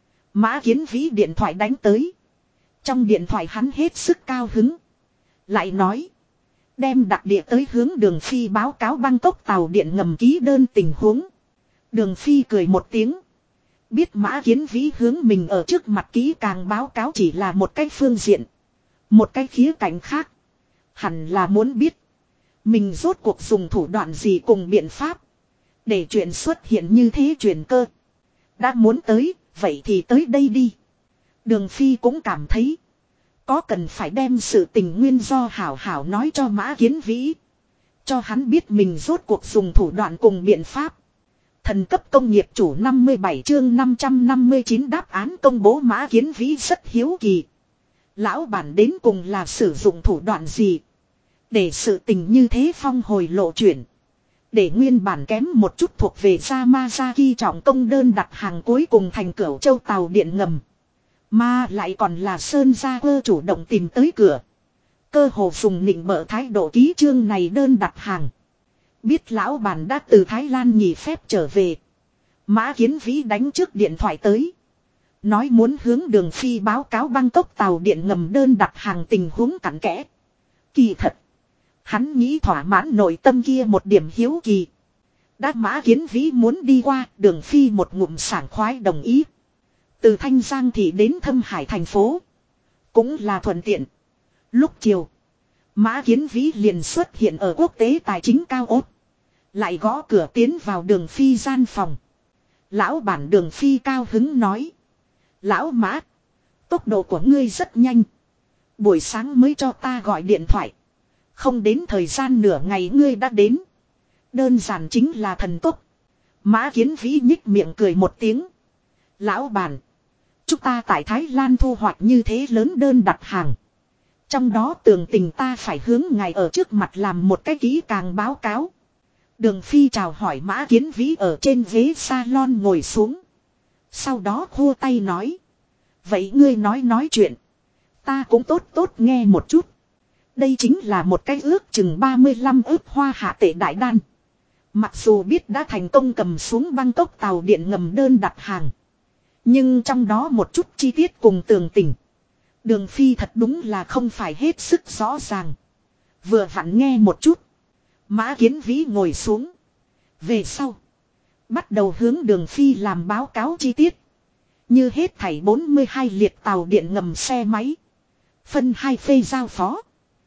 Mã Kiến Vĩ điện thoại đánh tới. Trong điện thoại hắn hết sức cao hứng. Lại nói. Đem đặc địa tới hướng Đường Phi báo cáo Bangkok tàu điện ngầm ký đơn tình huống. Đường Phi cười một tiếng. Biết Mã Kiến Vĩ hướng mình ở trước mặt ký càng báo cáo chỉ là một cái phương diện. Một cái khía cạnh khác. Hẳn là muốn biết. Mình rốt cuộc dùng thủ đoạn gì cùng biện pháp. Để chuyện xuất hiện như thế chuyển cơ. Đã muốn tới, vậy thì tới đây đi. Đường Phi cũng cảm thấy. Có cần phải đem sự tình nguyên do hảo hảo nói cho Mã Kiến Vĩ. Cho hắn biết mình rốt cuộc dùng thủ đoạn cùng biện pháp. Thần cấp công nghiệp chủ 57 chương 559 đáp án công bố. Mã Kiến Vĩ rất hiếu kỳ. Lão bản đến cùng là sử dụng thủ đoạn gì. Để sự tình như thế phong hồi lộ chuyển. Để nguyên bản kém một chút thuộc về Yamazaki trọng công đơn đặt hàng cuối cùng thành Cửu Châu tàu điện ngầm. Mà lại còn là Sơn Gia Quơ chủ động tìm tới cửa. Cơ hồ dùng nịnh bợ thái độ ký chương này đơn đặt hàng. Biết lão bản đã từ Thái Lan nghỉ phép trở về. Mã Kiến Vĩ đánh trước điện thoại tới. Nói muốn hướng Đường Phi báo cáo Bangkok tàu điện ngầm đơn đặt hàng tình huống cặn kẽ. Kỳ thật. Hắn nghĩ thỏa mãn nội tâm kia một điểm hiếu kỳ. Đã Mã Kiến Vĩ muốn đi qua, Đường Phi một ngụm sảng khoái đồng ý. Từ Thanh Giang thị đến Thâm Hải thành phố. Cũng là thuận tiện. Lúc chiều, Mã Kiến Vĩ liền xuất hiện ở quốc tế tài chính cao ốt. Lại gõ cửa tiến vào Đường Phi gian phòng. Lão bản Đường Phi cao hứng nói. Lão Mã, tốc độ của ngươi rất nhanh. Buổi sáng mới cho ta gọi điện thoại. Không đến thời gian nửa ngày ngươi đã đến. Đơn giản chính là thần tốc. Mã Kiến Vĩ nhích miệng cười một tiếng. Lão bản, chúng ta tại Thái Lan thu hoạch như thế lớn đơn đặt hàng. Trong đó tường tình ta phải hướng ngài ở trước mặt làm một cái kỹ càng báo cáo. Đường Phi chào hỏi Mã Kiến Vĩ ở trên ghế salon ngồi xuống. Sau đó khua tay nói. Vậy ngươi nói chuyện. Ta cũng tốt nghe một chút. Đây chính là một cái ước chừng 35 ước hoa hạ tệ đại đan. Mặc dù biết đã thành công cầm xuống Bangkok tàu điện ngầm đơn đặt hàng. Nhưng trong đó một chút chi tiết cùng tường tình. Đường Phi thật đúng là không phải hết sức rõ ràng. Vừa vặn nghe một chút. Mã Kiến Vĩ ngồi xuống. Về sau. Bắt đầu hướng Đường Phi làm báo cáo chi tiết. Như hết thảy 42 liệt tàu điện ngầm xe máy. Phân 2 phê giao phó.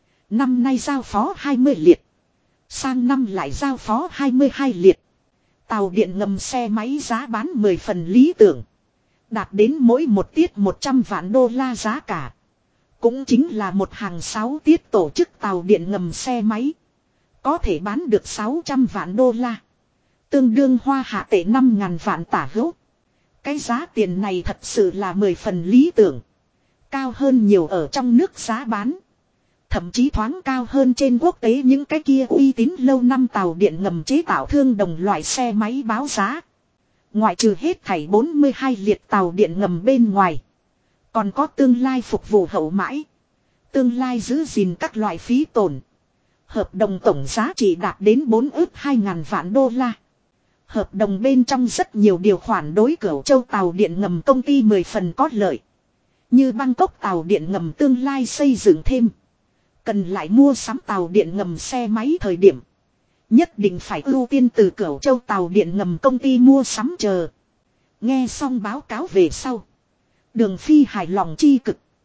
Năm nay giao phó 20 liệt. Sang năm lại giao phó 22 liệt. Tàu điện ngầm xe máy giá bán 10 phần lý tưởng. Đạt đến mỗi một tiết 100 vạn đô la giá cả. Cũng chính là một hàng 6 tiết tổ chức tàu điện ngầm xe máy. Có thể bán được 600 vạn đô la. Tương đương hoa hạ tệ 5.000 vạn tả hữu. Cái giá tiền này thật sự là 10 phần lý tưởng. Cao hơn nhiều ở trong nước giá bán. Thậm chí thoáng cao hơn trên quốc tế những cái kia uy tín lâu năm tàu điện ngầm chế tạo thương đồng loại xe máy báo giá. Ngoại trừ hết thảy 42 liệt tàu điện ngầm bên ngoài. Còn có tương lai phục vụ hậu mãi. Tương lai giữ gìn các loại phí tổn. Hợp đồng tổng giá trị đạt đến 4 ước 2.000 vạn đô la. Hợp đồng bên trong rất nhiều điều khoản đối Cửu Châu tàu điện ngầm công ty 10 phần có lợi. Như Bangkok tàu điện ngầm tương lai xây dựng thêm. Cần lại mua sắm tàu điện ngầm xe máy thời điểm. Nhất định phải ưu tiên từ Cửu Châu tàu điện ngầm công ty mua sắm chờ. Nghe xong báo cáo về sau. Đường Phi hài lòng chi cực.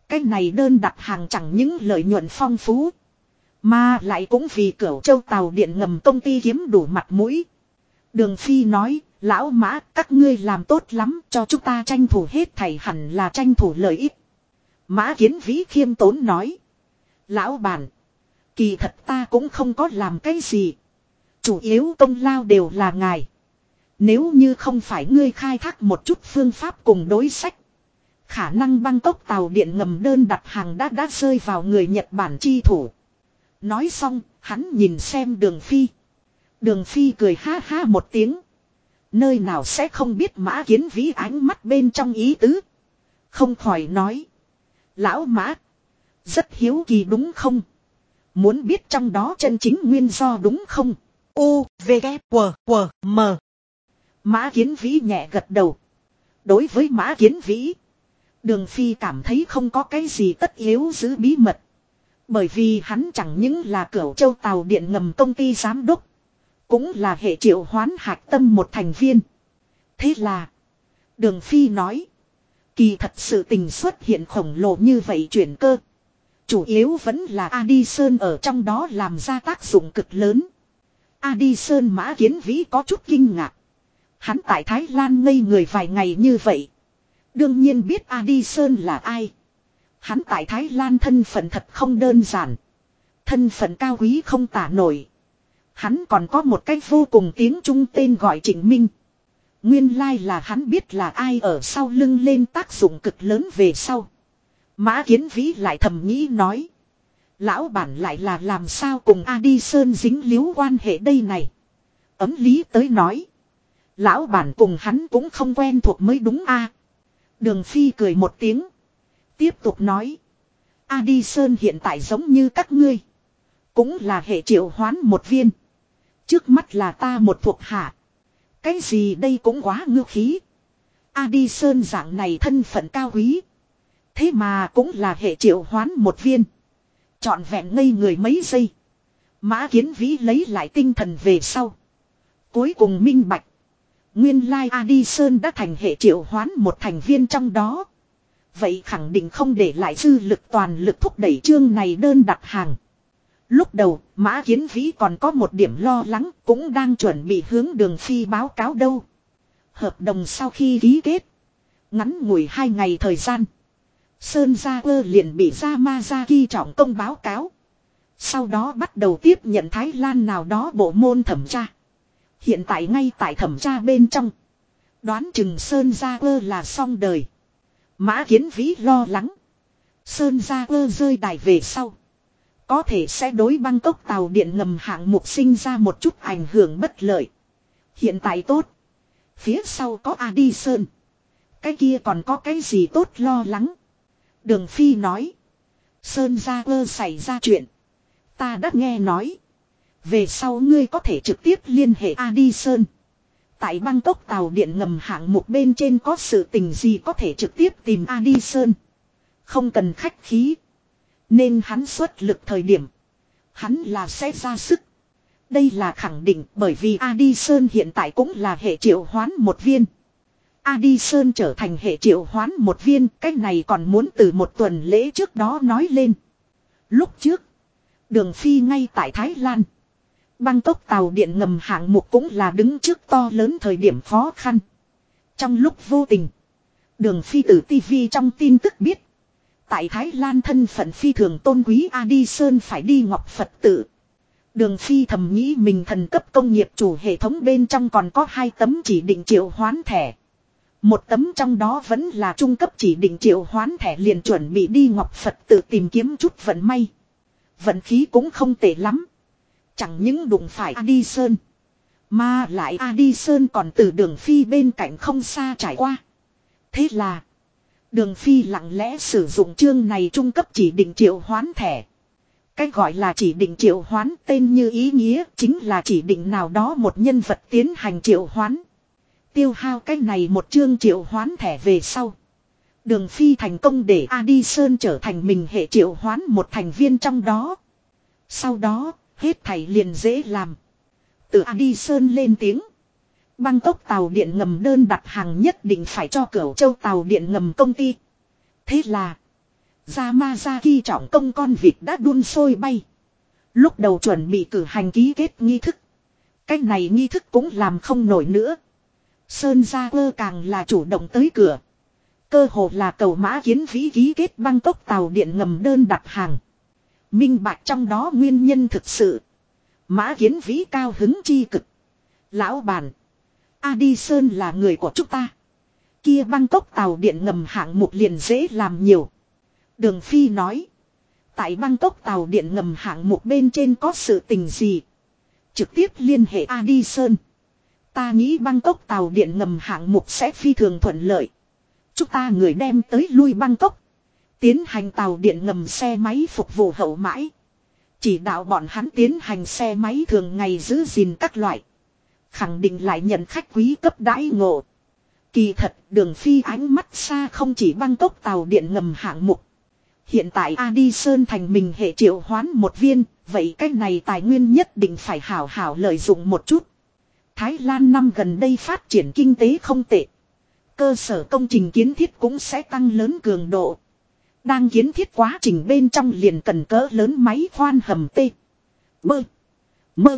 Cái này đơn đặt hàng chẳng những lợi nhuận phong phú. Mà lại cũng vì Cửu Châu tàu điện ngầm công ty kiếm đủ mặt mũi. Đường Phi nói, lão Mã, các ngươi làm tốt lắm, cho chúng ta tranh thủ hết thảy hẳn là tranh thủ lợi ích. Mã Kiến Vĩ khiêm tốn nói. Lão bản, kỳ thật ta cũng không có làm cái gì. Chủ yếu công lao đều là ngài. Nếu như không phải ngươi khai thác một chút phương pháp cùng đối sách. Khả năng Bangkok tàu điện ngầm đơn đặt hàng đã rơi vào người Nhật Bản chi thủ. Nói xong, hắn nhìn xem Đường Phi. Đường Phi cười ha ha một tiếng. Nơi nào sẽ không biết Mã Kiến Vĩ ánh mắt bên trong ý tứ. Không khỏi nói. Lão Mã, rất hiếu kỳ đúng không? Muốn biết trong đó chân chính nguyên do đúng không? U, V, K, W, W, M. Mã Kiến Vĩ nhẹ gật đầu. Đối với Mã Kiến Vĩ, Đường Phi cảm thấy không có cái gì tất yếu giữ bí mật. Bởi vì hắn chẳng những là Cửu Châu tàu điện ngầm công ty giám đốc, cũng là hệ triệu hoán hạch tâm một thành viên. Thế là, Đường Phi nói, kỳ thật sự tình xuất hiện khổng lồ như vậy chuyển cơ. Chủ yếu vẫn là Addison ở trong đó làm ra tác dụng cực lớn. Addison Mã Kiến Vĩ có chút kinh ngạc. Hắn tại Thái Lan ngây người vài ngày như vậy. Đương nhiên biết Addison là ai. Hắn tại Thái Lan thân phận thật không đơn giản. Thân phận cao quý không tả nổi. Hắn còn có một cách vô cùng tiếng Trung tên gọi Trịnh Minh. Nguyên lai là hắn biết là ai ở sau lưng lên tác dụng cực lớn về sau. Mã Kiến Vĩ lại thầm nghĩ nói. Lão bản lại là làm sao cùng Addison dính líu quan hệ đây này. Ấm lý tới nói. Lão bản cùng hắn cũng không quen thuộc mới đúng a. Đường Phi cười một tiếng. Tiếp tục nói. Addison hiện tại giống như các ngươi. Cũng là hệ triệu hoán một viên. Trước mắt là ta một thuộc hạ. Cái gì đây cũng quá ngư khí. Addison dạng này thân phận cao quý. Thế mà cũng là hệ triệu hoán một viên. Trọn vẹn ngây người mấy giây. Mã Kiến Vĩ lấy lại tinh thần về sau. Cuối cùng minh bạch. Nguyên lai Addison đã thành hệ triệu hoán một thành viên trong đó. Vậy khẳng định không để lại dư lực toàn lực thúc đẩy chương này đơn đặt hàng. Lúc đầu, Mã Kiến Vĩ còn có một điểm lo lắng, cũng đang chuẩn bị hướng Đường Phi báo cáo đâu. Hợp đồng sau khi ký kết, ngắn ngủi 2 ngày thời gian, Sơn Gia Cơ liền bị Yamazaki trọng công báo cáo. Sau đó bắt đầu tiếp nhận Thái Lan nào đó bộ môn thẩm tra. Hiện tại ngay tại thẩm tra bên trong, đoán chừng Sơn Gia Cơ là xong đời. Mã Kiến Vĩ lo lắng. Sơn Gia Cơ rơi đài về sau, có thể sẽ đối Bangkok tàu điện ngầm hạng mục sinh ra một chút ảnh hưởng bất lợi. Hiện tại tốt. Phía sau có Addison. Cái kia còn có cái gì tốt lo lắng. Đường Phi nói. Sơn Gia Cơ xảy ra chuyện. Ta đã nghe nói. Về sau ngươi có thể trực tiếp liên hệ Addison. Tại Bangkok tàu điện ngầm hạng mục bên trên có sự tình gì có thể trực tiếp tìm Addison. Không cần khách khí. Nên hắn xuất lực thời điểm, hắn là sẽ ra sức. Đây là khẳng định bởi vì Addison hiện tại cũng là hệ triệu hoán một viên. Addison trở thành hệ triệu hoán một viên, cái này còn muốn từ một tuần lễ trước đó nói lên. Lúc trước, Đường Phi ngay tại Thái Lan. Bangkok tàu điện ngầm hạng mục cũng là đứng trước to lớn thời điểm khó khăn. Trong lúc vô tình, Đường Phi từ TV trong tin tức biết. Tại Thái Lan thân phận phi thường tôn quý Addison phải đi Ngọc Phật tự. Đường Phi thầm nghĩ mình thần cấp công nghiệp chủ hệ thống bên trong còn có 2 tấm chỉ định triệu hoán thẻ. Một tấm trong đó vẫn là trung cấp chỉ định triệu hoán thẻ, liền chuẩn bị đi Ngọc Phật tự tìm kiếm chút vận may. Vận khí cũng không tệ lắm. Chẳng những đụng phải Addison, mà lại Addison còn từ Đường Phi bên cạnh không xa trải qua. Thế là Đường Phi lặng lẽ sử dụng chương này trung cấp chỉ định triệu hoán thẻ. Cái gọi là chỉ định triệu hoán tên như ý nghĩa, chính là chỉ định nào đó một nhân vật tiến hành triệu hoán. Tiêu hao cái này một chương triệu hoán thẻ về sau, Đường Phi thành công để Addison trở thành mình hệ triệu hoán một thành viên trong đó. Sau đó, hết thảy liền dễ làm. Từ Addison lên tiếng. Bangkok tàu điện ngầm đơn đặt hàng nhất định phải cho Cửu Châu tàu điện ngầm công ty. Thế là Yamazaki trọng công con vịt đã đun sôi bay. Lúc đầu chuẩn bị cử hành ký kết nghi thức. Cách này nghi thức cũng làm không nổi nữa. Sơn Gia Cơ càng là chủ động tới cửa. Cơ hồ là cầu Mã Kiến Vĩ ký kết Bangkok tàu điện ngầm đơn đặt hàng. Minh bạch trong đó nguyên nhân thực sự. Mã Kiến Vĩ cao hứng chi cực. Lão bản. Addison là người của chúng ta. Kia Bangkok tàu điện ngầm hạng mục liền dễ làm nhiều. Đường Phi nói. Tại Bangkok tàu điện ngầm hạng mục bên trên có sự tình gì. Trực tiếp liên hệ Addison. Ta nghĩ Bangkok tàu điện ngầm hạng mục sẽ phi thường thuận lợi. Chúng ta người đem tới lui Bangkok. Tiến hành tàu điện ngầm xe máy phục vụ hậu mãi. Chỉ đạo bọn hắn tiến hành xe máy thường ngày giữ gìn các loại. Khẳng định lại nhận khách quý cấp đãi ngộ. Kỳ thật Đường Phi ánh mắt xa không chỉ Bangkok tàu điện ngầm hạng mục. Hiện tại Addison thành mình hệ triệu hoán một viên. Vậy cái này tài nguyên nhất định phải hảo hảo lợi dụng một chút. Thái Lan năm gần đây phát triển kinh tế không tệ. Cơ sở công trình kiến thiết cũng sẽ tăng lớn cường độ. Đang kiến thiết quá trình bên trong liền cần cỡ lớn máy khoan hầm T. Bơ. Mơ.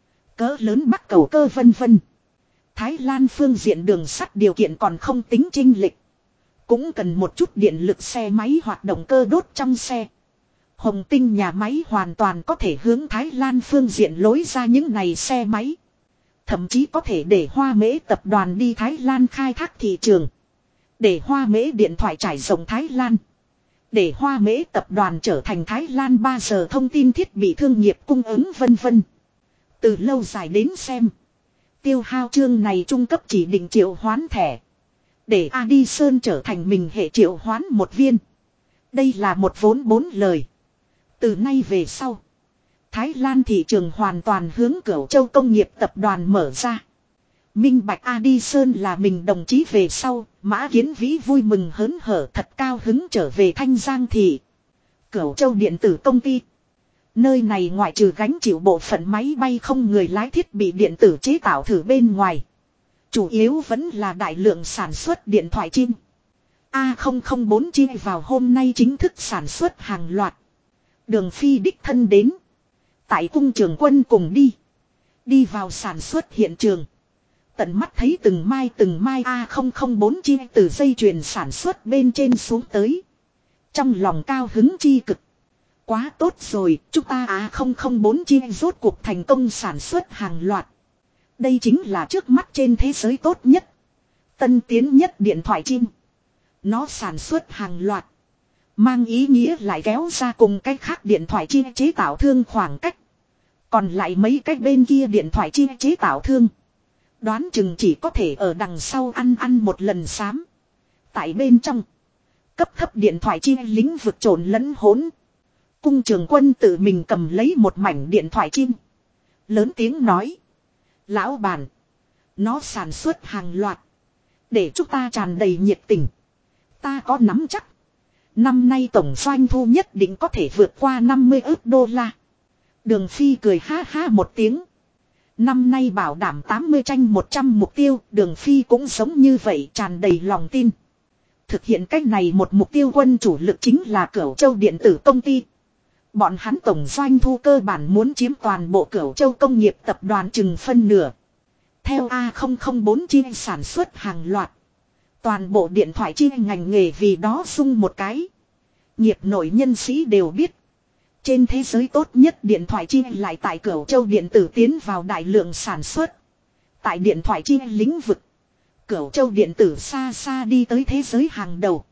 Cỡ lớn bắc cầu cơ vân vân. Thái Lan phương diện đường sắt điều kiện còn không tính chênh lệch. Cũng cần một chút điện lực xe máy hoạt động cơ đốt trong xe. Hồng Tinh nhà máy hoàn toàn có thể hướng Thái Lan phương diện lối ra những này xe máy. Thậm chí có thể để Hoa Mễ tập đoàn đi Thái Lan khai thác thị trường. Để Hoa Mễ điện thoại trải rộng Thái Lan. Để Hoa Mễ tập đoàn trở thành Thái Lan 3 giờ thông tin thiết bị thương nghiệp cung ứng vân vân. Từ lâu dài đến xem. Tiêu hao chương này trung cấp chỉ định triệu hoán thẻ. Để Addison trở thành mình hệ triệu hoán một viên. Đây là một vốn 4 lời. Từ nay về sau. Thái Lan thị trường hoàn toàn hướng Cửu Châu công nghiệp tập đoàn mở ra. Minh bạch Addison là mình đồng chí về sau. Mã Kiến Vĩ vui mừng hớn hở thật cao hứng trở về Thanh Giang thị. Cửu Châu điện tử công ty. Nơi này ngoại trừ gánh chịu bộ phận máy bay không người lái thiết bị điện tử chế tạo thử bên ngoài. Chủ yếu vẫn là đại lượng sản xuất điện thoại chim. A004 chia vào hôm nay chính thức sản xuất hàng loạt. Đường Phi đích thân đến. Tại cung trường quân cùng đi. Đi vào sản xuất hiện trường. Tận mắt thấy từng mai A004 chia từ dây chuyền sản xuất bên trên xuống tới. Trong lòng cao hứng chi cực. Quá tốt rồi, chúng ta A004 chia rốt cuộc thành công sản xuất hàng loạt. Đây chính là trước mắt trên thế giới tốt nhất. Tân tiến nhất điện thoại chim. Nó sản xuất hàng loạt. Mang ý nghĩa lại kéo ra cùng cách khác điện thoại chia chế tạo thương khoảng cách. Còn lại mấy cách bên kia điện thoại chia chế tạo thương. Đoán chừng chỉ có thể ở đằng sau ăn một lần xám. Tại bên trong. Cấp thấp điện thoại chia lĩnh vực trộn lẫn hỗn. Cung trường quân tự mình cầm lấy một mảnh điện thoại chim. Lớn tiếng nói. Lão bản. Nó sản xuất hàng loạt. Để chúng ta tràn đầy nhiệt tình. Ta có nắm chắc. Năm nay tổng doanh thu nhất định có thể vượt qua 50 ức đô la. Đường Phi cười ha ha một tiếng. Năm nay bảo đảm 80 tranh 100 mục tiêu. Đường Phi cũng giống như vậy tràn đầy lòng tin. Thực hiện cách này một mục tiêu quân chủ lực chính là Cửu Châu điện tử công ty. Bọn hắn tổng doanh thu cơ bản muốn chiếm toàn bộ Cửu Châu công nghiệp tập đoàn chừng phân nửa. Theo A004 chia sản xuất hàng loạt. Toàn bộ điện thoại chia ngành nghề vì đó sung một cái. Nghiệp nội nhân sĩ đều biết. Trên thế giới tốt nhất điện thoại chia lại tại Cửu Châu điện tử tiến vào đại lượng sản xuất. Tại điện thoại chia lĩnh vực. Cửu Châu điện tử xa xa đi tới thế giới hàng đầu.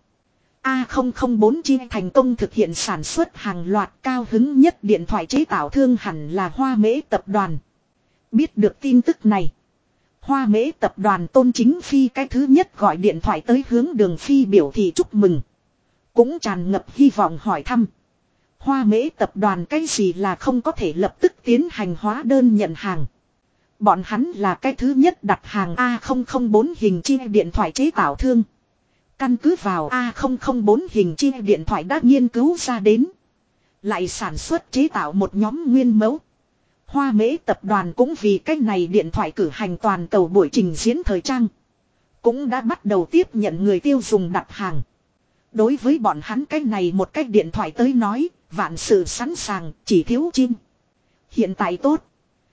A004 chia thành công thực hiện sản xuất hàng loạt cao hứng nhất điện thoại chế tạo thương hẳn là Hoa Mễ tập đoàn. Biết được tin tức này. Hoa Mễ tập đoàn Tôn Chính Phi cái thứ nhất gọi điện thoại tới hướng Đường Phi biểu thị chúc mừng. Cũng tràn ngập hy vọng hỏi thăm. Hoa Mễ tập đoàn cái gì là không có thể lập tức tiến hành hóa đơn nhận hàng. Bọn hắn là cái thứ nhất đặt hàng A004 hình chia điện thoại chế tạo thương. Căn cứ vào A004 hình chia điện thoại đã nghiên cứu ra đến. Lại sản xuất chế tạo một nhóm nguyên mẫu. Hoa Mễ tập đoàn cũng vì cách này điện thoại cử hành toàn cầu buổi trình diễn thời trang. Cũng đã bắt đầu tiếp nhận người tiêu dùng đặt hàng. Đối với bọn hắn cái này một cái điện thoại tới nói, vạn sự sẵn sàng, chỉ thiếu chim. Hiện tại tốt.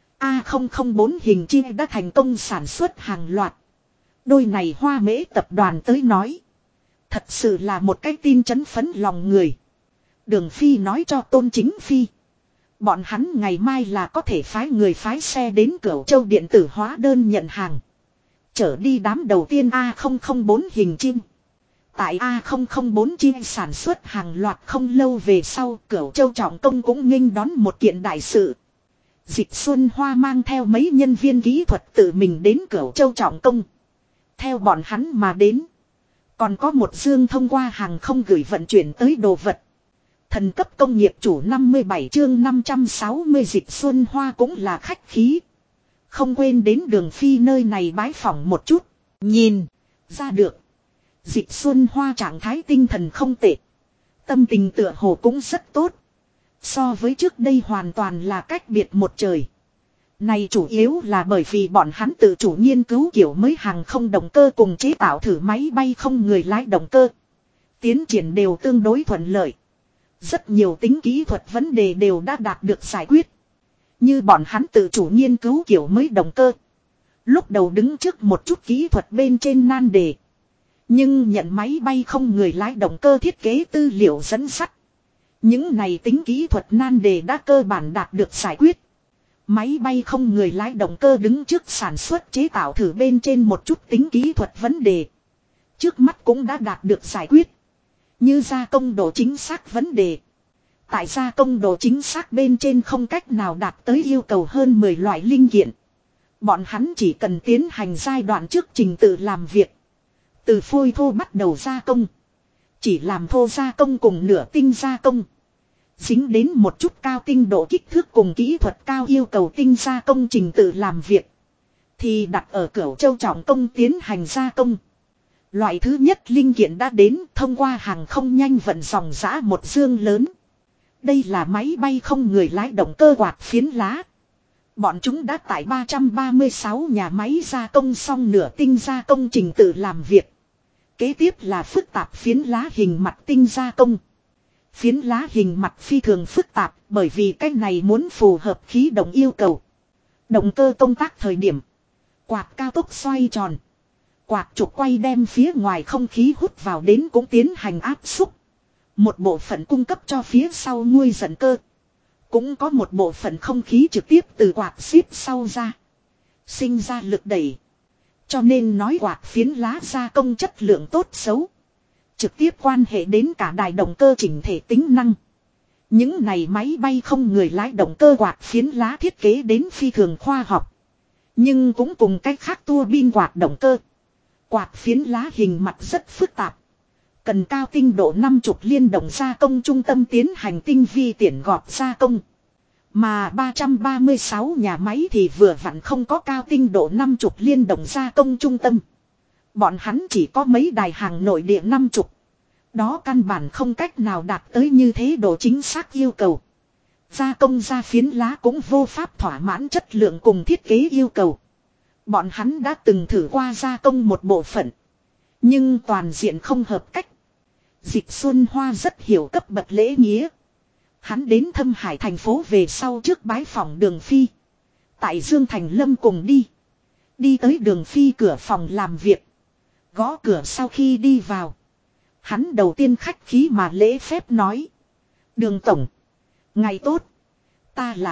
A004 hình chim đã thành công sản xuất hàng loạt. Đôi này Hoa Mễ tập đoàn tới nói. Thật sự là một cái tin chấn phấn lòng người. Đường Phi nói cho Tôn Chính Phi. Bọn hắn ngày mai là có thể phái xe đến Cửu Châu điện tử hóa đơn nhận hàng. Chở đi đám đầu tiên A004 hình chim. Tại A004 chim sản xuất hàng loạt không lâu về sau, Cửu Châu trọng công cũng nghênh đón một kiện đại sự. Dịch Xuân Hoa mang theo mấy nhân viên kỹ thuật tự mình đến Cửu Châu trọng công. Theo bọn hắn mà đến. Còn có một dương thông qua hàng không gửi vận chuyển tới đồ vật. Thần cấp công nghiệp chủ 57 chương 560 Dịch Xuân Hoa cũng là khách khí. Không quên đến Đường Phi nơi này bái phỏng một chút. Nhìn ra được. Dịch Xuân Hoa trạng thái tinh thần không tệ. Tâm tình tựa hồ cũng rất tốt. So với trước đây hoàn toàn là cách biệt một trời. Này chủ yếu là bởi vì bọn hắn tự chủ nghiên cứu kiểu mới hàng không động cơ cùng chế tạo thử máy bay không người lái động cơ. Tiến triển đều tương đối thuận lợi. Rất nhiều tính kỹ thuật vấn đề đều đã đạt được giải quyết. Như bọn hắn tự chủ nghiên cứu kiểu mới động cơ. Lúc đầu đứng trước một chút kỹ thuật bên trên nan đề. Nhưng nhận máy bay không người lái động cơ thiết kế tư liệu dẫn sắt. Những này tính kỹ thuật nan đề đã cơ bản đạt được giải quyết. Máy bay không người lái động cơ đứng trước sản xuất chế tạo thử bên trên một chút tính kỹ thuật vấn đề. Trước mắt cũng đã đạt được giải quyết. Như gia công độ chính xác vấn đề. Tại gia công độ chính xác bên trên không cách nào đạt tới yêu cầu hơn 10 loại linh kiện. Bọn hắn chỉ cần tiến hành giai đoạn trước trình tự làm việc. Từ phôi thô bắt đầu gia công. Chỉ làm thô gia công cùng nửa tinh gia công. Dính đến một chút cao tinh độ kích thước cùng kỹ thuật cao yêu cầu tinh gia công trình tự làm việc. Thì đặt ở Cửu Châu trọng công tiến hành gia công. Loại thứ nhất linh kiện đã đến thông qua hàng không nhanh vận dòng giã một dương lớn. Đây là máy bay không người lái động cơ quạt phiến lá. Bọn chúng đã tại 336 nhà máy gia công xong nửa tinh gia công trình tự làm việc. Kế tiếp là phức tạp phiến lá hình mặt tinh gia công. Phiến lá hình mặt phi thường phức tạp bởi vì cái này muốn phù hợp khí động yêu cầu. Động cơ công tác thời điểm. Quạt cao tốc xoay tròn. Quạt trục quay đem phía ngoài không khí hút vào đến cũng tiến hành áp xúc. Một bộ phận cung cấp cho phía sau nguôi dẫn cơ. Cũng có một bộ phận không khí trực tiếp từ quạt xếp sau ra. Sinh ra lực đẩy. Cho nên nói quạt phiến lá gia công chất lượng tốt xấu. Trực tiếp quan hệ đến cả đài động cơ chỉnh thể tính năng. Những này máy bay không người lái động cơ quạt phiến lá thiết kế đến phi thường khoa học. Nhưng cũng cùng cách khác tua bin quạt động cơ. Quạt phiến lá hình mặt rất phức tạp. Cần cao tinh độ 50 liên động gia công trung tâm tiến hành tinh vi tiện gọt gia công. Mà 336 nhà máy thì vừa vặn không có cao tinh độ 50 liên động gia công trung tâm. Bọn hắn chỉ có mấy đài hàng nội địa 50. Đó căn bản không cách nào đạt tới như thế độ chính xác yêu cầu. Gia công ra phiến lá cũng vô pháp thỏa mãn chất lượng cùng thiết kế yêu cầu. Bọn hắn đã từng thử qua gia công một bộ phận. Nhưng toàn diện không hợp cách. Dịch Xuân Hoa rất hiểu cấp bậc lễ nghĩa. Hắn đến Thâm Hải thành phố về sau trước bái phỏng Đường Phi. Tại Dương Thành Lâm cùng đi. Đi tới Đường Phi cửa phòng làm việc. Gõ cửa sau khi đi vào. Hắn đầu tiên khách khí mà lễ phép nói. Đường Tổng. Ngày tốt. Ta là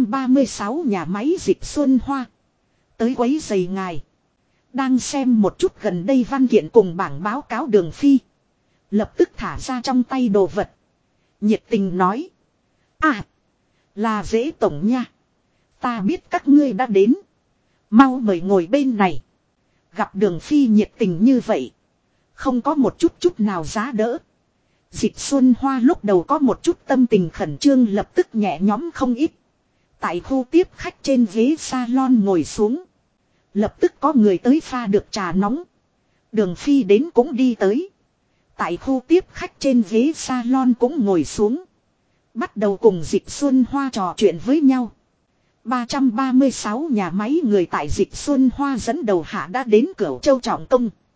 336 nhà máy Dịch Xuân Hoa. Tới quấy giày ngài. Đang xem một chút gần đây văn kiện cùng bảng báo cáo Đường Phi. Lập tức thả ra trong tay đồ vật. Nhiệt tình nói. À. Là dễ tổng nha. Ta biết các ngươi đã đến. Mau mời ngồi bên này. Gặp Đường Phi nhiệt tình như vậy. Không có một chút nào giá đỡ. Dịch Xuân Hoa lúc đầu có một chút tâm tình khẩn trương lập tức nhẹ nhõm không ít. Tại khu tiếp khách trên ghế salon ngồi xuống. Lập tức có người tới pha được trà nóng. Đường Phi đến cũng đi tới. Tại khu tiếp khách trên ghế salon cũng ngồi xuống. Bắt đầu cùng Dịch Xuân Hoa trò chuyện với nhau. 336 nhà máy người tại Dịch Xuân Hoa dẫn đầu hạ đã đến Cửu Châu trọng công.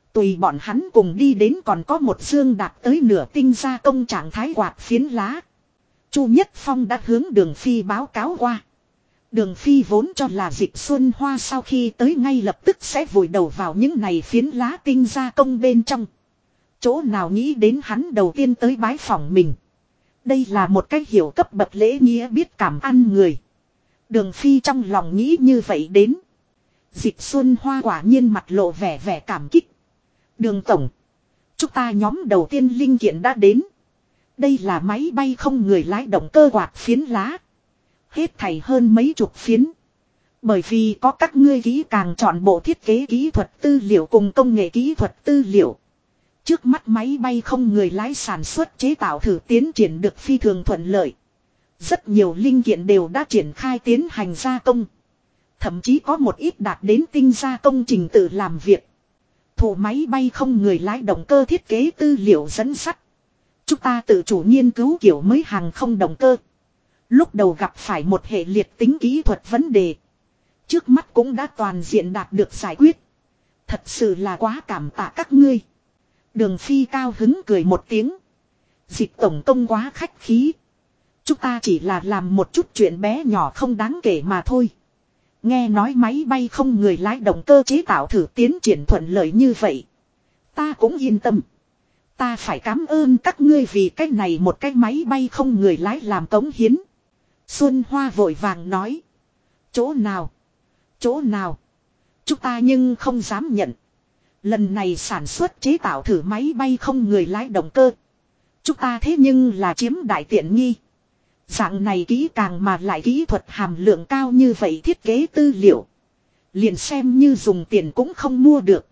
Tùy bọn hắn cùng đi đến còn có một dương đạt tới nửa tinh gia công trạng thái quạt phiến lá. Chu Nhất Phong đã hướng Đường Phi báo cáo qua. Đường Phi vốn cho là Dịch Xuân Hoa sau khi tới ngay lập tức sẽ vùi đầu vào những này phiến lá tinh gia công bên trong. Chỗ nào nghĩ đến hắn đầu tiên tới bái phỏng mình. Đây là một cách hiểu cấp bậc lễ nghĩa biết cảm ăn người. Đường Phi trong lòng nghĩ như vậy đến. Dịch Xuân Hoa quả nhiên mặt lộ vẻ cảm kích. Đường Tổng. Chúng ta nhóm đầu tiên linh kiện đã đến. Đây là máy bay không người lái động cơ quạt phiến lá. Hết thảy hơn mấy chục phiến. Bởi vì có các ngươi kỹ càng chọn bộ thiết kế kỹ thuật tư liệu cùng công nghệ kỹ thuật tư liệu. Trước mắt máy bay không người lái sản xuất chế tạo thử tiến triển được phi thường thuận lợi. Rất nhiều linh kiện đều đã triển khai tiến hành gia công. Thậm chí có một ít đạt đến tinh gia công trình tự làm việc. Thủ máy bay không người lái động cơ thiết kế tư liệu dẫn sắt. Chúng ta tự chủ nghiên cứu kiểu mới hàng không động cơ. Lúc đầu gặp phải một hệ liệt tính kỹ thuật vấn đề. Trước mắt cũng đã toàn diện đạt được giải quyết. Thật sự là quá cảm tạ các ngươi. Đường Phi cao hứng cười một tiếng. Dịch tổng công quá khách khí. Chúng ta chỉ là làm một chút chuyện bé nhỏ không đáng kể mà thôi. Nghe nói máy bay không người lái động cơ chế tạo thử tiến triển thuận lợi như vậy. Ta cũng yên tâm. Ta phải cảm ơn các ngươi vì cái này một cái máy bay không người lái làm cống hiến. Xuân Hoa vội vàng nói. Chỗ nào? Chỗ nào? Chúng ta nhưng không dám nhận. Lần này sản xuất chế tạo thử máy bay không người lái động cơ. Chúng ta thế nhưng là chiếm đại tiện nghi. Dạng này kỹ càng mà lại kỹ thuật hàm lượng cao như vậy thiết kế tư liệu. Liền xem như dùng tiền cũng không mua được.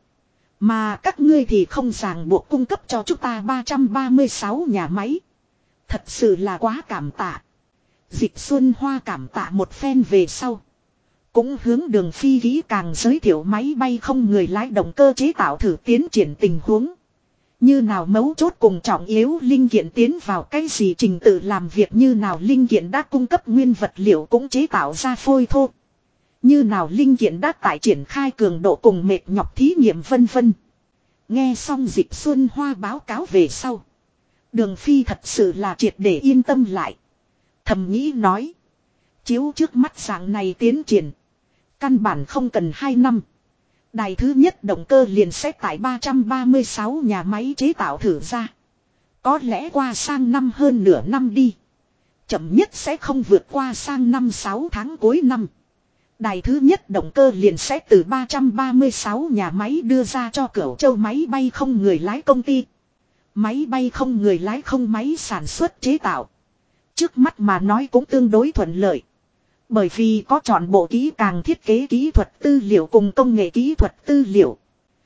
Mà các ngươi thì không ràng buộc cung cấp cho chúng ta 336 nhà máy. Thật sự là quá cảm tạ. Dịch Xuân Hoa cảm tạ một phen về sau. Cũng hướng Đường Phi kỹ càng giới thiệu máy bay không người lái động cơ chế tạo thử tiến triển tình huống. Như nào mấu chốt cùng trọng yếu linh kiện tiến vào cái gì trình tự làm việc, như nào linh kiện đã cung cấp nguyên vật liệu cũng chế tạo ra phôi thô. Như nào linh kiện đã tại triển khai cường độ cùng mệt nhọc thí nghiệm vân vân. Nghe xong Dịch Xuân Hoa báo cáo về sau. Đường Phi thật sự là triệt để yên tâm lại. Thầm nghĩ nói. Chiếu trước mắt dạng này tiến triển. Căn bản không cần 2 năm. Đài thứ nhất động cơ liền sẽ tại 336 nhà máy chế tạo thử ra. Có lẽ qua sang năm hơn nửa năm đi. Chậm nhất sẽ không vượt qua sang năm 6 tháng cuối năm. Đài thứ nhất động cơ liền sẽ từ 336 nhà máy đưa ra cho Cửu Châu máy bay không người lái công ty. Máy bay không người lái không máy sản xuất chế tạo. Trước mắt mà nói cũng tương đối thuận lợi. Bởi vì có chọn bộ kỹ càng thiết kế kỹ thuật tư liệu cùng công nghệ kỹ thuật tư liệu.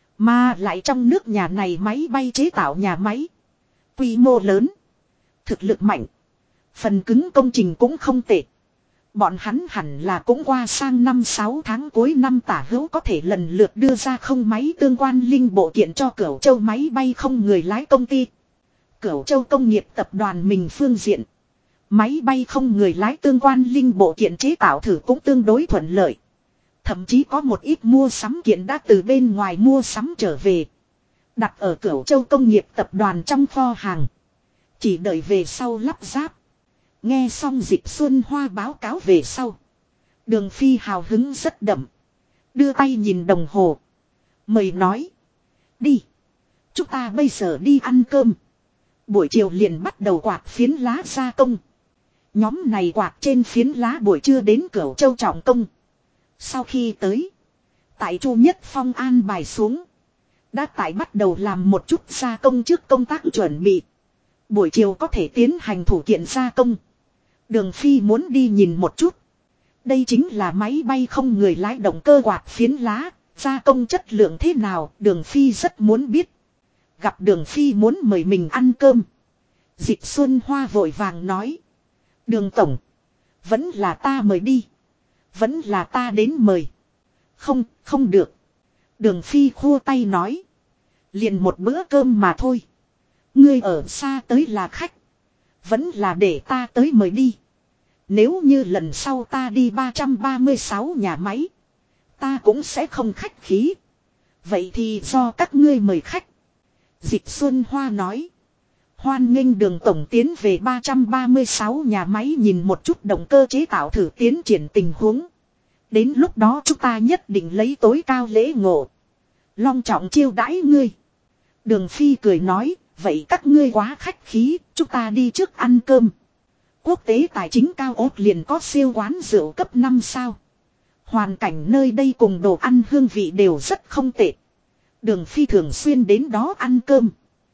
Mà lại trong nước nhà này máy bay chế tạo nhà máy. Quy mô lớn. Thực lực mạnh. Phần cứng công trình cũng không tệ. Bọn hắn hẳn là cũng qua sang năm 6 tháng cuối năm tả hữu có thể lần lượt đưa ra không máy tương quan linh bộ kiện cho Cửu Châu máy bay không người lái công ty. Cửu Châu công nghiệp tập đoàn mình phương diện. Máy bay không người lái tương quan linh bộ kiện chế tạo thử cũng tương đối thuận lợi. Thậm chí có một ít mua sắm kiện đã từ bên ngoài mua sắm trở về. Đặt ở Cửu Châu công nghiệp tập đoàn trong kho hàng. Chỉ đợi về sau lắp ráp. Nghe xong Dịch Xuân Hoa báo cáo về sau. Đường Phi hào hứng rất đậm. Đưa tay nhìn đồng hồ. Mời nói. Đi. Chúng ta bây giờ đi ăn cơm. Buổi chiều liền bắt đầu quạt phiến lá gia công. Nhóm này quạt trên phiến lá buổi trưa đến Cửu Châu trọng công. Sau khi tới. Tại Chu Nhất Phong an bài xuống. Đã tại bắt đầu làm một chút gia công trước công tác chuẩn bị. Buổi chiều có thể tiến hành thủ kiện gia công. Đường Phi muốn đi nhìn một chút. Đây chính là máy bay không người lái động cơ quạt phiến lá. Gia công chất lượng thế nào Đường Phi rất muốn biết. Gặp Đường Phi muốn mời mình ăn cơm. Dịch Xuân Hoa vội vàng nói. Đường Tổng. Vẫn là ta mời đi. Vẫn là ta đến mời. Không, không được. Đường Phi khua tay nói. Liền một bữa cơm mà thôi. Ngươi ở xa tới là khách. Vẫn là để ta tới mời đi. Nếu như lần sau ta đi 336 nhà máy. Ta cũng sẽ không khách khí. Vậy thì do các ngươi mời khách. Dịch Xuân Hoa nói. Hoan nghênh Đường tổng tiến về 336 nhà máy nhìn một chút động cơ chế tạo thử tiến triển tình huống. Đến lúc đó chúng ta nhất định lấy tối cao lễ ngộ. Long trọng chiêu đãi ngươi. Đường Phi cười nói, vậy các ngươi quá khách khí, chúng ta đi trước ăn cơm. Quốc tế tài chính cao ốt liền có siêu quán rượu cấp 5 sao. Hoàn cảnh nơi đây cùng đồ ăn hương vị đều rất không tệ. Đường Phi thường xuyên đến đó ăn cơm.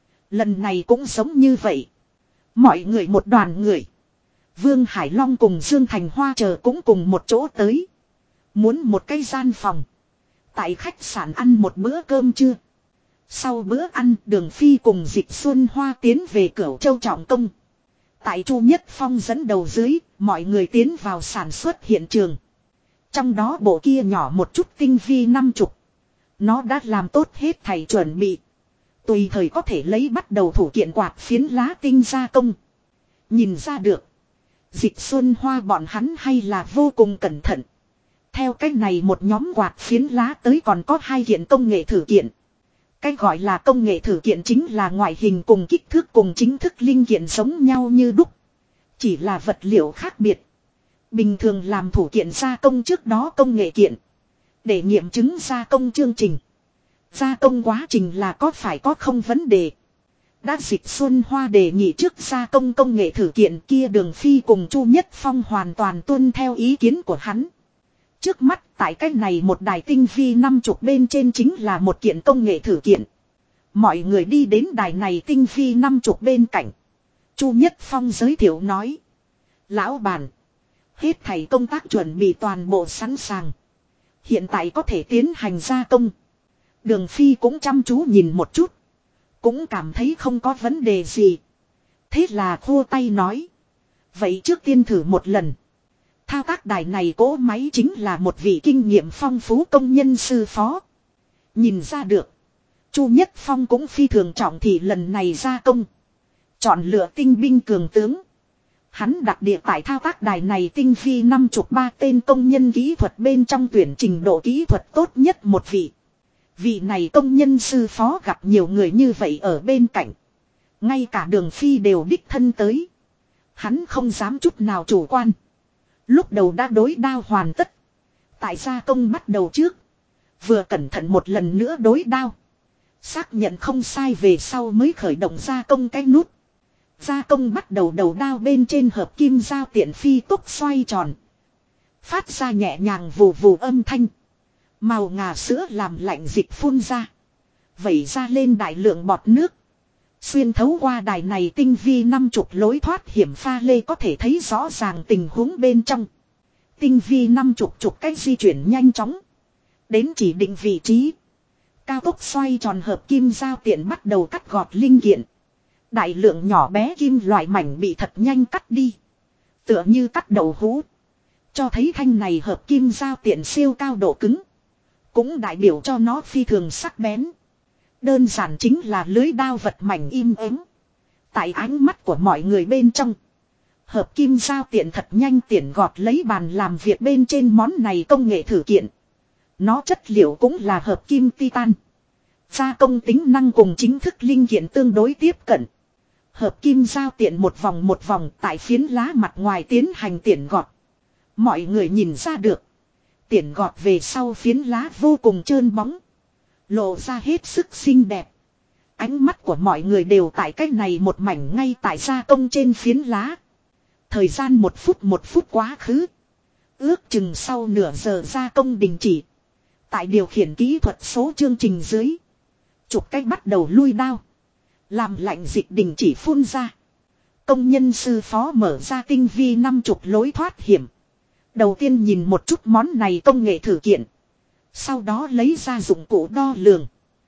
Lần này cũng giống như vậy. Mọi người một đoàn người. Vương Hải Long cùng Dương Thành Hoa chờ cũng cùng một chỗ tới. Muốn một cái gian phòng. Tại khách sạn ăn một bữa cơm trưa. Sau bữa ăn Đường Phi cùng Dịch Xuân Hoa tiến về Cửu Châu Trọng Công. Tại Chu Nhất Phong dẫn đầu dưới, mọi người tiến vào sản xuất hiện trường. Trong đó bộ kia nhỏ một chút tinh vi 50. Nó đã làm tốt hết thầy chuẩn bị. Tùy thời có thể lấy bắt đầu thủ kiện quạt phiến lá tinh gia công. Nhìn ra được. Dịch Xuân Hoa bọn hắn hay là vô cùng cẩn thận. Theo cách này một nhóm quạt phiến lá tới còn có 2 kiện công nghệ thử kiện. Cái gọi là công nghệ thử kiện chính là ngoại hình cùng kích thước cùng chính thức linh kiện giống nhau như đúc. Chỉ là vật liệu khác biệt. Bình thường làm thủ kiện gia công trước đó công nghệ kiện. Để nghiệm chứng gia công chương trình. Gia công quá trình là có phải có không vấn đề. Đã Dịch Xuân Hoa đề nghị trước gia công công nghệ thử kiện kia Đường Phi cùng Chu Nhất Phong hoàn toàn tuân theo ý kiến của hắn. Trước mắt tại cách này một đài tinh vi 50 bên trên chính là một kiện công nghệ thử kiện. Mọi người đi đến đài này tinh vi 50 bên cạnh. Chu Nhất Phong giới thiệu nói. Lão bản. Hết thảy công tác chuẩn bị toàn bộ sẵn sàng. Hiện tại có thể tiến hành gia công. Đường Phi cũng chăm chú nhìn một chút. Cũng cảm thấy không có vấn đề gì. Thế là khô tay nói. Vậy trước tiên thử một lần. Thao tác đài này cỗ máy chính là một vị kinh nghiệm phong phú công nhân sư phó. Nhìn ra được. Chu Nhất Phong cũng phi thường trọng thị lần này gia công. Chọn lựa tinh binh cường tướng. Hắn đặc địa tại thao tác đài này tinh vi 53 tên công nhân kỹ thuật bên trong tuyển trình độ kỹ thuật tốt nhất một vị. Vị này công nhân sư phó gặp nhiều người như vậy ở bên cạnh. Ngay cả Đường Phi đều đích thân tới. Hắn không dám chút nào chủ quan. Lúc đầu đã đối đao hoàn tất. Tại gia công bắt đầu trước. Vừa cẩn thận một lần nữa đối đao. Xác nhận không sai về sau mới khởi động gia công cái nút. Gia công bắt đầu đầu đao bên trên hợp kim dao tiện phi tốc xoay tròn. Phát ra nhẹ nhàng vù vù âm thanh. Màu ngà sữa làm lạnh dịch phun ra. Vẩy ra lên đại lượng bọt nước. Xuyên thấu qua đài này tinh vi 50 lối thoát hiểm pha lê có thể thấy rõ ràng tình huống bên trong. Tinh vi 50 cách di chuyển nhanh chóng. Đến chỉ định vị trí. Cao tốc xoay tròn hợp kim dao tiện bắt đầu cắt gọt linh kiện. Đại lượng nhỏ bé kim loại mảnh bị thật nhanh cắt đi. Tựa như cắt đầu hũ. Cho thấy thanh này hợp kim dao tiện siêu cao độ cứng. Cũng đại biểu cho nó phi thường sắc bén. Đơn giản chính là lưới đao vật mảnh im ắng. Tại ánh mắt của mọi người bên trong. Hợp kim dao tiện thật nhanh tiện gọt lấy bàn làm việc bên trên món này công nghệ thử kiện. Nó chất liệu cũng là hợp kim titan. Gia công tính năng cùng chính thức linh kiện tương đối tiếp cận. Hợp kim dao tiện một vòng tại phiến lá mặt ngoài tiến hành tiện gọt. Mọi người nhìn ra được. Tiện gọt về sau phiến lá vô cùng trơn bóng. Lộ ra hết sức xinh đẹp. Ánh mắt của mọi người đều tại cách này một mảnh ngay tại gia công trên phiến lá. Thời gian một phút quá khứ. Ước chừng sau nửa giờ gia công đình chỉ. Tại điều khiển kỹ thuật số chương trình dưới. Chụp cách bắt đầu lui đao. Làm lạnh dịch đình chỉ phun ra. Công nhân sư phó mở ra tinh vi 50 lối thoát hiểm. Đầu tiên nhìn một chút món này công nghệ thử kiện. Sau đó lấy ra dụng cụ đo lường.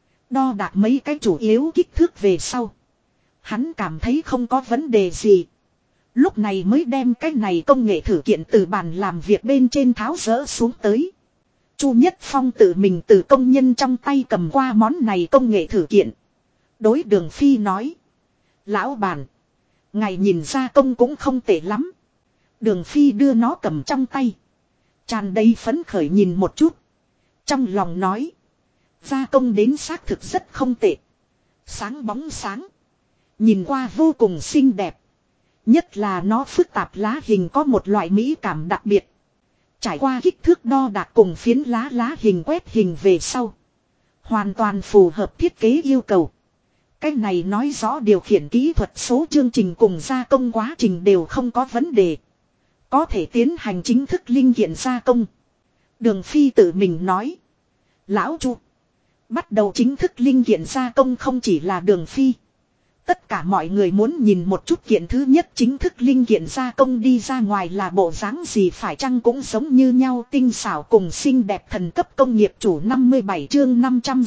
Đo đạc mấy cái chủ yếu kích thước về sau. Hắn cảm thấy không có vấn đề gì. Lúc này mới đem cái này công nghệ thử kiện từ bàn làm việc bên trên tháo dỡ xuống tới. Chu Nhất Phong tự mình từ công nhân trong tay cầm qua món này công nghệ thử kiện. Đối Đường Phi nói. Lão bản. Ngài nhìn ra công cũng không tệ lắm. Đường Phi đưa nó cầm trong tay. Tràn đầy phấn khởi nhìn một chút. Trong lòng nói. Gia công đến xác thực rất không tệ. Sáng bóng sáng. Nhìn qua vô cùng xinh đẹp. Nhất là nó phức tạp lá hình có một loại mỹ cảm đặc biệt. Trải qua kích thước đo đạc cùng phiến lá hình quét hình về sau. Hoàn toàn phù hợp thiết kế yêu cầu. Cái này nói rõ điều khiển kỹ thuật số chương trình cùng gia công quá trình đều không có vấn đề. Có thể tiến hành chính thức linh kiện gia công. Đường Phi tự mình nói. Lão Chu. Bắt đầu chính thức linh kiện gia công không chỉ là Đường Phi. Tất cả mọi người muốn nhìn một chút kiện thứ nhất chính thức linh kiện gia công đi ra ngoài là bộ dáng gì, phải chăng cũng giống như nhau tinh xảo cùng xinh đẹp. Thần cấp công nghiệp chủ 57 chương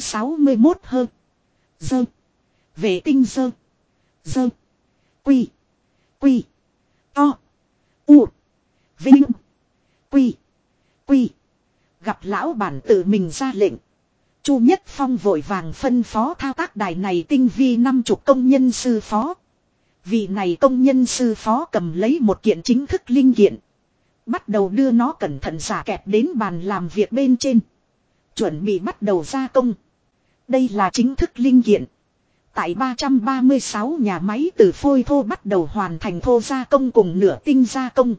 561 hơn. Dơ. Vệ tinh dơ. Dơ. Quy. Quy. To. U. Vinh. Quy. Quy. Gặp lão bản tự mình ra lệnh. Chu Nhất Phong vội vàng phân phó thao tác đài này tinh vi 50 công nhân sư phó. Vị này công nhân sư phó cầm lấy một kiện chính thức linh kiện. Bắt đầu đưa nó cẩn thận xả kẹp đến bàn làm việc bên trên. Chuẩn bị bắt đầu gia công. Đây là chính thức linh kiện. Tại 336 nhà máy từ phôi thô bắt đầu hoàn thành thô gia công cùng nửa tinh gia công.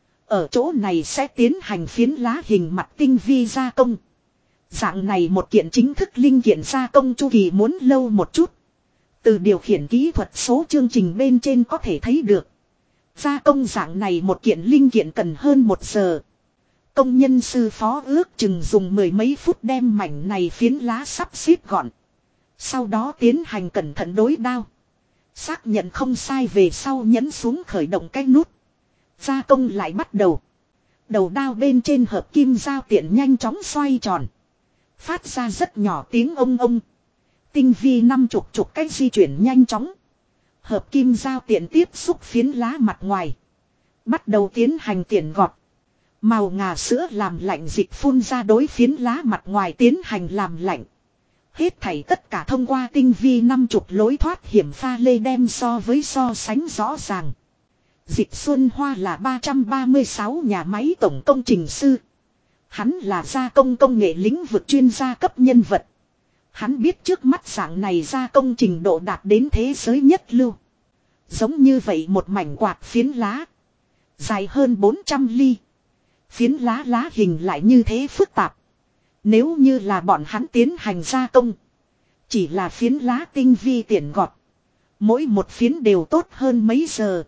Ở chỗ này sẽ tiến hành phiến lá hình mặt tinh vi gia công. Dạng này một kiện chính thức linh kiện gia công chu kỳ muốn lâu một chút. Từ điều khiển kỹ thuật số chương trình bên trên có thể thấy được. Gia công dạng này một kiện linh kiện cần hơn 1 giờ. Công nhân sư phó ước chừng dùng 10 mấy phút đem mảnh này phiến lá sắp xếp gọn. Sau đó tiến hành cẩn thận đối đao. Xác nhận không sai về sau nhấn xuống khởi động cái nút. Gia công lại bắt đầu. Đầu đao bên trên hợp kim dao tiện nhanh chóng xoay tròn. Phát ra rất nhỏ tiếng ông ông. Tinh vi 50 cách di chuyển nhanh chóng. Hợp kim dao tiện tiếp xúc phiến lá mặt ngoài. Bắt đầu tiến hành tiện gọt. Màu ngà sữa làm lạnh dịch phun ra đối phiến lá mặt ngoài tiến hành làm lạnh. Hết thảy tất cả thông qua tinh vi 50 lối thoát hiểm pha lê đem so sánh rõ ràng. Dịch Xuân Hoa là 336 nhà máy tổng công trình sư. Hắn là gia công công nghệ lĩnh vực chuyên gia cấp nhân vật. Hắn biết trước mắt dạng này gia công trình độ đạt đến thế giới nhất lưu. Giống như vậy một mảnh quạt phiến lá. Dài hơn 400 ly. Phiến lá hình lại như thế phức tạp. Nếu như là bọn hắn tiến hành gia công. Chỉ là phiến lá tinh vi tiện gọt. Mỗi một phiến đều tốt hơn mấy giờ.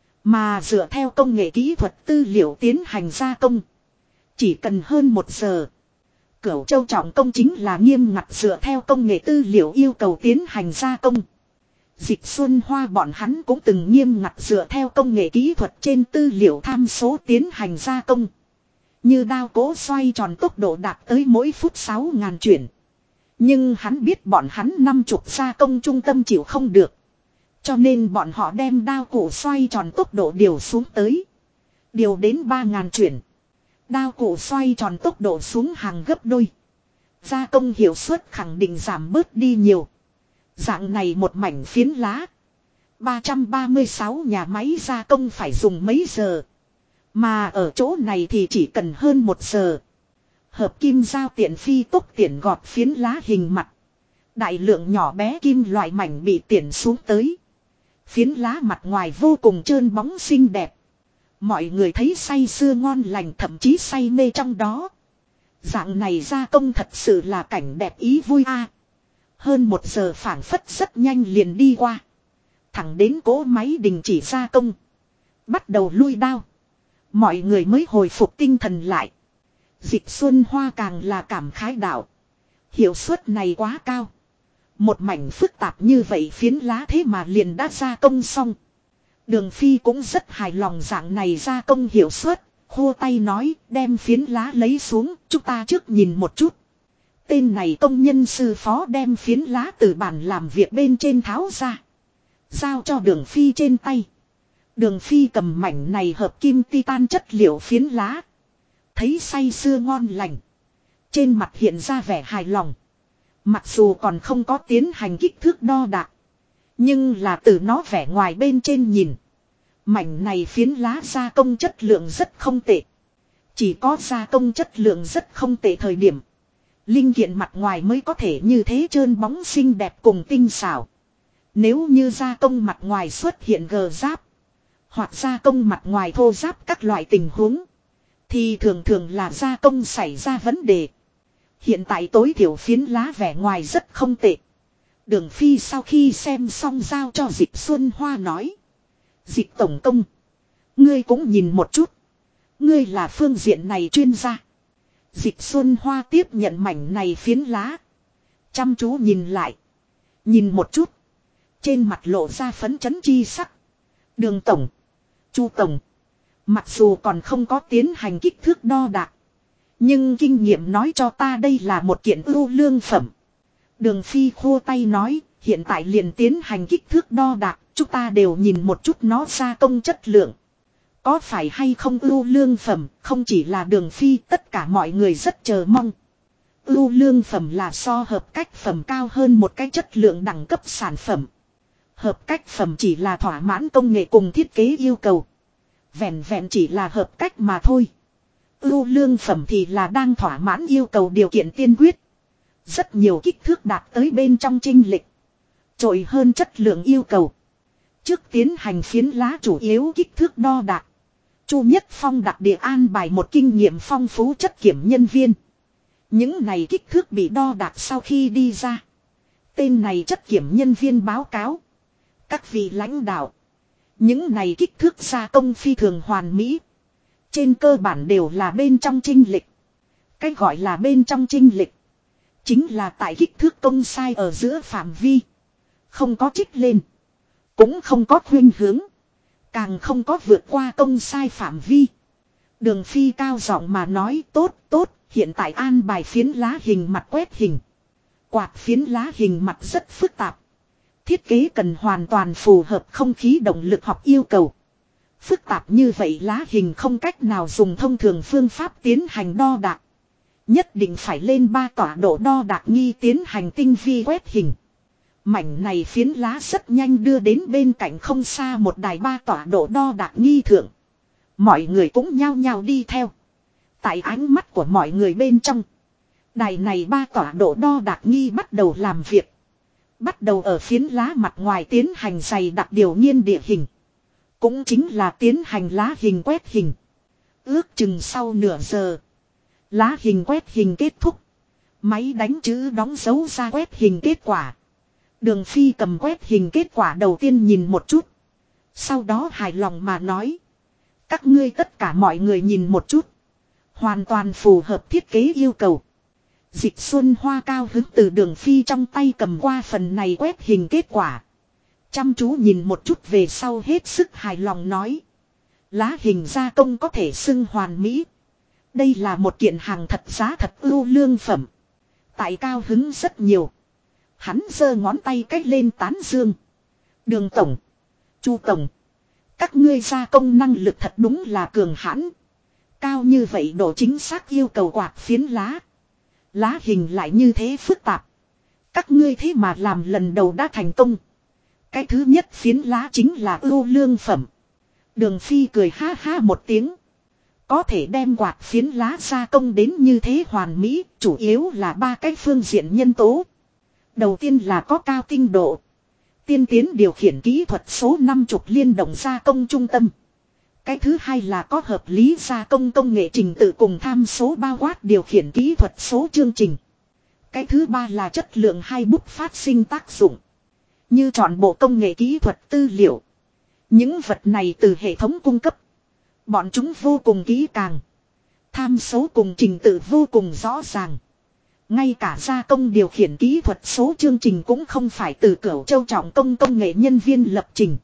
Mà dựa theo công nghệ kỹ thuật tư liệu tiến hành gia công. Chỉ cần hơn 1 giờ. Cửu Châu trọng công chính là nghiêm ngặt dựa theo công nghệ tư liệu yêu cầu tiến hành gia công. Dịch Xuân Hoa bọn hắn cũng từng nghiêm ngặt dựa theo công nghệ kỹ thuật trên tư liệu tham số tiến hành gia công. Như đao cố xoay tròn tốc độ đạt tới mỗi phút 6.000 chuyển. Nhưng hắn biết bọn hắn 50 gia công trung tâm chịu không được. Cho nên bọn họ đem đao cụ xoay tròn tốc độ điều xuống tới. Điều đến 3.000 chuyển. Đao cụ xoay tròn tốc độ xuống hàng gấp đôi. Gia công hiệu suất khẳng định giảm bớt đi nhiều. Dạng này một mảnh phiến lá. 336 nhà máy gia công phải dùng mấy giờ. Mà ở chỗ này thì chỉ cần hơn 1 giờ. Hợp kim dao tiện phi tốc tiện gọt phiến lá hình mặt. Đại lượng nhỏ bé kim loại mảnh bị tiện xuống tới. Phiến lá mặt ngoài vô cùng trơn bóng xinh đẹp. Mọi người thấy say sưa ngon lành, thậm chí say mê trong đó. Dạng này gia công thật sự là cảnh đẹp ý vui a. Hơn 1 giờ phảng phất rất nhanh liền đi qua. Thẳng đến cỗ máy đình chỉ gia công. Bắt đầu lui đao. Mọi người mới hồi phục tinh thần lại. Dịch Xuân Hoa càng là cảm khái đạo. Hiệu suất này quá cao. Một mảnh phức tạp như vậy phiến lá thế mà liền đã gia công xong. Đường Phi cũng rất hài lòng dạng này gia công hiệu suất. Khô tay nói đem phiến lá lấy xuống, chúng ta trước nhìn một chút. Tên này công nhân sư phó đem phiến lá từ bàn làm việc bên trên tháo ra. Giao cho Đường Phi trên tay. Đường Phi cầm mảnh này hợp kim titan chất liệu phiến lá. Thấy say sưa ngon lành. Trên mặt hiện ra vẻ hài lòng. Mặc dù còn không có tiến hành kích thước đo đạc. Nhưng là từ nó vẻ ngoài bên trên nhìn. Mảnh này phiến lá gia công chất lượng rất không tệ. Chỉ có gia công chất lượng rất không tệ thời điểm. Linh kiện mặt ngoài mới có thể như thế trơn bóng xinh đẹp cùng tinh xảo. Nếu như gia công mặt ngoài xuất hiện gờ giáp, hoặc gia công mặt ngoài thô giáp các loại tình huống, thì thường thường là gia công xảy ra vấn đề. Hiện tại tối thiểu phiến lá vẻ ngoài rất không tệ. Đường Phi sau khi xem xong giao cho Dịch Xuân Hoa nói. Dịch tổng công, ngươi cũng nhìn một chút. Ngươi là phương diện này chuyên gia. Dịch Xuân Hoa tiếp nhận mảnh này phiến lá. Chăm chú nhìn lại. Nhìn một chút. Trên mặt lộ ra phấn chấn chi sắc. Đường tổng, Chu tổng, mặc dù còn không có tiến hành kích thước đo đạc, nhưng kinh nghiệm nói cho ta đây là một kiện ưu lương phẩm. Đường Phi khô tay nói, hiện tại liền tiến hành kích thước đo đạc, chúng ta đều nhìn một chút nó gia công chất lượng. Có phải hay không ưu lương phẩm, không chỉ là Đường Phi, tất cả mọi người rất chờ mong. Ưu lương phẩm là so hợp cách phẩm cao hơn một cái chất lượng đẳng cấp sản phẩm. Hợp cách phẩm chỉ là thỏa mãn công nghệ cùng thiết kế yêu cầu. Vẹn vẹn chỉ là hợp cách mà thôi. Ưu lương phẩm thì là đang thỏa mãn yêu cầu điều kiện tiên quyết. Rất nhiều kích thước đạt tới bên trong chênh lệch, trội hơn chất lượng yêu cầu. Trước tiến hành phiến lá chủ yếu kích thước đo đạc, Chu Nhất Phong đặc địa an bài một kinh nghiệm phong phú chất kiểm nhân viên. Những này kích thước bị đo đạc sau khi đi ra, tên này chất kiểm nhân viên báo cáo các vị lãnh đạo, những này kích thước gia công phi thường hoàn mỹ. Trên cơ bản đều là bên trong chênh lệch. Cái gọi là bên trong chênh lệch, chính là tại kích thước công sai ở giữa phạm vi. Không có trích lên, cũng không có khuynh hướng, càng không có vượt qua công sai phạm vi. Đường Phi cao giọng mà nói, tốt, tốt, hiện tại an bài phiến lá hình mặt quét hình. Quạt phiến lá hình mặt rất phức tạp. Thiết kế cần hoàn toàn phù hợp không khí động lực học yêu cầu. Phức tạp như vậy lá hình không cách nào dùng thông thường phương pháp tiến hành đo đạc. Nhất định phải lên 3 tọa độ đo đạc nghi tiến hành tinh vi quét hình. Mảnh này phiến lá rất nhanh đưa đến bên cạnh không xa một đài 3 tọa độ đo đạc nghi thượng. Mọi người cũng nhao nhao đi theo. Tại ánh mắt của mọi người bên trong, đài này 3 tọa độ đo đạc nghi bắt đầu làm việc. Bắt đầu ở phiến lá mặt ngoài tiến hành dày đặc điều nghiên địa hình. Cũng chính là tiến hành lá hình quét hình. Ước chừng sau nửa giờ, lá hình quét hình kết thúc. Máy đánh chữ đóng dấu ra quét hình kết quả. Đường Phi cầm quét hình kết quả đầu tiên nhìn một chút. Sau đó hài lòng mà nói. Các ngươi tất cả mọi người nhìn một chút. Hoàn toàn phù hợp thiết kế yêu cầu. Dịch Xuân Hoa cao hứng từ Đường Phi trong tay cầm qua phần này quét hình kết quả. Chăm chú nhìn một chút về sau hết sức hài lòng nói. Lá hình gia công có thể xưng hoàn mỹ. Đây là một kiện hàng thật giá thật ưu lương phẩm. Tại cao hứng rất nhiều. Hắn giơ ngón tay cách lên tán dương. Đường tổng, Chu tổng, các ngươi gia công năng lực thật đúng là cường hãn. Cao như vậy độ chính xác yêu cầu quạt phiến lá. Lá hình lại như thế phức tạp. Các ngươi thế mà làm lần đầu đã thành công. Cái thứ nhất phiến lá chính là ưu lương phẩm. Đường Phi cười ha ha một tiếng. Có thể đem quạt phiến lá gia công đến như thế hoàn mỹ, chủ yếu là 3 cái phương diện nhân tố. Đầu tiên là có cao tinh độ. Tiên tiến điều khiển kỹ thuật số 50 liên động gia công trung tâm. Cái thứ hai là có hợp lý gia công công nghệ trình tự cùng tham số bao quát điều khiển kỹ thuật số chương trình. Cái thứ ba là chất lượng hai bút phát sinh tác dụng. Như chọn bộ công nghệ kỹ thuật tư liệu. Những vật này từ hệ thống cung cấp. Bọn chúng vô cùng kỹ càng. Tham số cùng trình tự vô cùng rõ ràng. Ngay cả gia công điều khiển kỹ thuật số chương trình cũng không phải từ Cửu Châu trọng công nghệ nhân viên lập trình.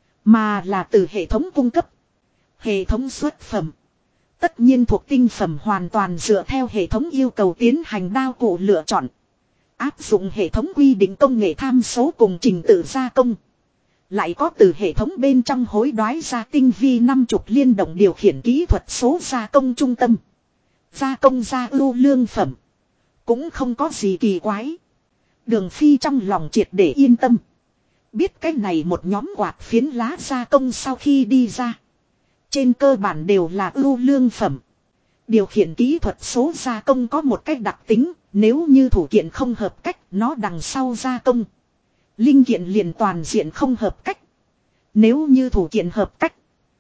Mà là từ hệ thống cung cấp. Hệ thống xuất phẩm. Tất nhiên thuộc tinh phẩm hoàn toàn dựa theo hệ thống yêu cầu tiến hành đao cụ lựa chọn. Áp dụng hệ thống quy định công nghệ tham số cùng trình tự gia công. Lại có từ hệ thống bên trong hối đoái ra tinh vi 50 liên động điều khiển kỹ thuật số gia công trung tâm. Gia công ra ưu lương phẩm. Cũng không có gì kỳ quái. Đường Phi trong lòng triệt để yên tâm. Biết cái này một nhóm quạt phiến lá gia công sau khi đi ra. Trên cơ bản đều là ưu lương phẩm. Điều khiển kỹ thuật số gia công có một cách đặc tính, nếu như thủ kiện không hợp cách, nó đằng sau gia công. Linh kiện liền toàn diện không hợp cách. Nếu như thủ kiện hợp cách,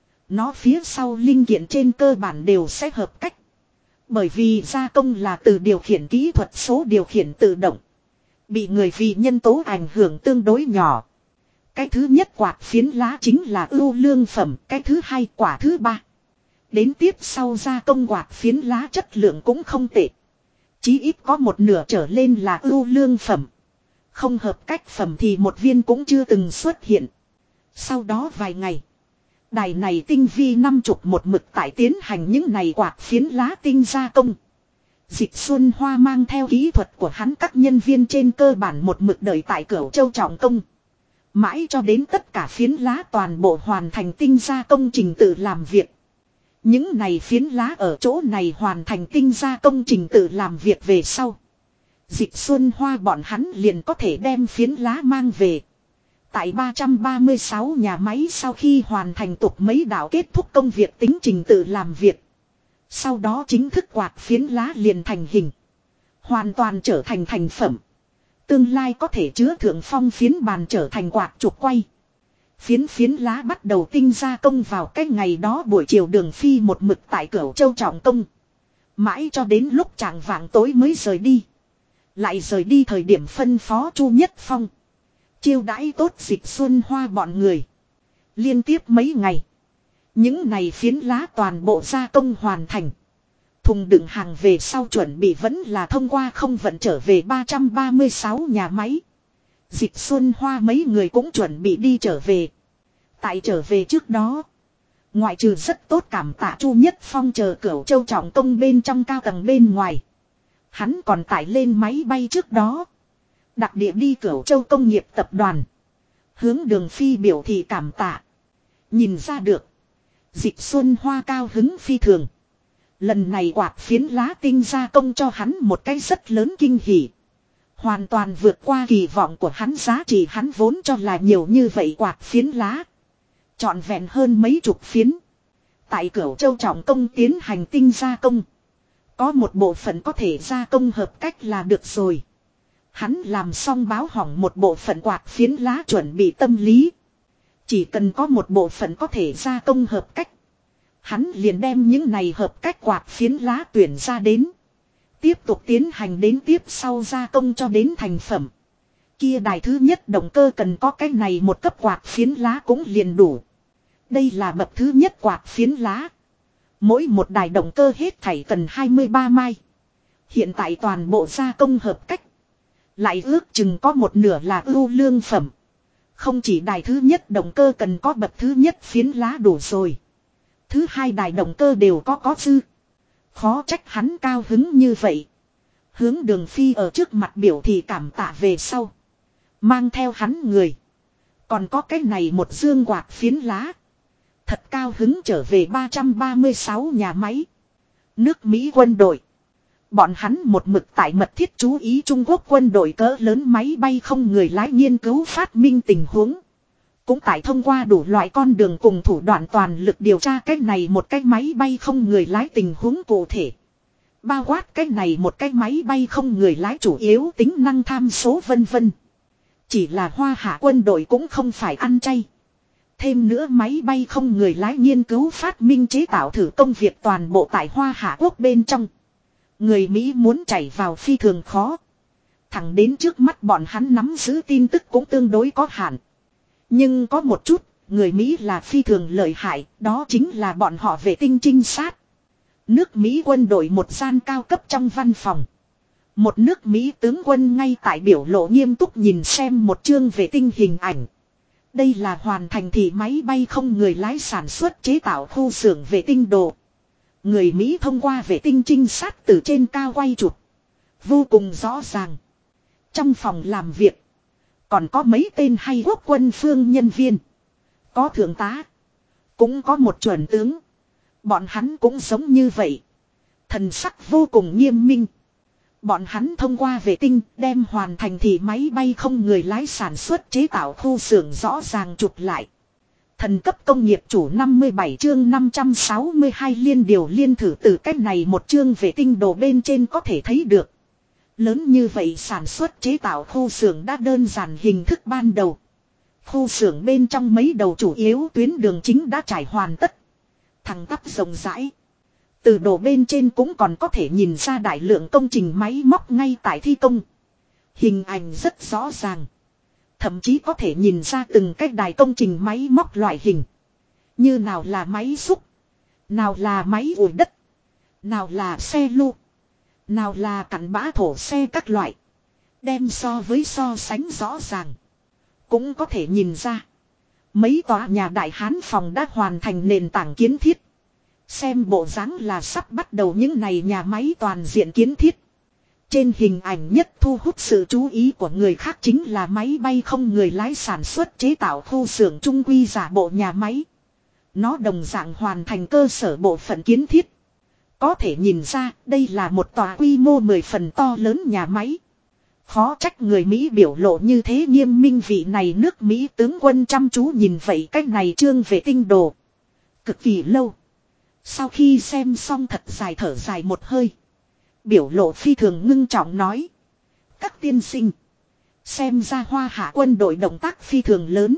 nó phía sau linh kiện trên cơ bản đều sẽ hợp cách. Bởi vì gia công là từ điều khiển kỹ thuật số điều khiển tự động. Bị người vì nhân tố ảnh hưởng tương đối nhỏ. Cái thứ nhất quạt phiến lá chính là ưu lương phẩm, cái thứ hai quả thứ ba. Đến tiếp sau gia công quạt phiến lá chất lượng cũng không tệ. Chí ít có một nửa trở lên là ưu lương phẩm. Không hợp cách phẩm thì một viên cũng chưa từng xuất hiện. Sau đó vài ngày, đài này tinh vi 50 một mực tại tiến hành những này quạt phiến lá tinh gia công. Dịch Xuân Hoa mang theo kỹ thuật của hắn các nhân viên trên cơ bản một mực đợi tại Cửu Châu trọng công. Mãi cho đến tất cả phiến lá toàn bộ hoàn thành tinh gia công trình tự làm việc. Những này phiến lá ở chỗ này hoàn thành tinh gia công trình tự làm việc về sau. Dịch Xuân Hoa bọn hắn liền có thể đem phiến lá mang về. Tại 336 nhà máy sau khi hoàn thành tục mấy đạo kết thúc công việc tính trình tự làm việc. Sau đó chính thức quạt phiến lá liền thành hình. Hoàn toàn trở thành thành phẩm. Tương lai có thể chứa thượng phong phiến bàn trở thành quạt trục quay. Phiến lá bắt đầu tinh gia công vào cái ngày đó buổi chiều Đường Phi một mực tại Cửu Châu trọng công. Mãi cho đến lúc chạng vạng tối mới rời đi. Lại rời đi thời điểm phân phó Chu Nhất Phong. Chiêu đãi tốt Dịch Xuân Hoa bọn người. Liên tiếp mấy ngày. Những này phiến lá toàn bộ gia công hoàn thành. Thùng đựng hàng về sau chuẩn bị vẫn là thông qua không vận trở về 336 nhà máy. Dịch Xuân Hoa mấy người cũng chuẩn bị đi trở về. Tại trở về trước đó, ngoại trừ rất tốt cảm tạ Chu Nhất Phong chờ Cửu Châu trọng công bên trong cao tầng bên ngoài. Hắn còn tải lên máy bay trước đó. Đặc địa đi Cửu Châu công nghiệp tập đoàn. Hướng Đường Phi biểu thị cảm tạ. Nhìn ra được. Dịch Xuân Hoa cao hứng phi thường. Lần này quạt phiến lá tinh gia công cho hắn một cái rất lớn kinh hỉ. Hoàn toàn vượt qua kỳ vọng của hắn, giá trị hắn vốn cho là nhiều như vậy quạt phiến lá. Trọn vẹn hơn mấy chục phiến. Tại Cửu Châu trọng công tiến hành tinh gia công. Có một bộ phận có thể gia công hợp cách là được rồi. Hắn làm xong báo hỏng một bộ phận quạt phiến lá chuẩn bị tâm lý. Chỉ cần có một bộ phận có thể gia công hợp cách. Hắn liền đem những này hợp cách quạt phiến lá tuyển ra đến. Tiếp tục tiến hành đến tiếp sau gia công cho đến thành phẩm. Kia đài thứ nhất động cơ cần có cái này một cấp quạt phiến lá cũng liền đủ. Đây là bậc thứ nhất quạt phiến lá. Mỗi một đài động cơ hết thảy cần 23 mai. Hiện tại toàn bộ gia công hợp cách. Lại ước chừng có một nửa là ưu lương phẩm. Không chỉ đài thứ nhất động cơ cần có bậc thứ nhất phiến lá đủ rồi. Thứ hai đài động cơ đều có dư. Khó trách hắn cao hứng như vậy. Hướng Đường Phi ở trước mặt biểu thị cảm tạ về sau. Mang theo hắn người. Còn có cái này một dương quạt phiến lá. Thật cao hứng trở về 336 nhà máy. Nước Mỹ quân đội. Bọn hắn một mực tại mật thiết chú ý Trung Quốc quân đội cỡ lớn máy bay không người lái nghiên cứu phát minh tình huống. Cũng tại thông qua đủ loại con đường cùng thủ đoạn toàn lực điều tra cái này một cái máy bay không người lái tình huống cụ thể. Bao quát cái này một cái máy bay không người lái chủ yếu tính năng tham số vân vân. Chỉ là Hoa Hạ quân đội cũng không phải ăn chay. Thêm nữa máy bay không người lái nghiên cứu phát minh chế tạo thử công việc toàn bộ tại Hoa Hạ quốc bên trong. Người Mỹ muốn chảy vào phi thường khó. Thẳng đến trước mắt bọn hắn nắm giữ tin tức cũng tương đối có hạn. Nhưng có một chút, người Mỹ là phi thường lợi hại, đó chính là bọn họ vệ tinh trinh sát. Nước Mỹ quân đội một gian cao cấp trong văn phòng. Một nước Mỹ tướng quân ngay tại biểu lộ nghiêm túc nhìn xem một chương vệ tinh hình ảnh. Đây là hoàn thành thị máy bay không người lái sản xuất chế tạo khu xưởng vệ tinh đồ. Người Mỹ thông qua vệ tinh trinh sát từ trên cao quay chụp. Vô cùng rõ ràng. Trong phòng làm việc. Còn có mấy tên hay quốc quân phương nhân viên. Có thượng tá. Cũng có một chuẩn tướng. Bọn hắn cũng giống như vậy. Thần sắc vô cùng nghiêm minh. Bọn hắn thông qua vệ tinh đem hoàn thành thì máy bay không người lái sản xuất chế tạo khu xưởng rõ ràng chụp lại. Thần cấp công nghiệp chủ 57 chương 562 liên điều liên thử từ cách này một chương vệ tinh đồ bên trên có thể thấy được. Lớn như vậy sản xuất chế tạo khu xưởng đã đơn giản hình thức ban đầu. Khu xưởng bên trong mấy đầu chủ yếu tuyến đường chính đã trải hoàn tất. Thẳng tắp rộng rãi. Từ đồ bên trên cũng còn có thể nhìn ra đại lượng công trình máy móc ngay tại thi công. Hình ảnh rất rõ ràng. Thậm chí có thể nhìn ra từng cái đài công trình máy móc loại hình. Như nào là máy xúc. Nào là máy ủi đất. Nào là xe lu. Nào là cặn bã thổ xe các loại. Đem so sánh rõ ràng. Cũng có thể nhìn ra. Mấy tòa nhà đại hán phòng đã hoàn thành nền tảng kiến thiết. Xem bộ dáng là sắp bắt đầu những này nhà máy toàn diện kiến thiết. Trên hình ảnh nhất thu hút sự chú ý của người khác chính là máy bay không người lái sản xuất chế tạo khu xưởng trung quy giả bộ nhà máy. Nó đồng dạng hoàn thành cơ sở bộ phận kiến thiết. Có thể nhìn ra đây là một tòa quy mô 10 phần to lớn nhà máy. Khó trách người Mỹ biểu lộ như thế nghiêm minh vị này nước Mỹ tướng quân chăm chú nhìn vậy cách này chương vệ tinh đồ. Cực kỳ lâu. Sau khi xem xong thật dài thở dài một hơi. Biểu lộ phi thường ngưng trọng nói. Các tiên sinh. Xem ra Hoa Hạ quân đội động tác phi thường lớn.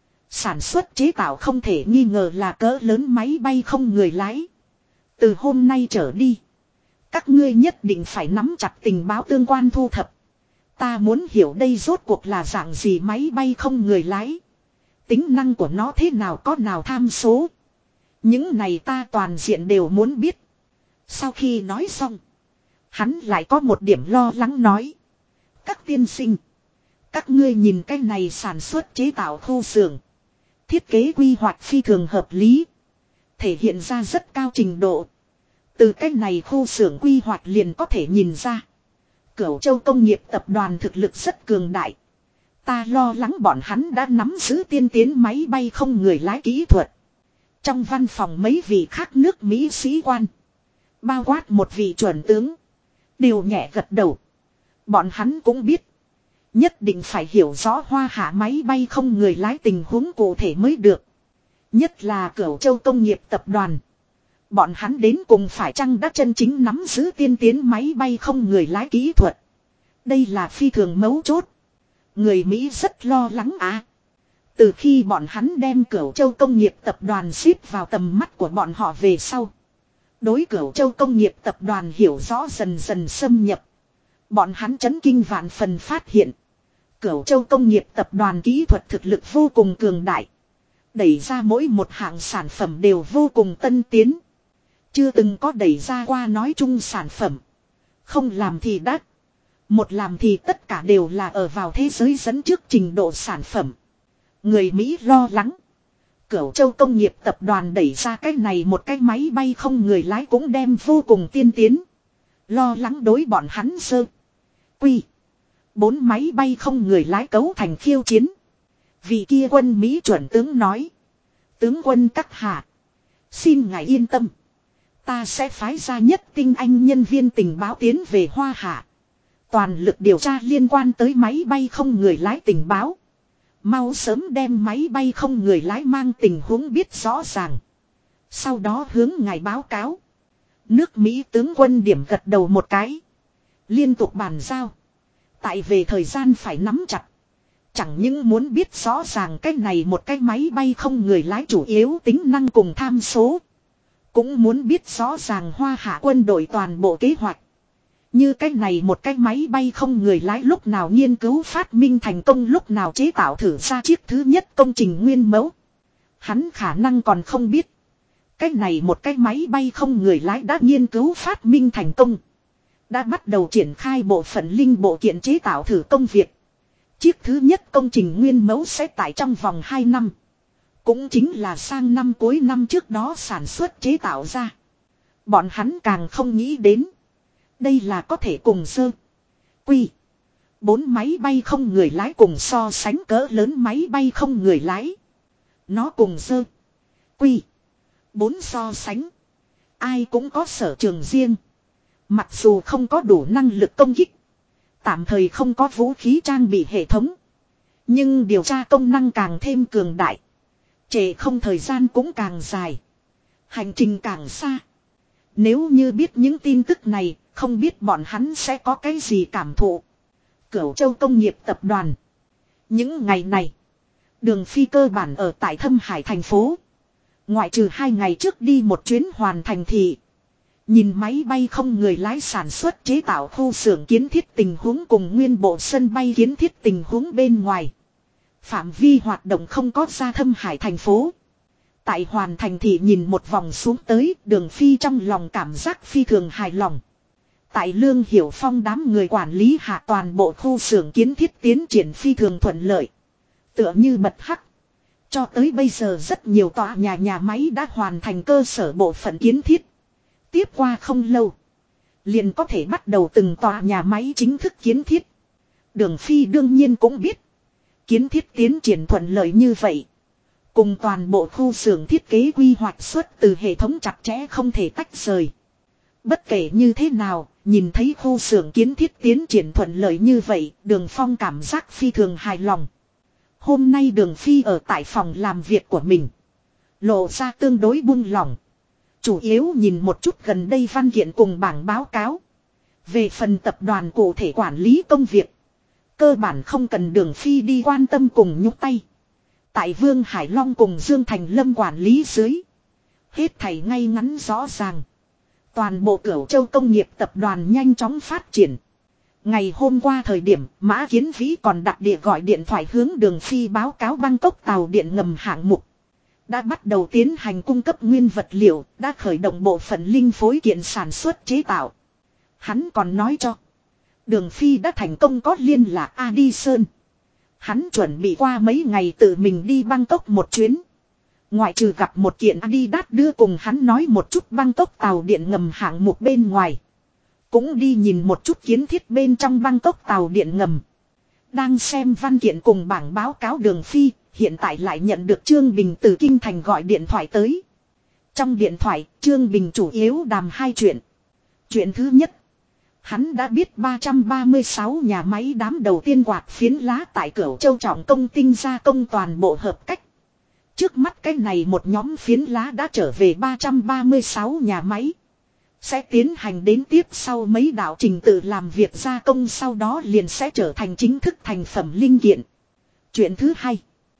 Sản xuất chế tạo không thể nghi ngờ là cỡ lớn máy bay không người lái. Từ hôm nay trở đi. Các ngươi nhất định phải nắm chặt tình báo tương quan thu thập. Ta muốn hiểu đây rốt cuộc là dạng gì máy bay không người lái. Tính năng của nó thế nào có nào tham số. Những này ta toàn diện đều muốn biết. Sau khi nói xong. Hắn lại có một điểm lo lắng nói. Các tiên sinh. Các ngươi nhìn cái này sản xuất chế tạo khu xưởng. Thiết kế quy hoạch phi thường hợp lý. Thể hiện ra rất cao trình độ. Từ cái này khu xưởng quy hoạch liền có thể nhìn ra. Cửu Châu công nghiệp tập đoàn thực lực rất cường đại. Ta lo lắng bọn hắn đã nắm giữ tiên tiến máy bay không người lái kỹ thuật. Trong văn phòng mấy vị khác nước Mỹ sĩ quan. Bao quát một vị chuẩn tướng. Đều nhẹ gật đầu. Bọn hắn cũng biết. Nhất định phải hiểu rõ Hoa Hạ máy bay không người lái tình huống cụ thể mới được. Nhất là Cửu Châu công nghiệp tập đoàn. Bọn hắn đến cùng phải chăng đã chân chính nắm giữ tiên tiến máy bay không người lái kỹ thuật. Đây là phi thường mấu chốt. Người Mỹ rất lo lắng à. Từ khi bọn hắn đem Cửu Châu công nghiệp tập đoàn xếp vào tầm mắt của bọn họ về sau. Đối Cửu Châu công nghiệp tập đoàn hiểu rõ dần dần xâm nhập. Bọn hắn chấn kinh vạn phần phát hiện. Cửu Châu công nghiệp tập đoàn kỹ thuật thực lực vô cùng cường đại. Đẩy ra mỗi một hạng sản phẩm đều vô cùng tân tiến. Chưa từng có đẩy ra qua nói chung sản phẩm. Không làm thì đắt. Một làm thì tất cả đều là ở vào thế giới dẫn trước trình độ sản phẩm. Người Mỹ lo lắng. Cửu Châu công nghiệp tập đoàn đẩy ra cái này một cái máy bay không người lái cũng đem vô cùng tiên tiến. Lo lắng đối bọn hắn sơ. Quy. 4 máy bay không người lái cấu thành khiêu chiến. Vị kia quân Mỹ chuẩn tướng nói. Tướng quân các hạ. Xin ngài yên tâm. Ta sẽ phái ra nhất tinh anh nhân viên tình báo tiến về Hoa Hạ. Toàn lực điều tra liên quan tới máy bay không người lái tình báo. Mau sớm đem máy bay không người lái mang tình huống biết rõ ràng. Sau đó hướng ngài báo cáo. Nước Mỹ tướng quân điểm gật đầu một cái. Liên tục bàn giao. Tại về thời gian phải nắm chặt. Chẳng những muốn biết rõ ràng cái này một cái máy bay không người lái chủ yếu tính năng cùng tham số. Cũng muốn biết rõ ràng Hoa Hạ quân đội toàn bộ kế hoạch. Như cái này một cái máy bay không người lái lúc nào nghiên cứu phát minh thành công lúc nào chế tạo thử ra chiếc thứ nhất công trình nguyên mẫu. Hắn khả năng còn không biết. Cái này một cái máy bay không người lái đã nghiên cứu phát minh thành công. Đã bắt đầu triển khai bộ phận linh bộ kiện chế tạo thử công việc. Chiếc thứ nhất công trình nguyên mẫu sẽ tại trong vòng 2 năm. Cũng chính là sang năm cuối năm trước đó sản xuất chế tạo ra. Bọn hắn càng không nghĩ đến. Đây là có thể cùng sơ. Quy. 4 máy bay không người lái cùng so sánh cỡ lớn máy bay không người lái. Nó cùng sơ. Quy. 4 so sánh. Ai cũng có sở trường riêng. Mặc dù không có đủ năng lực công kích. Tạm thời không có vũ khí trang bị hệ thống. Nhưng điều tra công năng càng thêm cường đại. Trễ không thời gian cũng càng dài. Hành trình càng xa. Nếu như biết những tin tức này, không biết bọn hắn sẽ có cái gì cảm thụ. Cửu Châu Công nghiệp tập đoàn. Những ngày này, Đường Phi cơ bản ở tại Thâm Hải thành phố. Ngoại trừ 2 ngày trước đi một chuyến hoàn thành thị. Nhìn máy bay không người lái sản xuất chế tạo khu xưởng kiến thiết tình huống cùng nguyên bộ sân bay kiến thiết tình huống bên ngoài. Phạm vi hoạt động không có ra Thâm Hải thành phố. Tại hoàn thành thị nhìn một vòng xuống tới, Đường Phi trong lòng cảm giác phi thường hài lòng. Tại Lương Hiểu Phong đám người quản lý hạ toàn bộ khu xưởng kiến thiết tiến triển phi thường thuận lợi. Tựa như bật hắc. Cho tới bây giờ rất nhiều tòa nhà máy đã hoàn thành cơ sở bộ phận kiến thiết. Tiếp qua không lâu, liền có thể bắt đầu từng tòa nhà máy chính thức kiến thiết. Đường Phi đương nhiên cũng biết, kiến thiết tiến triển thuận lợi như vậy, cùng toàn bộ khu xưởng thiết kế quy hoạch xuất từ hệ thống chặt chẽ không thể tách rời. Bất kể như thế nào, nhìn thấy khu xưởng kiến thiết tiến triển thuận lợi như vậy, Đường Phong cảm giác phi thường hài lòng. Hôm nay Đường Phi ở tại phòng làm việc của mình, lộ ra tương đối buông lỏng. Chủ yếu nhìn một chút gần đây văn kiện cùng bảng báo cáo. Về phần tập đoàn cụ thể quản lý công việc, cơ bản không cần Đường Phi đi quan tâm cùng nhúc tay. Tại Vương Hải Long cùng Dương Thành Lâm quản lý dưới, hết thảy ngay ngắn rõ ràng. Toàn bộ Cửu Châu Công nghiệp tập đoàn nhanh chóng phát triển. Ngày hôm qua thời điểm, Mã Kiến Vĩ còn đặc địa gọi điện thoại hướng Đường Phi báo cáo Bangkok tàu điện ngầm hạng mục. Đã bắt đầu tiến hành cung cấp nguyên vật liệu, đã khởi động bộ phận linh phối kiện sản xuất chế tạo. Hắn còn nói cho Đường Phi đã thành công có liên lạc Addison. Hắn chuẩn bị qua mấy ngày tự mình đi Bangkok một chuyến. Ngoại trừ gặp một kiện Adidas đưa cùng hắn nói một chút Bangkok tàu điện ngầm hạng mục bên ngoài. Cũng đi nhìn một chút kiến thiết bên trong Bangkok tàu điện ngầm. Đang xem văn kiện cùng bảng báo cáo Đường Phi, hiện tại lại nhận được Trương Bình từ Kinh Thành gọi điện thoại tới. Trong điện thoại, Trương Bình chủ yếu đàm 2 chuyện. Chuyện thứ nhất, hắn đã biết 336 nhà máy đám đầu tiên quạt phiến lá tại Cửu Châu trọng công tinh gia công toàn bộ hợp cách. Trước mắt cái này một nhóm phiến lá đã trở về 336 nhà máy. Sẽ tiến hành đến tiếp sau mấy đạo trình tự làm việc gia công, sau đó liền sẽ trở thành chính thức thành phẩm linh kiện. Chuyện thứ hai,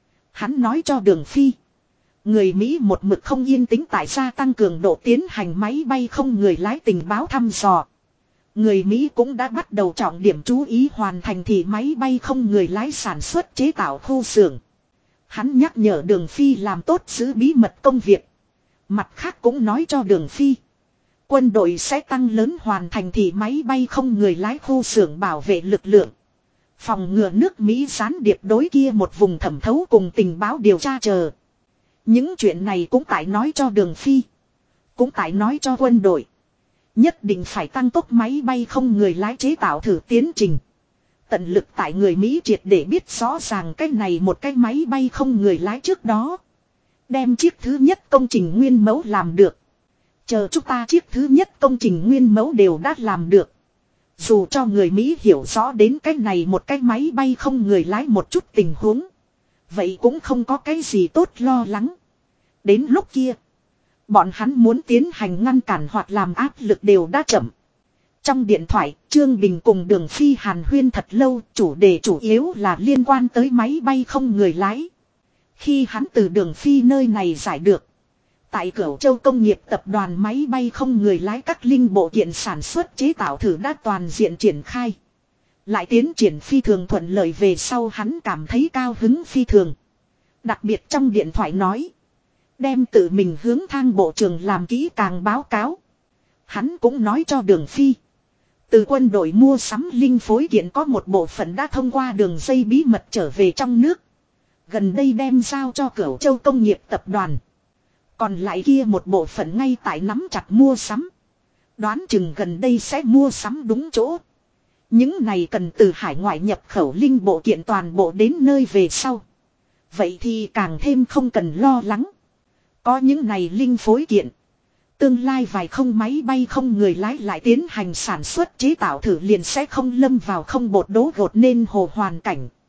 hắn nói cho Đường Phi, người Mỹ một mực không yên tĩnh tại gia tăng cường độ tiến hành máy bay không người lái tình báo thăm dò. Người Mỹ cũng đã bắt đầu trọng điểm chú ý hoàn thành thì máy bay không người lái sản xuất chế tạo khu xưởng. Hắn nhắc nhở Đường Phi làm tốt giữ bí mật công việc. Mặt khác cũng nói cho Đường Phi, quân đội sẽ tăng lớn hoàn thành thì máy bay không người lái khu xưởng bảo vệ lực lượng. Phòng ngừa nước Mỹ gián điệp đối kia một vùng thẩm thấu cùng tình báo điều tra chờ. Những chuyện này cũng tại nói cho Đường Phi. Cũng tại nói cho quân đội. Nhất định phải tăng tốc máy bay không người lái chế tạo thử tiến trình. Tận lực tại người Mỹ triệt để biết rõ ràng cái này một cái máy bay không người lái trước đó. Đem chiếc thứ nhất công trình nguyên mẫu làm được. Chờ chúng ta chiếc thứ nhất công trình nguyên mẫu đều đã làm được. Dù cho người Mỹ hiểu rõ đến cái này một cái máy bay không người lái một chút tình huống, vậy cũng không có cái gì tốt lo lắng. Đến lúc kia, bọn hắn muốn tiến hành ngăn cản hoặc làm áp lực đều đã chậm. Trong điện thoại, Trương Bình cùng Đường Phi hàn huyên thật lâu, chủ đề chủ yếu là liên quan tới máy bay không người lái. Khi hắn từ Đường Phi nơi này giải được, tại Cửu Châu Công nghiệp tập đoàn máy bay không người lái các linh bộ kiện sản xuất chế tạo thử đã toàn diện triển khai. Lại tiến triển phi thường thuận lợi về sau, hắn cảm thấy cao hứng phi thường. Đặc biệt trong điện thoại nói, đem tự mình hướng Thang bộ trưởng làm kỹ càng báo cáo. Hắn cũng nói cho Đường Phi, từ quân đội mua sắm linh phối kiện có một bộ phận đã thông qua đường dây bí mật trở về trong nước. Gần đây đem giao cho Cửu Châu Công nghiệp tập đoàn. Còn lại kia một bộ phận ngay tại nắm chặt mua sắm. Đoán chừng gần đây sẽ mua sắm đúng chỗ. Những này cần từ hải ngoại nhập khẩu linh bộ kiện toàn bộ đến nơi về sau. Vậy thì càng thêm không cần lo lắng. Có những này linh phối kiện, tương lai vài không máy bay không người lái lại tiến hành sản xuất chế tạo thử liền sẽ không lâm vào không bột đố gột nên hồ hoàn cảnh.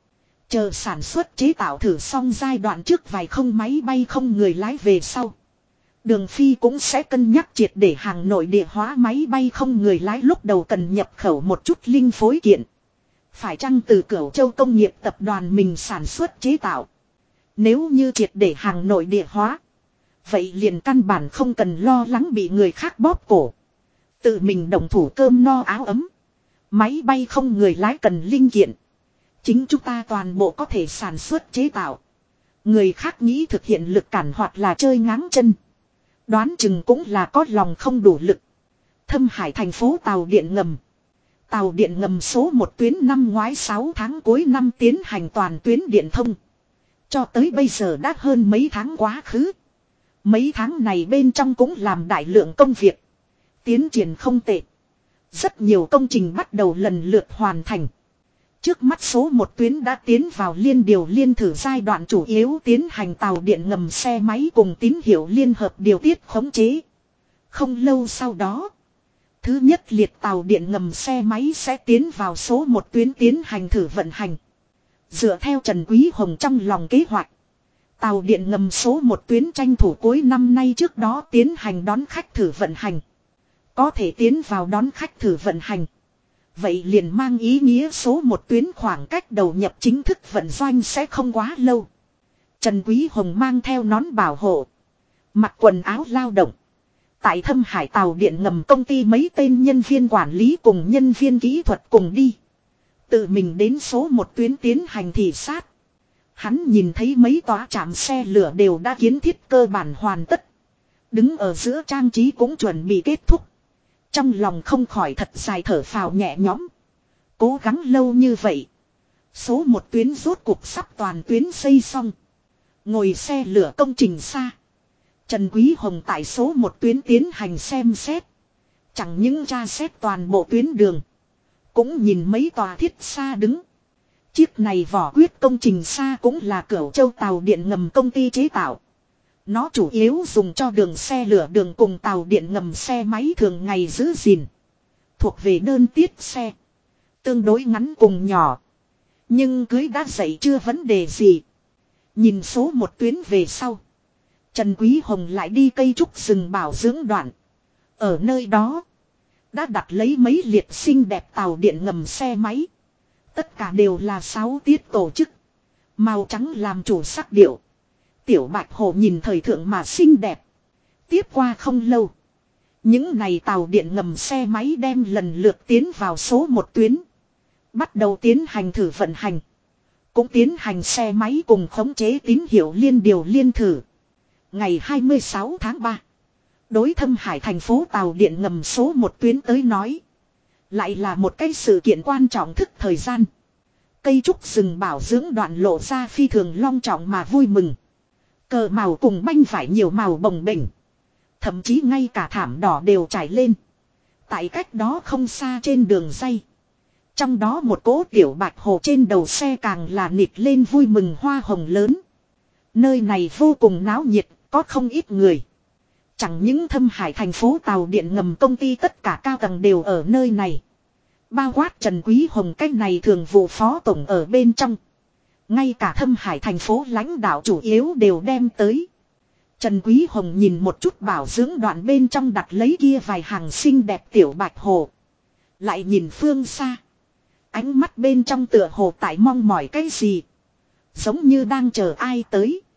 Chờ sản xuất chế tạo thử xong giai đoạn trước vài không máy bay không người lái về sau. Đường Phi cũng sẽ cân nhắc triệt để hàng nội địa hóa máy bay không người lái, lúc đầu cần nhập khẩu một chút linh phối kiện. Phải chăng từ Cửu Châu công nghiệp tập đoàn mình sản xuất chế tạo. Nếu như triệt để hàng nội địa hóa. Vậy liền căn bản không cần lo lắng bị người khác bóp cổ. Tự mình động thủ cơm no áo ấm. Máy bay không người lái cần linh kiện. Chính chúng ta toàn bộ có thể sản xuất chế tạo. Người khác nghĩ thực hiện lực cản hoặc là chơi ngáng chân. Đoán chừng cũng là có lòng không đủ lực. Thâm Hải thành phố tàu điện ngầm. Tàu điện ngầm số 1 tuyến năm ngoái 6 tháng cuối năm tiến hành toàn tuyến điện thông. Cho tới bây giờ đã hơn mấy tháng quá khứ. Mấy tháng này bên trong cũng làm đại lượng công việc. Tiến triển không tệ. Rất nhiều công trình bắt đầu lần lượt hoàn thành. Trước mắt số 1 tuyến đã tiến vào liên điều liên thử giai đoạn, chủ yếu tiến hành tàu điện ngầm xe máy cùng tín hiệu liên hợp điều tiết khống chế. Không lâu sau đó, thứ nhất liệt tàu điện ngầm xe máy sẽ tiến vào số 1 tuyến tiến hành thử vận hành. Dựa theo Trần Quý Hồng trong lòng kế hoạch, tàu điện ngầm số 1 tuyến tranh thủ cuối năm nay trước đó tiến hành đón khách thử vận hành. Có thể tiến vào đón khách thử vận hành. Vậy liền mang ý nghĩa số 1 tuyến khoảng cách đầu nhập chính thức vận doanh sẽ không quá lâu. Trần Quý Hồng mang theo nón bảo hộ, mặc quần áo lao động. Tại Thâm Hải tàu điện ngầm công ty mấy tên nhân viên quản lý cùng nhân viên kỹ thuật cùng đi. Tự mình đến số 1 tuyến tiến hành thị sát. Hắn nhìn thấy mấy tòa trạm xe lửa đều đã kiến thiết cơ bản hoàn tất. Đứng ở giữa trang trí cũng chuẩn bị kết thúc. Trong lòng không khỏi thật dài thở phào nhẹ nhõm. Cố gắng lâu như vậy. Số 1 tuyến rốt cuộc sắp toàn tuyến xây xong. Ngồi xe lửa công trình xa. Trần Quý Hồng tại số 1 tuyến tiến hành xem xét. Chẳng những tra xét toàn bộ tuyến đường. Cũng nhìn mấy tòa thiết xa đứng. Chiếc này vỏ quyết công trình xa cũng là Cửu Châu tàu điện ngầm công ty chế tạo. Nó chủ yếu dùng cho đường xe lửa đường cùng tàu điện ngầm xe máy thường ngày giữ gìn. Thuộc về đơn tiết xe. Tương đối ngắn cùng nhỏ. Nhưng cưới đã dậy chưa vấn đề gì. Nhìn số 1 tuyến về sau. Trần Quý Hồng lại đi cây trúc rừng bảo dưỡng đoạn. Ở nơi đó. Đã đặt lấy mấy liệt xinh đẹp tàu điện ngầm xe máy. Tất cả đều là 6 tiết tổ chức. Màu trắng làm chủ sắc điệu. Tiểu Bạch Hồ nhìn thời thượng mà xinh đẹp. Tiếp qua không lâu. Những này tàu điện ngầm xe máy đem lần lượt tiến vào số 1 tuyến. Bắt đầu tiến hành thử vận hành. Cũng tiến hành xe máy cùng khống chế tín hiệu liên điều liên thử. Ngày 26 tháng 3. Đối Thâm Hải thành phố tàu điện ngầm số 1 tuyến tới nói. Lại là một cái sự kiện quan trọng thức thời gian. Cây trúc rừng bảo dưỡng đoạn lộ ra phi thường long trọng mà vui mừng. Cờ màu cùng banh vải nhiều màu bồng bềnh. Thậm chí ngay cả thảm đỏ đều trải lên. Tại cách đó không xa trên đường ray. Trong đó một cỗ tiểu Bạch Hồ trên đầu xe càng là nịt lên vui mừng hoa hồng lớn. Nơi này vô cùng náo nhiệt, có không ít người. Chẳng những Thâm Hải thành phố tàu điện ngầm công ty tất cả cao tầng đều ở nơi này. Bao quát Trần Quý Hồng cách này thường vụ phó tổng ở bên trong. Ngay cả Thâm Hải thành phố lãnh đạo chủ yếu đều đem tới. Trần Quý Hồng nhìn một chút bảo dưỡng đoạn bên trong đặt lấy kia vài hàng xinh đẹp tiểu Bạch Hồ. Lại nhìn phương xa. Ánh mắt bên trong tựa hồ tại mong mỏi cái gì. Giống như đang chờ ai tới.